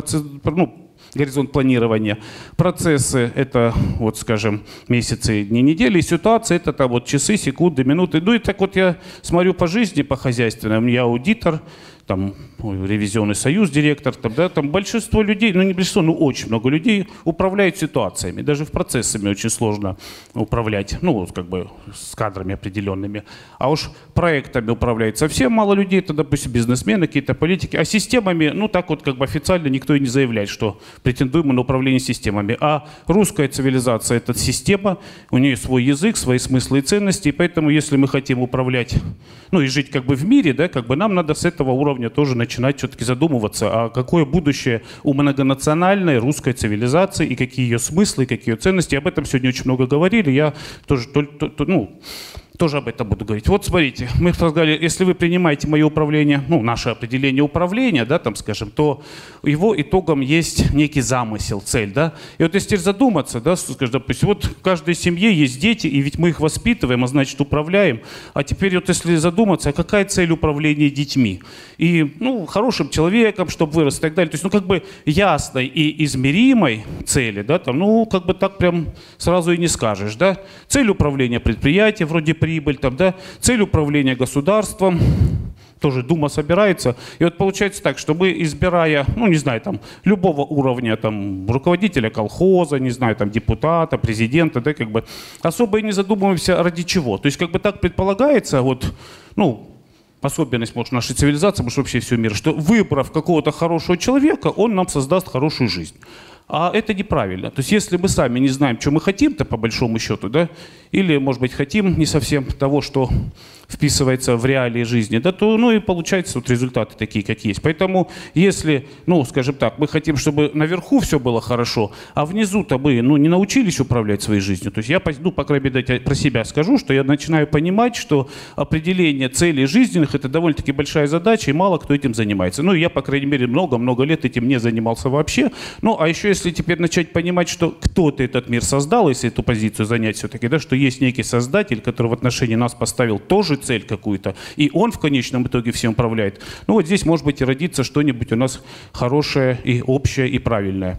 ну, горизонт планирования. Процессы – это, вот, скажем, месяцы, дни, недели. И ситуация – это там, вот, часы, секунды, минуты. Ну и так вот я смотрю по жизни, по хозяйственному. Я аудитор, там ревизионный союз, директор, там, да, там большинство людей, ну не большинство, но очень много людей управляют ситуациями. Даже в процессами очень сложно управлять, ну, как бы с кадрами определенными. А уж проектами управляет совсем мало людей, это, допустим, бизнесмены, какие-то политики. А системами, ну, так вот как бы официально никто и не заявляет, что претендуем на управление системами. А русская цивилизация – это система, у нее свой язык, свои смыслы и ценности, и поэтому, если мы хотим управлять, ну, и жить как бы в мире, да, как бы нам надо с этого уровня тоже начинать все-таки задумываться, а какое будущее у многонациональной русской цивилизации, и какие ее смыслы, и какие ее ценности. Об этом сегодня очень много говорили, я тоже, тоже об этом буду говорить. Вот смотрите, мы сказали, если вы принимаете мое управление, ну, наше определение управления, да, там, скажем, то его итогом есть некий замысел, цель, да. И вот если задуматься, да, скажем, допустим, вот в каждой семье есть дети, и ведь мы их воспитываем, а значит управляем. А теперь вот если задуматься, а какая цель управления детьми? И, ну, хорошим человеком, чтобы вырос и так далее. То есть, ну, как бы ясной и измеримой цели, да, там, ну, как бы так прям сразу и не скажешь, да. Цель управления предприятия, вроде прибыль, там, да, цель управления государством, тоже Дума собирается. И вот получается так, что мы, избирая, ну, не знаю, там, любого уровня, там, руководителя колхоза, не знаю, там, депутата, президента, да, как бы, особо и не задумываемся ради чего. То есть, как бы так предполагается, вот, ну, особенность, может, нашей цивилизации, может, вообще всего мира, что выбрав какого-то хорошего человека, он нам создаст хорошую жизнь. А это неправильно. То есть если мы сами не знаем, что мы хотим-то по большому счету, да, или, может быть, хотим не совсем того, что вписывается в реалии жизни, да, то, ну, и получаются вот результаты такие, как есть. Поэтому если, ну, скажем так, мы хотим, чтобы наверху все было хорошо, а внизу-то мы, ну, не научились управлять своей жизнью. То есть я, ну, по крайней мере, про себя скажу, что я начинаю понимать, что определение целей жизненных – это довольно-таки большая задача, и мало кто этим занимается. Ну, я, по крайней мере, много-много лет этим не занимался вообще. Ну, а еще если теперь начать понимать, что кто-то этот мир создал, если эту позицию занять все-таки, да, что есть некий создатель, который в отношении нас поставил тоже цель какую-то, и он в конечном итоге всем управляет. Ну вот здесь, может быть, и родится что-нибудь у нас хорошее и общее и правильное.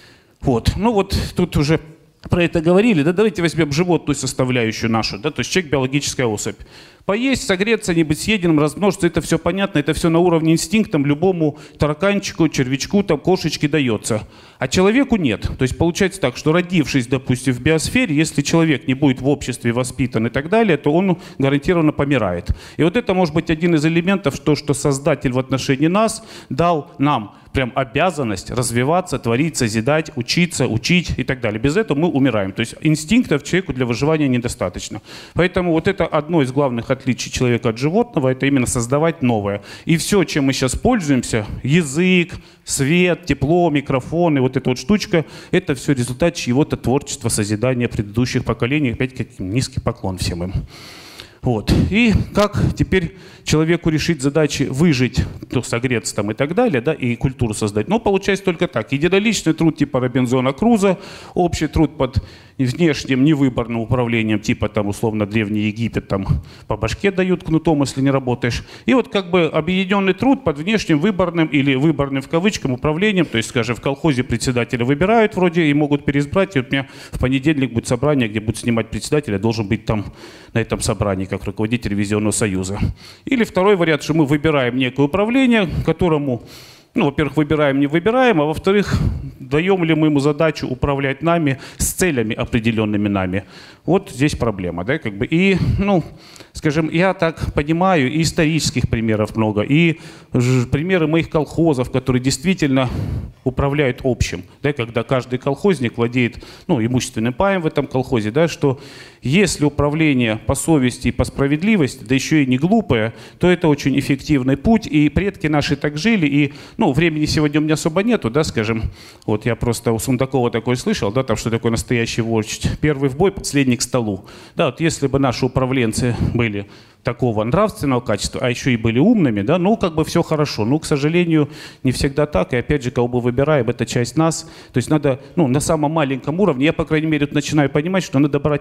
Вот. Ну вот тут уже про это говорили, да, давайте возьмем животную составляющую нашу, да, то есть человек биологическая особь. Поесть, согреться, не быть съеденным, размножиться, это все понятно, это все на уровне инстинктов любому тараканчику, червячку, там, кошечке дается. А человеку нет. То есть получается так, что родившись, допустим, в биосфере, если человек не будет в обществе воспитан и так далее, то он гарантированно помирает. И вот это может быть один из элементов, то, что Создатель в отношении нас дал нам прям обязанность развиваться, творить, созидать, учиться, учить и так далее. Без этого мы умираем. То есть инстинктов человеку для выживания недостаточно. Поэтому вот это одно из главных отличий человека от животного, это именно создавать новое. И все, чем мы сейчас пользуемся, язык, свет, тепло, микрофоны, вот эта вот штучка, это все результат чьего-то творчества, созидания предыдущих поколений. Опять низкий поклон всем им. Вот. И как теперь человеку решить задачи выжить, то согреться там и так далее, да, и культуру создать? Ну, получается только так. Единоличный труд типа Робинзона Круза, общий труд под внешним невыборным управлением, типа там условно Древний Египет, там по башке дают кнутом, если не работаешь. И вот как бы объединенный труд под внешним выборным или выборным в кавычках управлением, то есть, скажем, в колхозе председателя выбирают вроде и могут переизбрать, и вот у меня в понедельник будет собрание, где будут снимать председателя, должен быть там на этом собрании как руководитель ревизионного союза. Или второй вариант, что мы выбираем некое управление, которому, ну, во-первых, выбираем, не выбираем, а во-вторых, даем ли мы ему задачу управлять нами с целями определенными нами. Вот здесь проблема, да, как бы. И, ну, скажем, я так понимаю, и исторических примеров много, и примеры моих колхозов, которые действительно управляют общим, да, когда каждый колхозник владеет, ну, имущественным паем в этом колхозе, да, что если управление по совести и по справедливости, да еще и не глупое, то это очень эффективный путь, и предки наши так жили, и, ну, времени сегодня у меня особо нету, да, скажем, вот я просто у Сундакова такое слышал, да, там, что такое настоящий вождь, первый в бой, последний к столу, да, вот если бы наши управленцы были такого нравственного качества, а еще и были умными, да, ну, как бы все хорошо. Ну, к сожалению, не всегда так. И опять же, кого мы выбираем, это часть нас. То есть надо, ну, на самом маленьком уровне, я, по крайней мере, начинаю понимать, что надо брать ответственность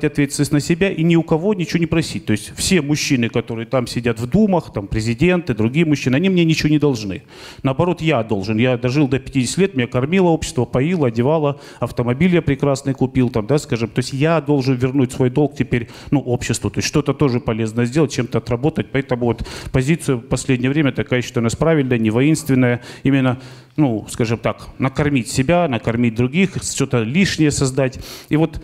ответственность на себя и ни у кого ничего не просить. То есть все мужчины, которые там сидят в думах, там президенты, другие мужчины, они мне ничего не должны. Наоборот, я должен. Я дожил до 50 лет, меня кормило общество, поило, одевало, автомобиль я прекрасный купил, там, да, скажем. То есть я должен вернуть свой долг теперь, ну, обществу. То есть что-то тоже полезно сделать, чем-то отработать. Поэтому вот позиция в последнее время такая, что у нас правильная, не воинственная. Именно, ну, скажем так, накормить себя, накормить других, что-то лишнее создать. И вот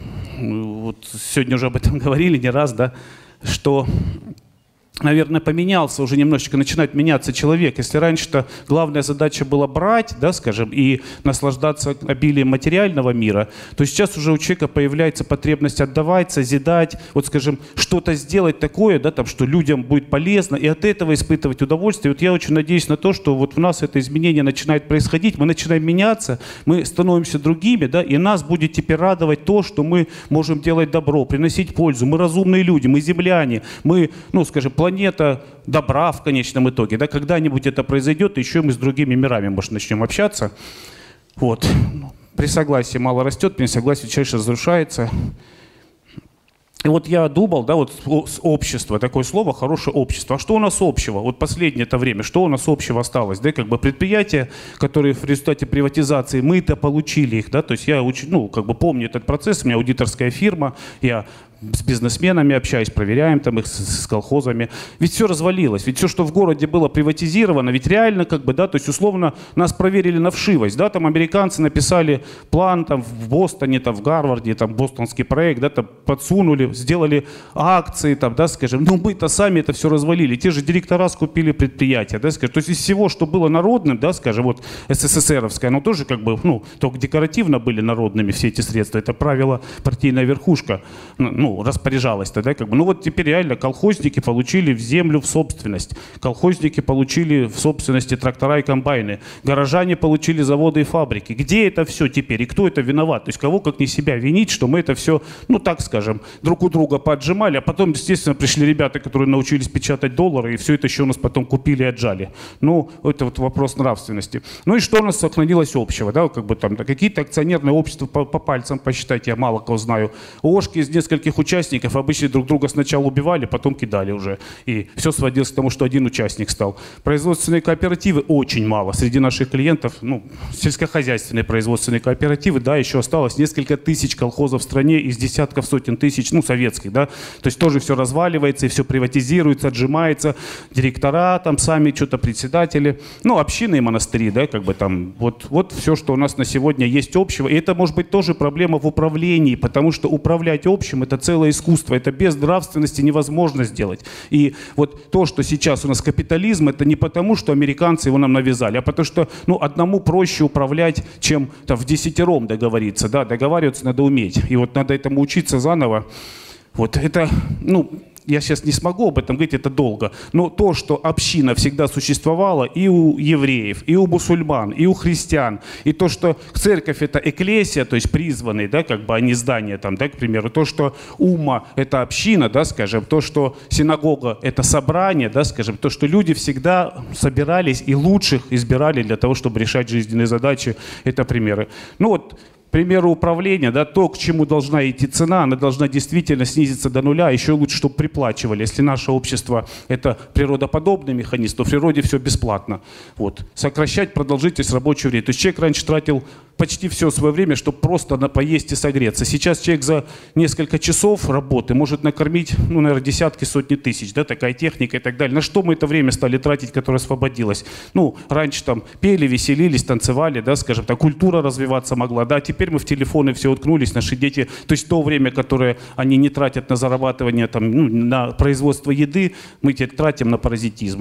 сегодня уже об этом говорили не раз, да, что, наверное, поменялся, уже немножечко начинает меняться человек. Если раньше-то главная задача была брать, да, скажем, и наслаждаться обилием материального мира, то сейчас уже у человека появляется потребность отдавать, созидать, вот, скажем, что-то сделать такое, да, там, что людям будет полезно, и от этого испытывать удовольствие. Вот я очень надеюсь на то, что вот в нас это изменение начинает происходить, мы начинаем меняться, мы становимся другими, да, и нас будет теперь радовать то, что мы можем делать добро, приносить пользу. Мы разумные люди, мы земляне, мы, ну, скажем, планета добра в конечном итоге. Да? Когда-нибудь это произойдет, и еще мы с другими мирами, может, начнем общаться. Вот. При согласии мало растет, при несогласии чаще разрушается. И вот я думал, да, вот общество, такое слово, хорошее общество. А что у нас общего? Вот последнее это время, что у нас общего осталось? Да, как бы предприятия, которые в результате приватизации, мы-то получили их, да, то есть я как бы помню этот процесс, у меня аудиторская фирма, я с бизнесменами общаюсь, проверяем там их с колхозами. Ведь все развалилось, ведь все, что в городе было приватизировано, ведь реально как бы, да, то есть условно нас проверили на вшивость, да, там американцы написали план там в Бостоне, там в Гарварде, там бостонский проект, да, там подсунули, сделали акции, там, да, скажем, ну мы-то сами это все развалили, те же директора скупили предприятия, да, скажем, то есть из всего, что было народным, да, скажем, вот СССРовское, оно тоже как бы, ну, только декоративно были народными все эти средства, это правило партийная верхушка, распоряжалась тогда, как бы. Ну вот теперь реально колхозники получили в землю в собственность. Колхозники получили в собственности трактора и комбайны. Горожане получили заводы и фабрики. Где это все теперь? И кто это виноват? То есть кого как не себя винить, что мы это все, ну так скажем, друг у друга поотжимали, а потом, естественно, пришли ребята, которые научились печатать доллары, и все это еще у нас потом купили и отжали. Ну, это вот вопрос нравственности. Ну и что у нас сохранилось общего? Да? Как бы там, да, какие-то акционерные общества по пальцам посчитать, я мало кого знаю. ООшки из нескольких участников обычно друг друга сначала убивали, потом кидали уже. И все сводилось к тому, что один участник стал. Производственные кооперативы очень мало. Среди наших клиентов, ну, сельскохозяйственные производственные кооперативы, да, еще осталось несколько тысяч колхозов в стране из десятков сотен тысяч, ну, советских, да. То есть тоже все разваливается и все приватизируется, отжимается. Директора там сами, что-то председатели. Ну, общины и монастыри, да, как бы там. Вот все, что у нас на сегодня есть общего. И это может быть тоже проблема в управлении, потому что управлять общим — это целое искусство, это без нравственности невозможно сделать. И вот то, что сейчас у нас капитализм, это не потому, что американцы его нам навязали, а потому что, ну, одному проще управлять, чем там, в десятером договориться. Да? Договариваться надо уметь. И вот надо этому учиться заново. Вот это, ну, я сейчас не смогу об этом говорить, это долго. Но то, что община всегда существовала и у евреев, и у мусульман, и у христиан, и то, что церковь — это экклесия, то есть призванный, да, как бы, а не здание, там, да, к примеру, то, что умма — это община, да, скажем, то, что синагога — это собрание, да, скажем, то, что люди всегда собирались и лучших избирали для того, чтобы решать жизненные задачи, это примеры. Ну вот, к примеру, управления, да, то, к чему должна идти цена, она должна действительно снизиться до нуля, еще лучше, чтобы приплачивали. Если наше общество — это природоподобный механизм, то в природе все бесплатно. Вот. Сокращать продолжительность рабочего времени. То есть человек раньше тратил почти все свое время, чтобы просто поесть и согреться. Сейчас человек за несколько часов работы может накормить, ну, наверное, десятки, сотни тысяч, да, такая техника и так далее. На что мы это время стали тратить, которое освободилось? Ну, раньше там пели, веселились, танцевали, да, скажем так, культура развиваться могла, да, теперь мы в телефоны все уткнулись, наши дети, то есть то время, которое они не тратят на зарабатывание, там, ну, на производство еды, мы теперь тратим на паразитизм.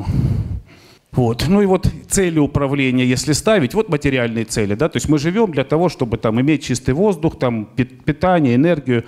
Вот. Ну и вот цели управления, если ставить, вот материальные цели, да, то есть мы живем для того, чтобы там иметь чистый воздух, там питание, энергию.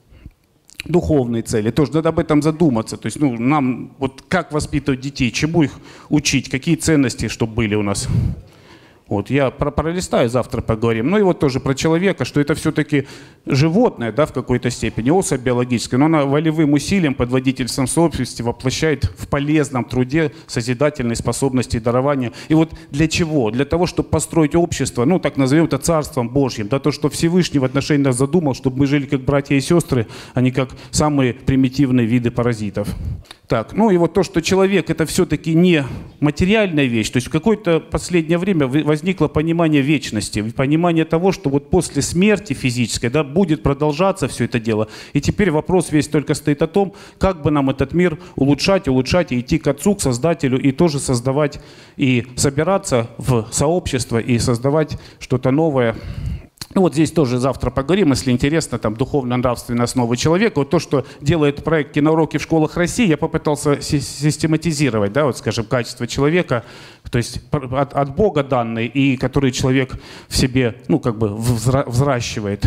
Духовные цели, тоже надо об этом задуматься, то есть, ну, нам, вот как воспитывать детей, чему их учить, какие ценности, чтобы были у нас. Вот, я пролистаю, завтра поговорим. Ну и вот тоже про человека, что это все-таки животное, да, в какой-то степени, особь биологическая, но она волевым усилием под водительством собственности воплощает в полезном труде созидательные способности и дарования. И вот для чего? Для того, чтобы построить общество, ну так назовем это Царством Божьим, да, то, что Всевышний в отношении нас задумал, чтобы мы жили как братья и сестры, а не как самые примитивные виды паразитов. Так, ну и вот то, что человек это все-таки не материальная вещь, то есть в какое-то последнее время возникло понимание вечности, понимание того, что вот после смерти физической, да, будет продолжаться все это дело. И теперь вопрос весь только стоит о том, как бы нам этот мир улучшать и идти к Отцу, к Создателю, и тоже создавать, и собираться в сообщество, и создавать что-то новое. Ну вот здесь тоже завтра поговорим, если интересно, там духовно-нравственные основы человека. Вот то, что делает проект «Киноуроки в школах России», я попытался систематизировать, да, вот, скажем, качество человека, то есть от Бога данные, и которые человек в себе, ну, как бы взращивает.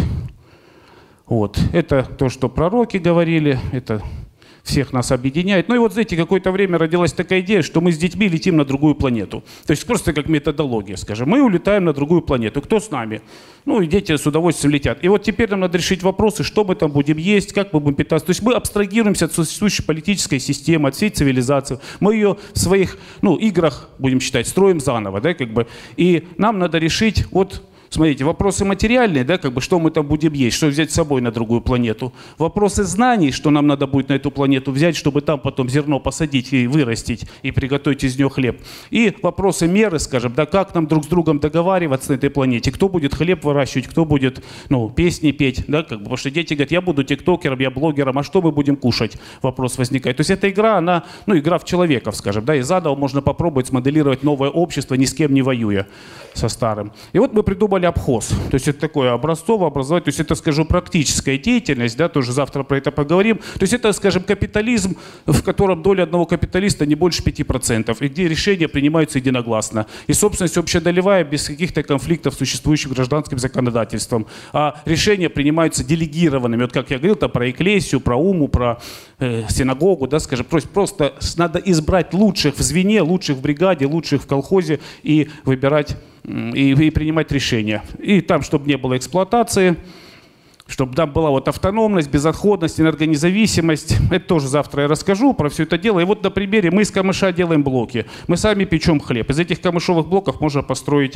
Вот. Это то, что пророки говорили, это всех нас объединяет. Ну и вот, знаете, какое-то время родилась такая идея, что мы с детьми летим на другую планету. То есть просто как методология, скажем. Мы улетаем на другую планету. Кто с нами? Ну и дети с удовольствием летят. И вот теперь нам надо решить вопросы, что мы там будем есть, как мы будем питаться. То есть мы абстрагируемся от существующей политической системы, от всей цивилизации. Мы ее в своих, ну, играх, будем считать, строим заново, да, как бы. И нам надо решить, вот, смотрите, вопросы материальные, да, как бы, что мы там будем есть, что взять с собой на другую планету. Вопросы знаний, что нам надо будет на эту планету взять, чтобы там потом зерно посадить и вырастить, и приготовить из него хлеб. И вопросы меры, скажем, да, как нам друг с другом договариваться на этой планете, кто будет хлеб выращивать, кто будет, ну, песни петь, да, как бы, потому что дети говорят, я буду тиктокером, я блогером, а что мы будем кушать? Вопрос возникает. То есть эта игра, она, ну, игра в человеков, скажем, да, и заново можно попробовать смоделировать новое общество, ни с кем не воюя со старым. И вот мы придумали обхоз. То есть это такое образцово-образовательное, то есть это, скажу, практическая деятельность, да, тоже завтра про это поговорим. То есть это, скажем, капитализм, в котором доля одного капиталиста не больше 5%, и где решения принимаются единогласно. И собственность общедолевая, без каких-то конфликтов с существующим гражданским законодательством. А решения принимаются делегированными. Вот как я говорил, там, про экклесию, про уму, про синагогу, да, скажем. Просто надо избрать лучших в звене, лучших в бригаде, лучших в колхозе и выбирать и принимать решения. И там, чтобы не было эксплуатации, чтобы там была вот автономность, безотходность, энергонезависимость. Это тоже завтра я расскажу про все это дело. И вот на примере мы из камыша делаем блоки. Мы сами печем хлеб. Из этих камышовых блоков можно построить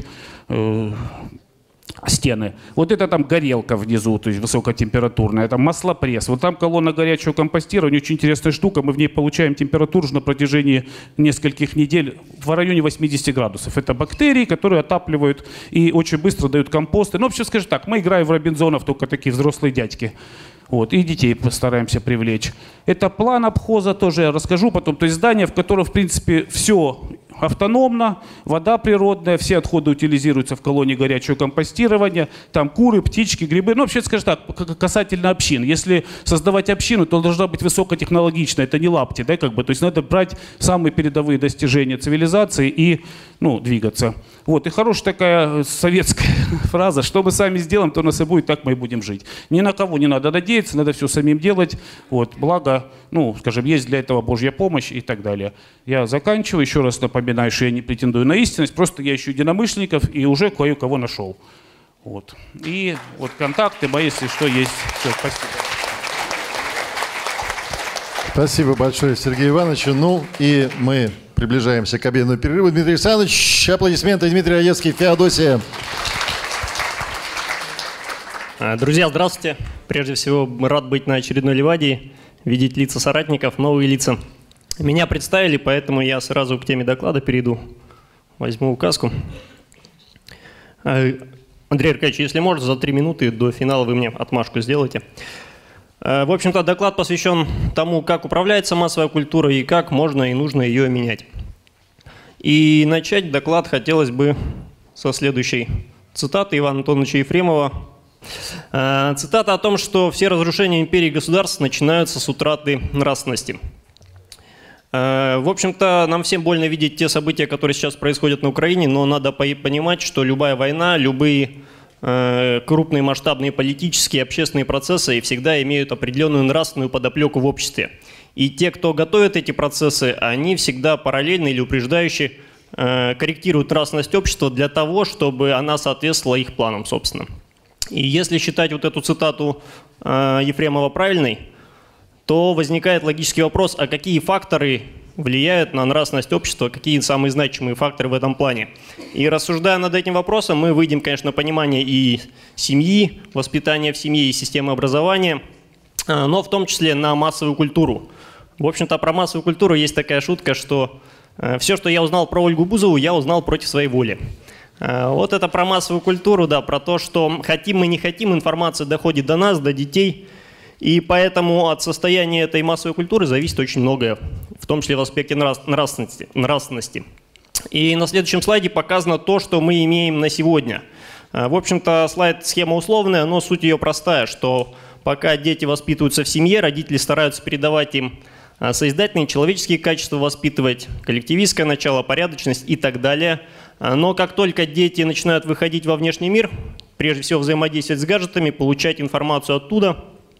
стены. Вот это там горелка внизу, то есть высокотемпературная, там маслопресс. Вот там колонна горячего компостирования, очень интересная штука. Мы в ней получаем температуру на протяжении нескольких недель в районе 80 градусов. Это бактерии, которые отапливают и очень быстро дают компосты. Ну, вообще, скажем так, мы играем в Робинзонов, только такие взрослые дядьки. Вот, и детей постараемся привлечь. Это план обхоза, тоже я расскажу потом. То есть здание, в котором, в принципе, все автономно, вода природная, все отходы утилизируются в колонии горячего компостирования, там куры, птички, грибы. Ну, вообще, скажем так, касательно общин. Если создавать общину, то должна быть высокотехнологичная, это не лапти, да, как бы. То есть надо брать самые передовые достижения цивилизации и, ну, двигаться. Вот, и хорошая такая советская фраза, что мы сами сделаем, то у нас и будет, так мы и будем жить. Ни на кого не надо надеяться, надо все самим делать. Вот, благо, ну, скажем, есть для этого Божья помощь и так далее. Я заканчиваю, еще раз напоминаю, что я не претендую на истинность, просто я ищу единомышленников и уже кое-кого нашел. Вот. И вот контакты мои, если что, есть. Все, спасибо. Спасибо большое, Сергею Ивановичу. Ну и мы приближаемся к обеденному перерыву. Дмитрий Александрович, аплодисменты. Дмитрий Аецкий, Феодосия. Друзья, здравствуйте. Прежде всего, рад быть на очередной Ливадии, видеть лица соратников, новые лица. Меня представили, поэтому я сразу к теме доклада перейду. Возьму указку. Андрей Аркадьевич, если можно, за 3 минуты до финала вы мне отмашку сделаете. В общем-то, доклад посвящен тому, как управляется массовая культура и как можно и нужно ее менять. И начать доклад хотелось бы со следующей цитаты Ивана Антоновича Ефремова. Цитата о том, что все разрушения империи и государств начинаются с утраты нравственности. В общем-то, нам всем больно видеть те события, которые сейчас происходят на Украине, но надо понимать, что любая война, любые крупные масштабные политические и общественные процессы всегда имеют определенную нравственную подоплеку в обществе. И те, кто готовят эти процессы, они всегда параллельно или упреждающе корректируют нравственность общества для того, чтобы она соответствовала их планам, собственно. И если считать вот эту цитату Ефремова правильной, то возникает логический вопрос, а какие факторы влияют на нравственность общества, какие самые значимые факторы в этом плане. И рассуждая над этим вопросом, мы выйдем, конечно, на понимание и семьи, воспитания в семье, и системы образования, но в том числе на массовую культуру. В общем-то, про массовую культуру есть такая шутка, что все, что я узнал про Ольгу Бузову, я узнал против своей воли. Вот это про массовую культуру, да, про то, что хотим мы не хотим, информация доходит до нас, до детей, и поэтому от состояния этой массовой культуры зависит очень многое, в том числе в аспекте нравственности. И на следующем слайде показано то, что мы имеем на сегодня. В общем-то, слайд-схема условная, но суть ее простая, что пока дети воспитываются в семье, родители стараются передавать им созидательные человеческие качества, воспитывать коллективистское начало, порядочность и так далее. Но как только дети начинают выходить во внешний мир, прежде всего взаимодействовать с гаджетами, получать информацию оттуда,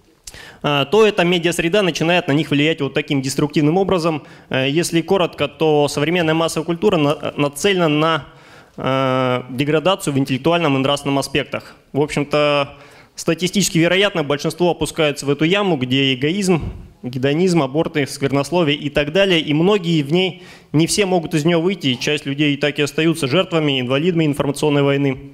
то эта медиасреда начинает на них влиять вот таким деструктивным образом. Если коротко, то современная массовая культура нацелена на деградацию в интеллектуальном и нравственном аспектах. В общем-то, статистически вероятно, большинство опускаются в эту яму, где эгоизм, гедонизм, аборты, сквернословие и так далее. И многие в ней, не все могут из нее выйти, и часть людей так и остаются жертвами, инвалидами информационной войны.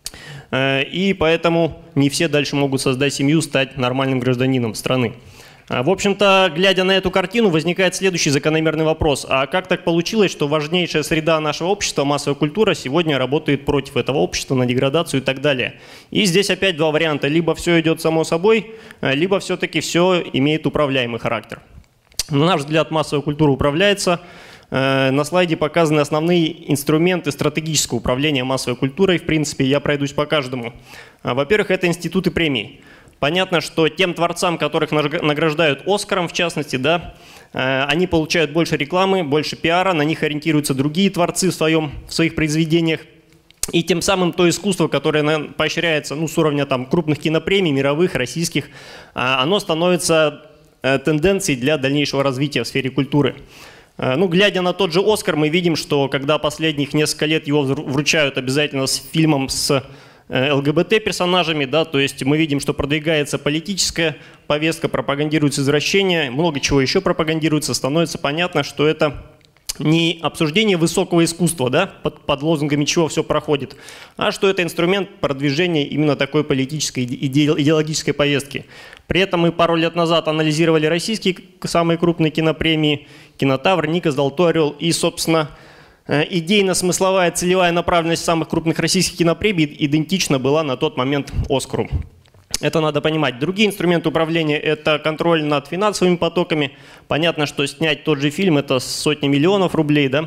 И поэтому не все дальше могут создать семью, стать нормальным гражданином страны. В общем-то, глядя на эту картину, возникает следующий закономерный вопрос. А как так получилось, что важнейшая среда нашего общества, массовая культура, сегодня работает против этого общества, на деградацию и так далее? И здесь опять два варианта. Либо все идет само собой, либо все-таки все имеет управляемый характер. На наш взгляд, массовая культура управляется. На слайде показаны основные инструменты стратегического управления массовой культурой. В принципе, я пройдусь по каждому. Во-первых, это институты премий. Понятно, что тем творцам, которых награждают Оскаром, в частности, да, они получают больше рекламы, больше пиара, на них ориентируются другие творцы в своих произведениях. И тем самым то искусство, которое поощряется с уровня крупных кинопремий, мировых, российских, оно становится тенденцией для дальнейшего развития в сфере культуры. Глядя на тот же «Оскар», мы видим, что когда последних несколько лет его вручают обязательно с фильмом с ЛГБТ-персонажами, да, то есть мы видим, что продвигается политическая повестка, пропагандируется извращение, много чего еще пропагандируется, становится понятно, что это не обсуждение высокого искусства, да, под лозунгами чего все проходит, а что это инструмент продвижения именно такой политической, идеологической повестки. При этом мы пару лет назад анализировали российские самые крупные кинопремии, «Кинотавр», «Никос», «Золотой орел», и, собственно, идейно-смысловая целевая направленность самых крупных российских кинопремий идентична была на тот момент «Оскару». Это надо понимать. Другие инструменты управления – это контроль над финансовыми потоками. Понятно, что снять тот же фильм – это сотни миллионов рублей, да?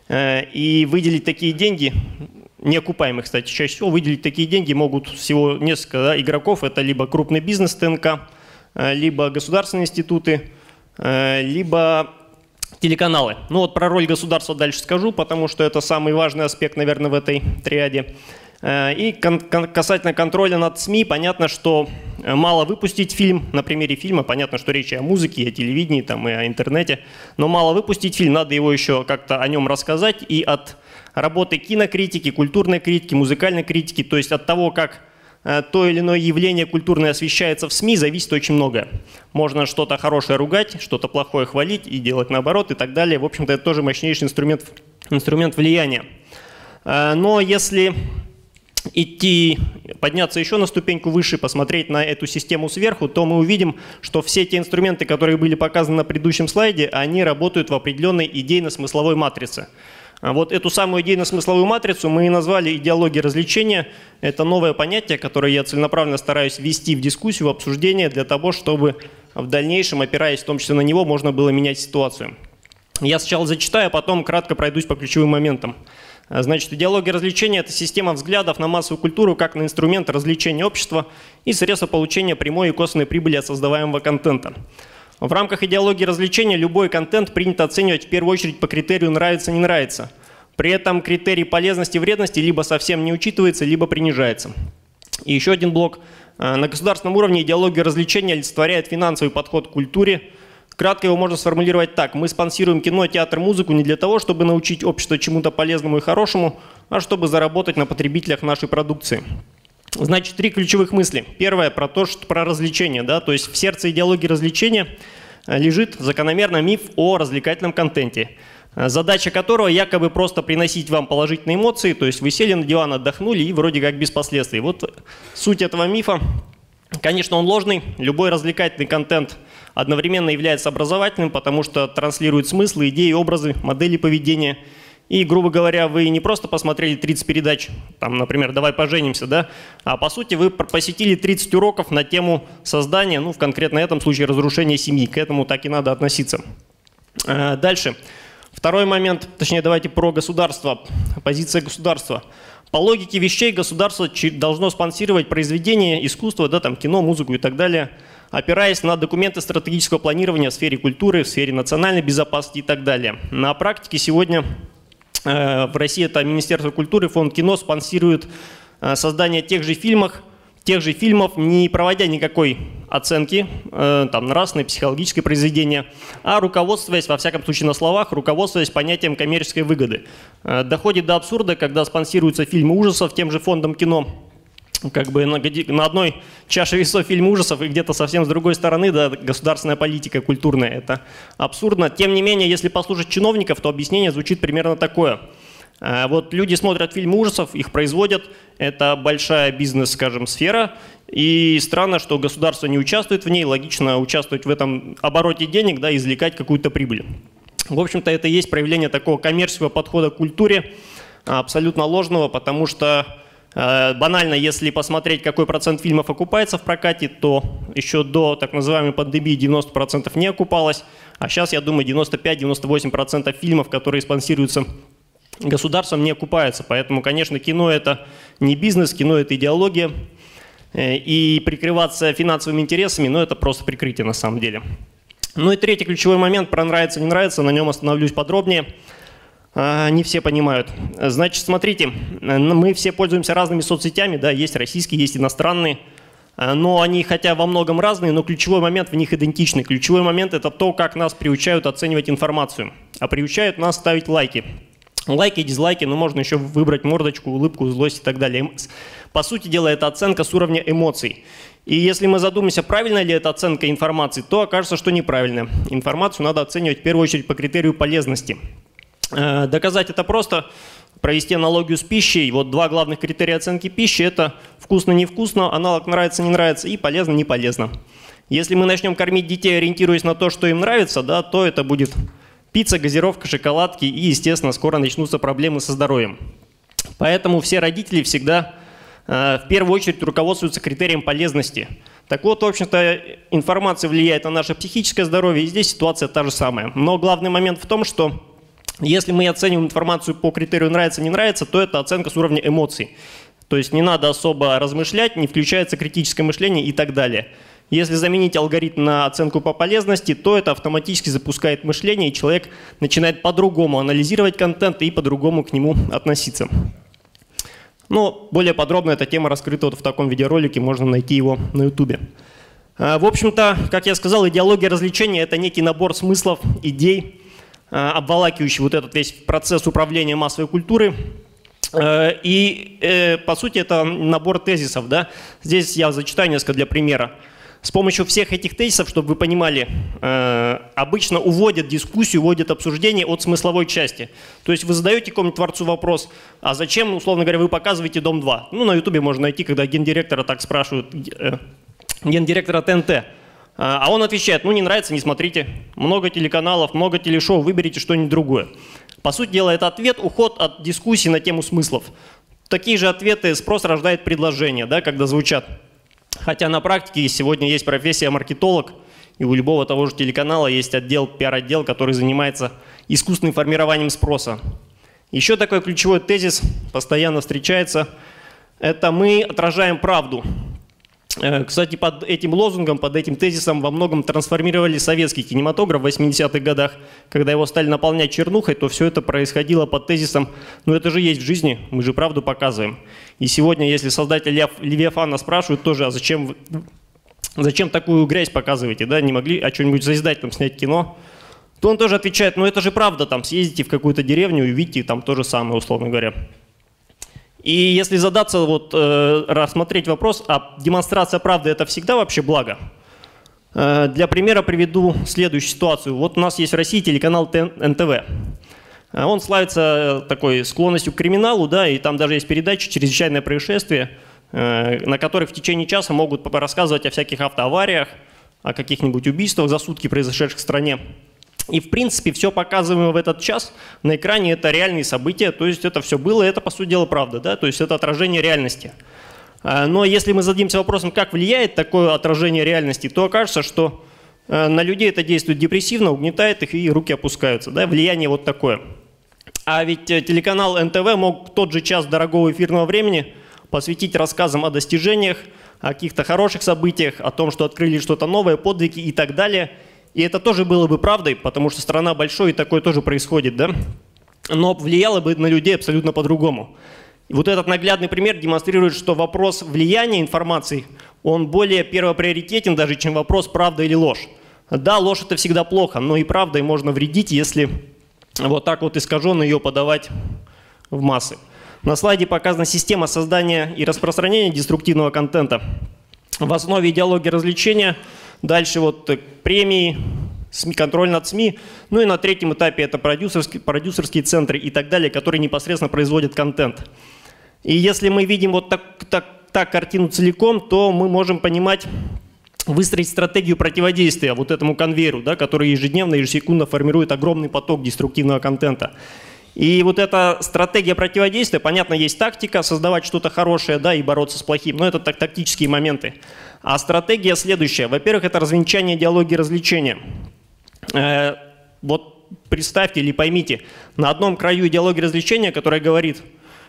И выделить такие деньги, неокупаемых, кстати, чаще всего, выделить такие деньги могут всего несколько игроков. Это либо крупный бизнес ТНК, либо государственные институты, либо телеканалы. Про роль государства дальше скажу, потому что это самый важный аспект, наверное, в этой триаде. И касательно контроля над СМИ, понятно, что мало выпустить фильм. На примере фильма понятно, что речь о музыке, о телевидении, и о интернете. Но мало выпустить фильм, надо его еще как-то о нем рассказать. И от работы кинокритики, культурной критики, музыкальной критики, то есть от того, как то или иное явление культурное освещается в СМИ, зависит очень многое. Можно что-то хорошее ругать, что-то плохое хвалить и делать наоборот и так далее. В общем-то, это тоже мощнейший инструмент влияния. Но если подняться еще на ступеньку выше, посмотреть на эту систему сверху, то мы увидим, что все те инструменты, которые были показаны на предыдущем слайде, они работают в определенной идейно-смысловой матрице. Вот эту самую идейно-смысловую матрицу мы и назвали идеологией развлечения. Это новое понятие, которое я целенаправленно стараюсь ввести в дискуссию, в обсуждение, для того, чтобы в дальнейшем, опираясь в том числе на него, можно было менять ситуацию. Я сначала зачитаю, а потом кратко пройдусь по ключевым моментам. Значит, идеология развлечения – это система взглядов на массовую культуру как на инструмент развлечения общества и средство получения прямой и косвенной прибыли от создаваемого контента. В рамках идеологии развлечения любой контент принято оценивать в первую очередь по критерию «нравится-не нравится». При этом критерий полезности и вредности либо совсем не учитывается, либо принижается. И еще один блок. На государственном уровне идеология развлечения олицетворяет финансовый подход к культуре, Кратко его можно сформулировать так. Мы спонсируем кино, театр, музыку не для того, чтобы научить общество чему-то полезному и хорошему, а чтобы заработать на потребителях нашей продукции. Значит, 3 ключевых мысли. Первое про то, что про развлечение. Да? То есть в сердце идеологии развлечения лежит закономерно миф о развлекательном контенте, задача которого якобы просто приносить вам положительные эмоции, то есть вы сели на диван, отдохнули и вроде как без последствий. Вот суть этого мифа. Конечно, он ложный. Любой развлекательный контент одновременно является образовательным, потому что транслирует смыслы, идеи, образы, модели поведения. И, грубо говоря, вы не просто посмотрели 30 передач, там, например, «Давай поженимся», да, а по сути вы посетили 30 уроков на тему создания, ну, в конкретно этом случае, разрушения семьи. К этому так и надо относиться. Дальше. Второй момент, точнее, давайте про государство, позиция государства. По логике вещей государство должно спонсировать произведения искусства, да, там, кино, музыку и так далее, опираясь на документы стратегического планирования в сфере культуры, в сфере национальной безопасности и так далее. На практике сегодня в России это Министерство культуры, Фонд кино спонсирует создание тех же фильмов, не проводя никакой оценки там, нравственной, психологической произведения, а руководствуясь, во всяком случае на словах, руководствуясь понятием коммерческой выгоды. Доходит до абсурда, когда спонсируются фильмы ужасов тем же Фондом кино, как бы на одной чаше весов фильм ужасов и где-то совсем с другой стороны, да, государственная политика культурная. Это абсурдно. Тем не менее, если послушать чиновников, то объяснение звучит примерно такое. Вот люди смотрят фильмы ужасов, их производят, это большая бизнес, скажем, сфера, и странно, что государство не участвует в ней, логично участвовать в этом обороте денег, да, извлекать какую-то прибыль. В общем-то, это и есть проявление такого коммерческого подхода к культуре, абсолютно ложного, потому что банально, если посмотреть, какой процент фильмов окупается в прокате, то еще до так называемой пандемии 90% не окупалось, а сейчас, я думаю, 95-98% фильмов, которые спонсируются государством, не окупаются. Поэтому, конечно, кино – это не бизнес, кино – это идеология, и прикрываться финансовыми интересами, ну, это просто прикрытие на самом деле. Ну и третий ключевой момент про нравится, не нравится, на нем остановлюсь подробнее. Не все понимают. Значит, смотрите, мы все пользуемся разными соцсетями, да, есть российские, есть иностранные, но они хотя во многом разные, но ключевой момент в них идентичный. Ключевой момент – это то, как нас приучают оценивать информацию, а приучают нас ставить лайки. Лайки, дизлайки, но можно еще выбрать мордочку, улыбку, злость и так далее. По сути дела, это оценка с уровня эмоций. И если мы задумаемся, правильная ли это оценка информации, то окажется, что неправильная. Информацию надо оценивать в первую очередь по критерию полезности. Доказать это просто, провести аналогию с пищей. Вот 2 главных критерия оценки пищи – это вкусно-невкусно, аналог нравится-не нравится и полезно-не полезно. Если мы начнем кормить детей, ориентируясь на то, что им нравится, да, то это будет пицца, газировка, шоколадки и, естественно, скоро начнутся проблемы со здоровьем. Поэтому все родители всегда в первую очередь руководствуются критерием полезности. Так вот, в общем-то, информация влияет на наше психическое здоровье, и здесь ситуация та же самая. Но главный момент в том, что если мы оцениваем информацию по критерию нравится-не нравится, то это оценка с уровня эмоций. То есть не надо особо размышлять, не включается критическое мышление и так далее. Если заменить алгоритм на оценку по полезности, то это автоматически запускает мышление, и человек начинает по-другому анализировать контент и по-другому к нему относиться. Но более подробно эта тема раскрыта вот в таком видеоролике, можно найти его на YouTube. В общем-то, как я сказал, идеология развлечения – это некий набор смыслов, идей, обволакивающий вот этот весь процесс управления массовой культурой. И, по сути, это набор тезисов. Да? Здесь я зачитаю несколько для примера. С помощью всех этих тезисов, чтобы вы понимали, обычно уводят дискуссию, уводят обсуждение от смысловой части. То есть вы задаете какому-нибудь творцу вопрос, а зачем, условно говоря, вы показываете «Дом-2». Ну, на Ютубе можно найти, когда гендиректора так спрашивают, гендиректора ТНТ. А он отвечает: ну, не нравится, не смотрите. Много телеканалов, много телешоу, выберите что-нибудь другое. По сути дела, это ответ, уход от дискуссии на тему смыслов. Такие же ответы спрос рождает предложения, да, когда звучат. Хотя на практике сегодня есть профессия маркетолог, и у любого того же телеканала есть отдел, пиар-отдел, который занимается искусственным формированием спроса. Еще такой ключевой тезис постоянно встречается – это мы отражаем правду. Кстати, под этим лозунгом, под этим тезисом во многом трансформировали советский кинематограф в 80-х годах. Когда его стали наполнять чернухой, то все это происходило под тезисом «ну это же есть в жизни, мы же правду показываем». И сегодня, если создатель «Левиафана» спрашивают тоже, а зачем зачем такую грязь показываете, да, не могли что-нибудь созидать, там, снять кино? То он тоже отвечает, ну это же правда, там, съездите в какую-то деревню и увидите там то же самое, условно говоря. И если задаться, вот, рассмотреть вопрос, а демонстрация правды – это всегда вообще благо? Для примера приведу следующую ситуацию. Вот у нас есть в России телеканал НТВ. Он славится такой склонностью к криминалу, да, и там даже есть передачи «Чрезвычайное происшествие», на которых в течение часа могут рассказывать о всяких автоавариях, о каких-нибудь убийствах за сутки, произошедших в стране. И, в принципе, все показываемое в этот час на экране – это реальные события, то есть это все было, это, по сути дела, правда, да, то есть это отражение реальности. Но если мы зададимся вопросом, как влияет такое отражение реальности, то окажется, что на людей это действует депрессивно, угнетает их, и руки опускаются, да, влияние вот такое. А ведь телеканал НТВ мог тот же час дорогого эфирного времени посвятить рассказам о достижениях, о каких-то хороших событиях, о том, что открыли что-то новое, подвиги и так далее. И это тоже было бы правдой, потому что страна большой, и такое тоже происходит, да? Но влияло бы на людей абсолютно по-другому. И вот этот наглядный пример демонстрирует, что вопрос влияния информации, он более первоприоритетен даже, чем вопрос правда или ложь. Да, ложь это всегда плохо, но и правдой можно вредить, если вот так вот искаженно ее подавать в массы. На слайде показана система создания и распространения деструктивного контента. В основе идеологии развлечения. Дальше вот премии, контроль над СМИ. Ну и на третьем этапе это продюсерские центры и так далее, которые непосредственно производят контент. И если мы видим вот так картину целиком, то мы можем понимать, выстроить стратегию противодействия вот этому конвейеру, да, который ежедневно, ежесекундно формирует огромный поток деструктивного контента. И вот эта стратегия противодействия, понятно, есть тактика, создавать что-то хорошее, да, и бороться с плохим, но это тактические моменты. А стратегия следующая. Во-первых, это развенчание идеологии развлечения. Вот представьте или поймите, на одном краю идеологии развлечения, которая говорит,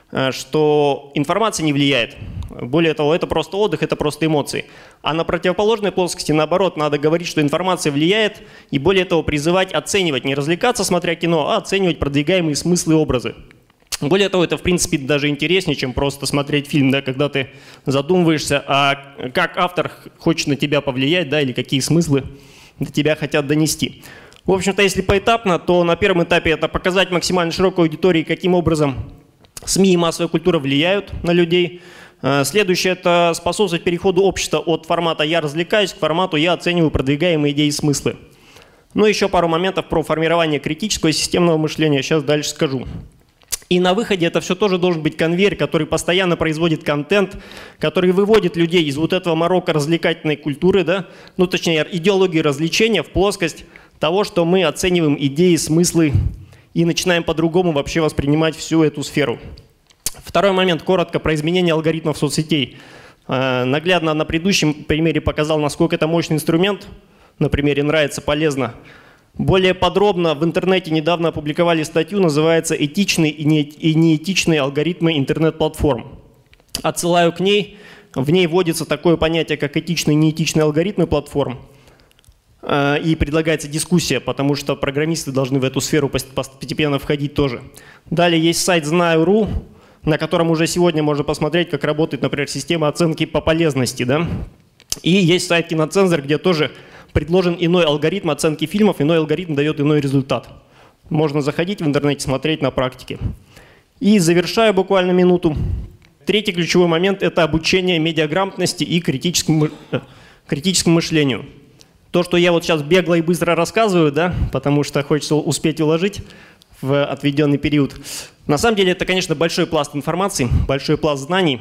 что информация не влияет. Более того, это просто отдых, это просто эмоции. А на противоположной плоскости, наоборот, надо говорить, что информация влияет, и более того, призывать оценивать, не развлекаться, смотря кино, а оценивать продвигаемые смыслы и образы. Более того, это, в принципе, даже интереснее, чем просто смотреть фильм, да, когда ты задумываешься, а как автор хочет на тебя повлиять, да, или какие смыслы до тебя хотят донести. В общем-то, если поэтапно, то на первом этапе это показать максимально широкой аудитории, каким образом СМИ и массовая культура влияют на людей. Следующее – это способствовать переходу общества от формата «я развлекаюсь» к формату «я оцениваю продвигаемые идеи и смыслы». Ну и еще пару моментов про формирование критического и системного мышления, сейчас дальше скажу. И на выходе это все тоже должен быть конвейер, который постоянно производит контент, который выводит людей из вот этого морока развлекательной культуры, да, ну точнее идеологии развлечения в плоскость того, что мы оцениваем идеи, смыслы и начинаем по-другому вообще воспринимать всю эту сферу. Второй момент, коротко, про изменение алгоритмов соцсетей. Наглядно на предыдущем примере показал, насколько это мощный инструмент. На примере «Нравится, полезно». Более подробно в интернете недавно опубликовали статью, называется «Этичные и неэтичные алгоритмы интернет-платформ». Отсылаю к ней. В ней вводится такое понятие, как этичные и неэтичные алгоритмы платформ. И предлагается дискуссия, потому что программисты должны в эту сферу постепенно входить тоже. Далее есть сайт «Знаю.ру», на котором уже сегодня можно посмотреть, как работает, например, система оценки по полезности. Да? И есть сайт «Киноцензор», где тоже предложен иной алгоритм оценки фильмов, иной алгоритм дает иной результат. Можно заходить в интернете, смотреть на практике. И завершаю буквально минуту. Третий ключевой момент – это обучение медиаграмотности и критическому мышлению. То, что я вот сейчас бегло и быстро рассказываю, да, потому что хочется успеть уложить в отведенный период. На самом деле это, конечно, большой пласт информации, большой пласт знаний.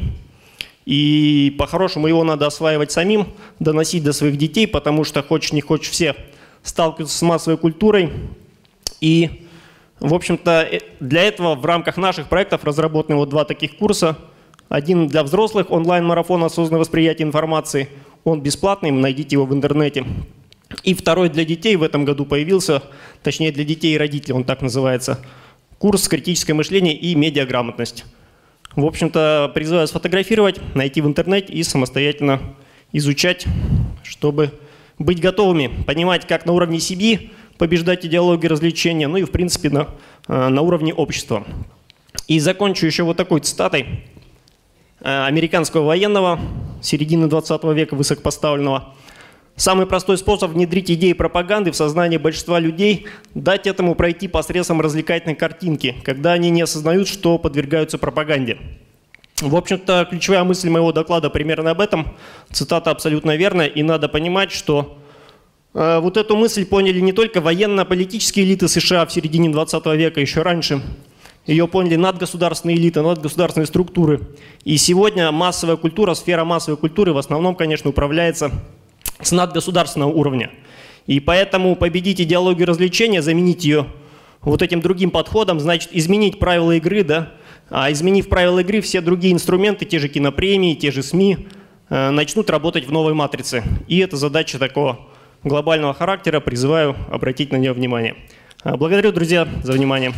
И по-хорошему его надо осваивать самим, доносить до своих детей, потому что хочешь не хочешь все сталкиваются с массовой культурой. И, в общем-то, для этого в рамках наших проектов разработаны вот два таких курса. Один для взрослых, онлайн-марафон «Осознанное восприятие информации». Он бесплатный, найдите его в интернете. И второй для детей в этом году появился, точнее для детей и родителей, он так называется, курс «Критическое мышление и медиаграмотность». В общем-то, призываю сфотографировать, найти в интернете и самостоятельно изучать, чтобы быть готовыми, понимать, как на уровне семьи побеждать идеологию развлечения, ну и, в принципе, на уровне общества. И закончу еще вот такой цитатой американского военного середины 20 века, высокопоставленного. Самый простой способ внедрить идеи пропаганды в сознание большинства людей – дать этому пройти посредством развлекательной картинки, когда они не осознают, что подвергаются пропаганде. В общем-то, ключевая мысль моего доклада примерно об этом. Цитата абсолютно верная, и надо понимать, что вот эту мысль поняли не только военно-политические элиты США в середине 20 века, еще раньше. Ее поняли надгосударственные элиты, надгосударственные структуры. И сегодня массовая культура, сфера массовой культуры в основном, конечно, управляется с надгосударственного уровня. И поэтому победить идеологию развлечения, заменить ее вот этим другим подходом, значит изменить правила игры, да? А изменив правила игры, все другие инструменты, те же кинопремии, те же СМИ, начнут работать в новой матрице. И это задача такого глобального характера, призываю обратить на нее внимание. Благодарю, друзья, за внимание.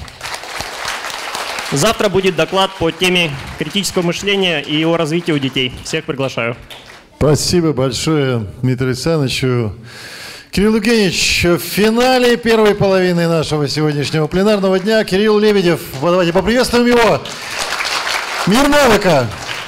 Завтра будет доклад по теме критического мышления и его развития у детей. Всех приглашаю. Спасибо большое Дмитрию Александровичу. Кирилл Евгеньевич, в финале первой половины нашего сегодняшнего пленарного дня Кирилл Лебедев. Давайте поприветствуем его. Мир навыка.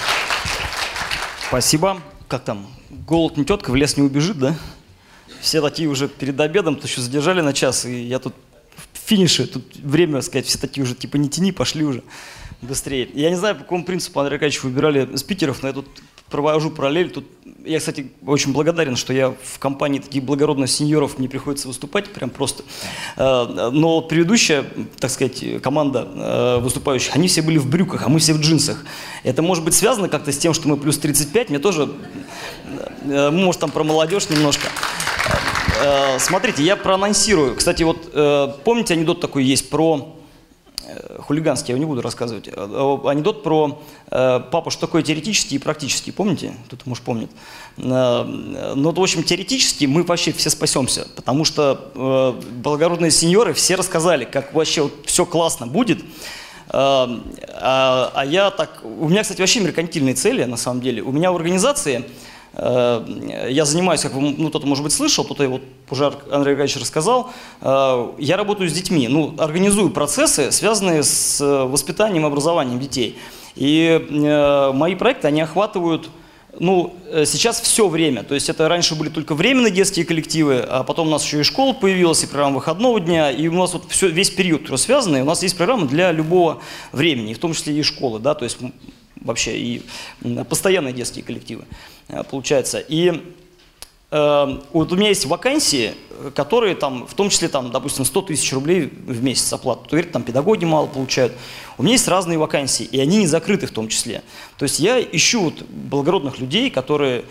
Спасибо. Как там? Голод не тетка, в лес не убежит, да? Все такие уже перед обедом, то еще задержали на час, и я тут в финише, тут время, сказать, все такие уже, типа, не тяни, пошли уже быстрее. Я не знаю, по какому принципу, Андрей Аркадьевич, выбирали спикеров, но я тут провожу параллель. Тут я, кстати, очень благодарен, что я в компании таких благородных сеньоров не приходится выступать, прям просто. Но предыдущая, так сказать, команда выступающих, они все были в брюках, а мы все в джинсах. Это может быть связано как-то с тем, что мы плюс 35, мне тоже, может, там про молодежь немножко. Смотрите, я проанонсирую. Кстати, вот помните, анекдот такой есть про... хулиганский, я его не буду рассказывать. Анекдот про папу, что такое теоретический и практический. Помните? Кто-то, может, помнит. Ну, в общем, теоретически мы вообще все спасемся, потому что благородные сеньоры все рассказали, как вообще вот все классно будет. А я так... У меня, кстати, вообще меркантильные цели, на самом деле. У меня в организации... Я занимаюсь, как вы, кто-то, может быть, слышал, кто-то вот уже Андрей Аркадьевич рассказал, я работаю с детьми, организую процессы, связанные с воспитанием и образованием детей. И мои проекты, они охватывают, сейчас все время. То есть это раньше были только временные детские коллективы, а потом у нас еще и школа появилась, и программа выходного дня, и у нас вот весь период связанный, у нас есть программа для любого времени, в том числе и школы, да, то есть вообще и постоянные детские коллективы, получается. И вот у меня есть вакансии, которые там, в том числе, там, допустим, 100 тысяч рублей в месяц оплату. Кто говорит, там педагоги мало получают. У меня есть разные вакансии, и они не закрыты в том числе. То есть я ищу вот благородных людей, которые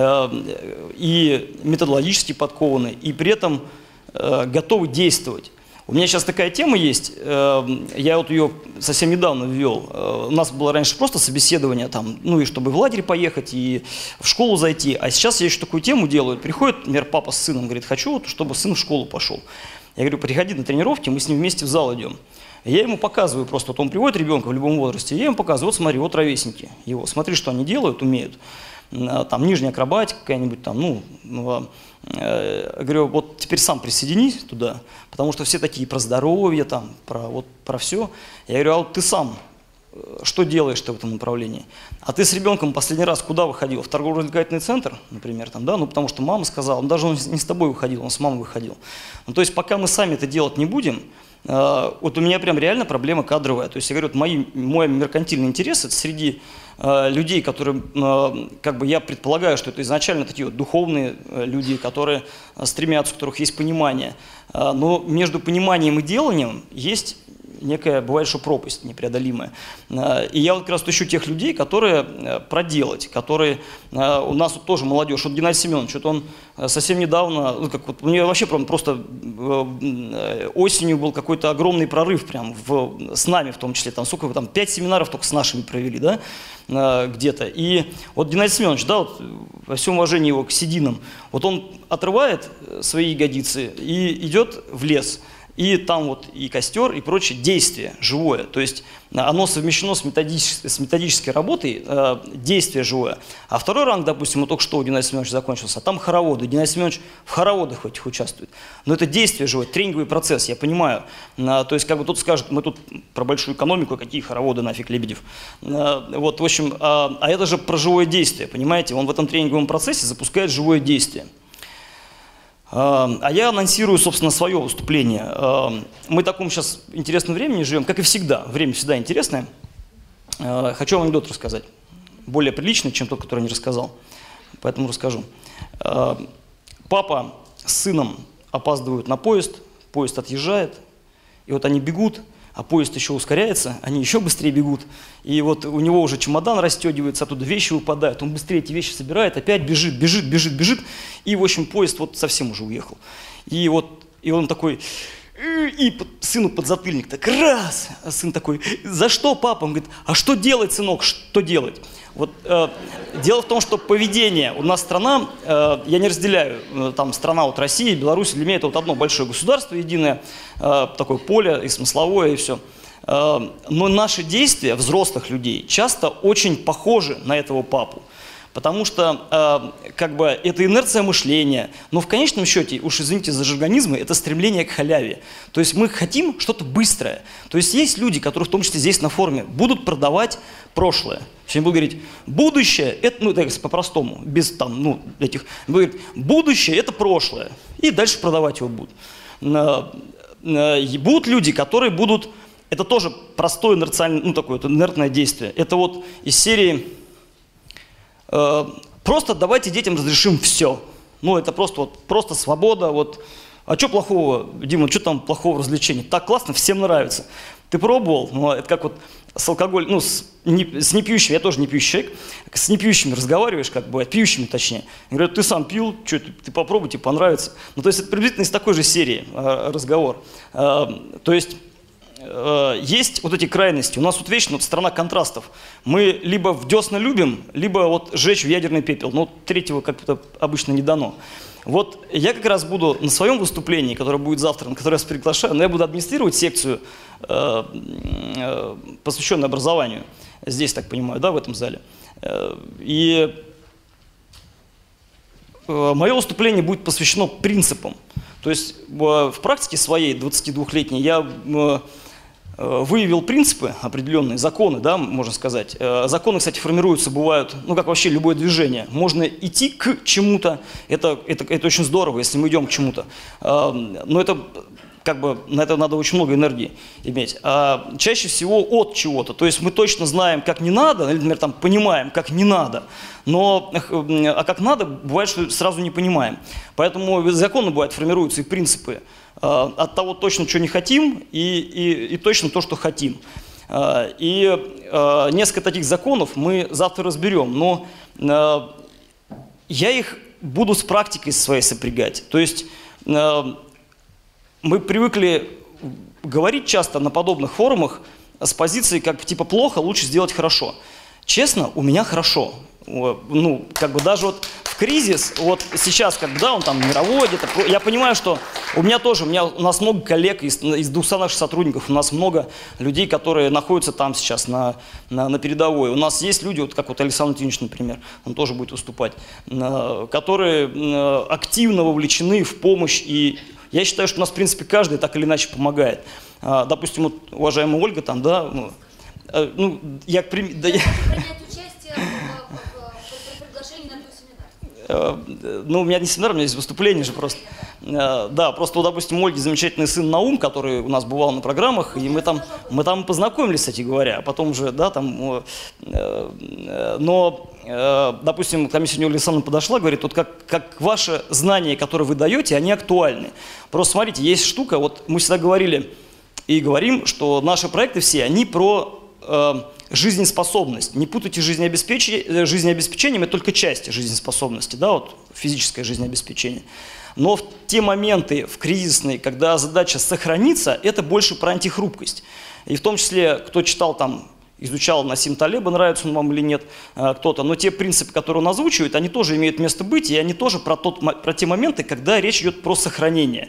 и методологически подкованы, и при этом готовы действовать. У меня сейчас такая тема есть, я вот ее совсем недавно ввел. У нас было раньше просто собеседование, там, и чтобы в лагерь поехать, и в школу зайти. А сейчас я еще такую тему делаю. Приходит, например, папа с сыном, говорит, хочу, вот, чтобы сын в школу пошел. Я говорю, приходи на тренировки, мы с ним вместе в зал идем. Я ему показываю просто, вот он приводит ребенка в любом возрасте, я ему показываю, вот смотри, вот ровесники его, смотри, что они делают, умеют. Там нижняя акробатика какая-нибудь там, говорю, вот теперь сам присоединись туда, потому что все такие про здоровье, там, про все. Я говорю, а вот ты сам что делаешь-то в этом направлении? А ты с ребенком последний раз куда выходил? В торгово-развлекательный центр, например, там, да? Потому что мама сказала, даже он не с тобой выходил, он с мамой выходил. То есть пока мы сами это делать не будем, вот у меня прям реально проблема кадровая. То есть я говорю, вот мой меркантильный интерес это среди людей, которые, как бы я предполагаю, что это изначально такие вот духовные люди, которые стремятся, у которых есть понимание. Но между пониманием и деланием есть некая, бывает, что пропасть непреодолимая. И я вот как раз ищу тех людей, которые проделать, которые... У нас вот тоже молодежь, вот Геннадий Семенович, вот он совсем недавно, у него вообще просто осенью был какой-то огромный прорыв прям с нами в том числе, там сколько, 5 семинаров только с нашими провели, да, где-то. И вот Геннадий Семенович, да, вот, во всем уважении его к сединам, вот он отрывает свои ягодицы и идет в лес. И там вот и костер, и прочее действие живое. То есть оно совмещено с методической работой, действие живое. А второй ранг, допустим, вот только что у Геннадия Семеновича закончился, а там хороводы. Геннадий Семенович в хороводах этих участвует. Но это действие живое, тренинговый процесс, я понимаю. То есть как бы тут скажет, мы тут про большую экономику, какие хороводы нафиг, Лебедев. Вот, в общем, а это же про живое действие, понимаете? Он в этом тренинговом процессе запускает живое действие. А я анонсирую, собственно, свое выступление. Мы в таком сейчас интересном времени живем, как и всегда. Время всегда интересное. Хочу вам анекдот рассказать. Более приличный, чем тот, который не рассказал. Поэтому расскажу. Папа с сыном опаздывают на поезд, поезд отъезжает, и вот они бегут, а поезд еще ускоряется, они еще быстрее бегут. И вот у него уже чемодан расстегивается, оттуда вещи выпадают, он быстрее эти вещи собирает, опять бежит. И, в общем, поезд вот совсем уже уехал. И он такой, и сыну подзатыльник так раз. А сын такой, за что, папа? Он говорит, а что делать, сынок, что делать? Вот, дело в том, что поведение, у нас страна, я не разделяю, там страна вот Россия, Беларусь, для меня это вот одно большое государство единое, такое поле и смысловое, и все. Но наши действия взрослых людей часто очень похожи на этого папу. Потому что, как бы, это инерция мышления, но в конечном счете, уж извините за жаргонизмы, это стремление к халяве. То есть мы хотим что-то быстрое. То есть есть люди, которые в том числе здесь на форуме будут продавать прошлое. Они будут говорить, будущее, это, ну, так, по-простому, без там, ну, этих, говорит, будущее это прошлое. И дальше продавать его будут. И будут люди, которые будут, это тоже простое инерциальное, ну, такое инертное действие. Это вот из серии... Просто давайте детям разрешим все. Ну, это просто свобода. Вот. А что плохого, Дима, что там плохого в развлечении? Так классно, всем нравится. Ты пробовал? Ну, это как вот с алкоголем, ну, с непьющими, я тоже не пьющий человек, с непьющими разговариваешь, как бы, пьющими точнее. Говорят, ты сам пил, что ты попробуй, тебе понравится. Ну, то есть это приблизительно из такой же серии разговор. То есть... Есть вот эти крайности. У нас вот вечно вот страна контрастов. Мы либо в десна любим, либо вот сжечь в ядерный пепел. Но третьего как-то обычно не дано. Вот я как раз буду на своем выступлении, которое будет завтра, на которое я вас приглашаю, но я буду администрировать секцию, посвященную образованию. Здесь, так понимаю, да, в этом зале. И мое выступление будет посвящено принципам. То есть в практике своей 22-летней я... выявил принципы определенные, законы, да, можно сказать. Законы, кстати, формируются, бывают, ну, как вообще любое движение. Можно идти к чему-то, это очень здорово, если мы идем к чему-то. Но это, как бы, на это надо очень много энергии иметь. А чаще всего от чего-то. То есть мы точно знаем, как не надо, или, например, там, понимаем, как не надо. Но, а как надо, бывает, что сразу не понимаем. Поэтому законы, бывают, формируются и принципы. От того точно, что не хотим, и точно то, что хотим. И несколько таких законов мы завтра разберем, но я их буду с практикой своей сопрягать. То есть мы привыкли говорить часто на подобных форумах с позиции, как типа плохо, лучше сделать хорошо. Честно, у меня хорошо. Ну, как бы даже вот в кризис, вот сейчас, когда он там мировой, где-то, я понимаю, что у нас много коллег из 200 наших сотрудников, у нас много людей, которые находятся там сейчас на передовой. У нас есть люди, вот как вот Александр Владимирович, например, он тоже будет выступать, которые активно вовлечены в помощь, и я считаю, что у нас, в принципе, каждый так или иначе помогает. Допустим, вот уважаемая Ольга там, да, ну, я... Ну, у меня не семинар, у меня есть выступление же просто. Да, просто, допустим, у Ольги замечательный сын Наум, который у нас бывал на программах, и мы там познакомились, кстати говоря, а потом уже, да, там, но, допустим, ко мне сегодня Ольга Александровна подошла, говорит, вот как ваши знания, которые вы даете, они актуальны. Просто смотрите, есть штука, вот мы всегда говорили и говорим, что наши проекты все, они про... жизнеспособность. Не путайте жизнеобеспечением, это только часть жизнеспособности, да, вот физическое жизнеобеспечение. Но в те моменты, в кризисные, когда задача сохраниться, это больше про антихрупкость. И в том числе, кто читал там, изучал Насим Талеба, нравится он вам или нет, кто-то, но те принципы, которые он озвучивает, они тоже имеют место быть, и они тоже про те моменты, когда речь идет про сохранение.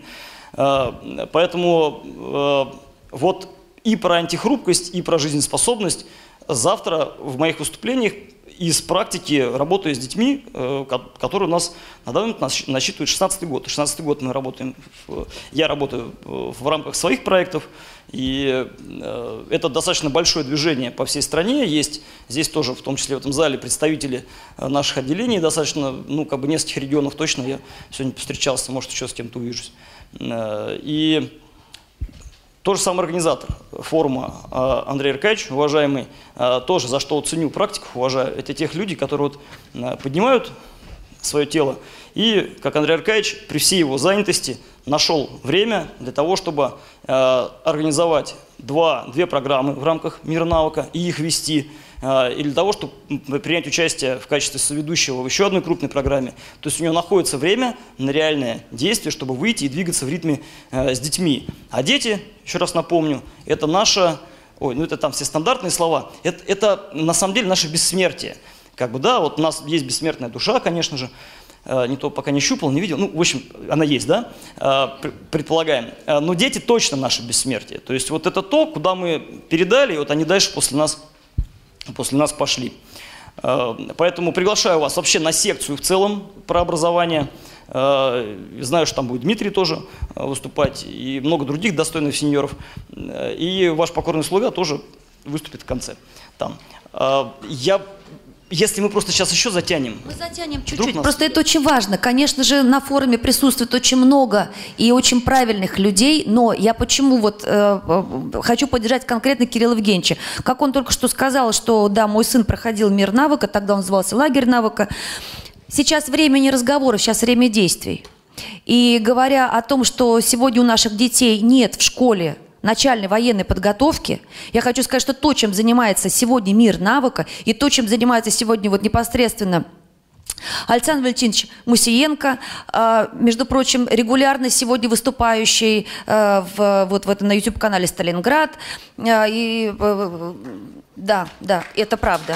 Поэтому вот и про антихрупкость, и про жизнеспособность завтра в моих выступлениях из практики работаю с детьми, которые у нас на данный момент насчитывают 16-й год. 16-й год мы работаем, я работаю в рамках своих проектов, и это достаточно большое движение по всей стране. Есть здесь тоже, в том числе в этом зале, представители наших отделений, достаточно, ну, как бы нескольких регионов точно. Я сегодня повстречался, может, еще с кем-то увижусь. И тот же самый организатор форума Андрей Аркадьевич, уважаемый, тоже за что ценю практику, уважаю, это тех людей, которые вот поднимают свое тело. И, как Андрей Аркадьевич, при всей его занятости нашел время для того, чтобы организовать две программы в рамках «Мира навыка» и их вести, и для того, чтобы принять участие в качестве соведущего в еще одной крупной программе. То есть у него находится время на реальное действие, чтобы выйти и двигаться в ритме с детьми. А дети, еще раз напомню, это наша, ну это там все стандартные слова, это на самом деле наше бессмертие. Как бы, да, вот у нас есть бессмертная душа, конечно же, никто пока не щупал, не видел, ну, в общем, она есть, да, предполагаем. Но дети точно наше бессмертие. То есть вот это то, куда мы передали, и вот они дальше после нас пошли. Поэтому приглашаю вас вообще на секцию в целом про образование. Знаю, что там будет Дмитрий тоже выступать, и много других достойных сеньоров. И ваш покорный слуга тоже выступит в конце. Там. Если мы просто сейчас еще затянем. Мы затянем чуть-чуть. Просто это очень важно. Конечно же, на форуме присутствует очень много и очень правильных людей, но я почему вот хочу поддержать конкретно Кирилла Евгеньевича. Как он только что сказал, что да, мой сын проходил «Мир навыка», тогда он назывался «Лагерь навыка». Сейчас время не разговоров, сейчас время действий. И говоря о том, что сегодня у наших детей нет в школе начальной военной подготовки, я хочу сказать, что то, чем занимается сегодня «Мир навыка», и то, чем занимается сегодня вот непосредственно Александр Валентинович Мусиенко, между прочим, регулярно сегодня выступающий вот в этом на YouTube-канале «Сталинград». И, да, это правда.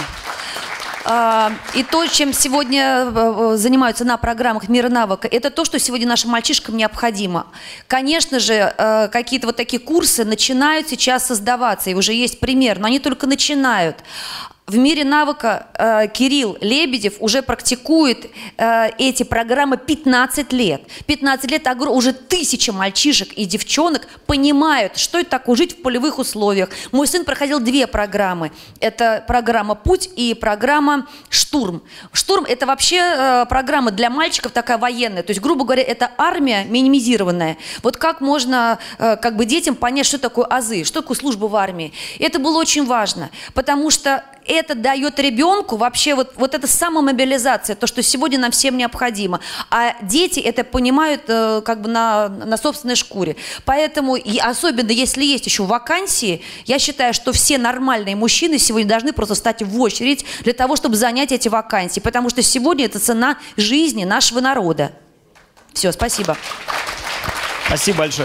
И то, чем сегодня занимаются на программах «Мира навыка», это то, что сегодня нашим мальчишкам необходимо. Конечно же, какие-то вот такие курсы начинают сейчас создаваться, и уже есть пример, но они только начинают. В «Мире навыка» Кирилл Лебедев уже практикует эти программы 15 лет. 15 лет уже 1000 мальчишек и девчонок понимают, что это такое жить в полевых условиях. Мой сын проходил 2 программы. Это программа «Путь» и программа «Штурм». «Штурм» — это вообще программа для мальчиков такая военная. То есть, грубо говоря, это армия минимизированная. Вот как можно как бы детям понять, что такое азы, что такое служба в армии. Это было очень важно, потому что это дает ребенку вообще вот эта самомобилизация, то, что сегодня нам всем необходимо. А дети это понимают как бы на собственной шкуре. Поэтому, и особенно если есть еще вакансии, я считаю, что все нормальные мужчины сегодня должны просто встать в очередь для того, чтобы занять эти вакансии. Потому что сегодня это цена жизни нашего народа. Все, спасибо. Спасибо большое.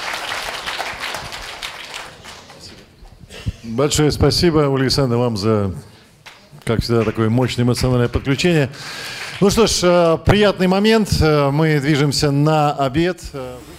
Большое спасибо, Ольга Александровна, вам за, как всегда, такое мощное эмоциональное подключение. Ну что ж, приятный момент. Мы движемся на обед.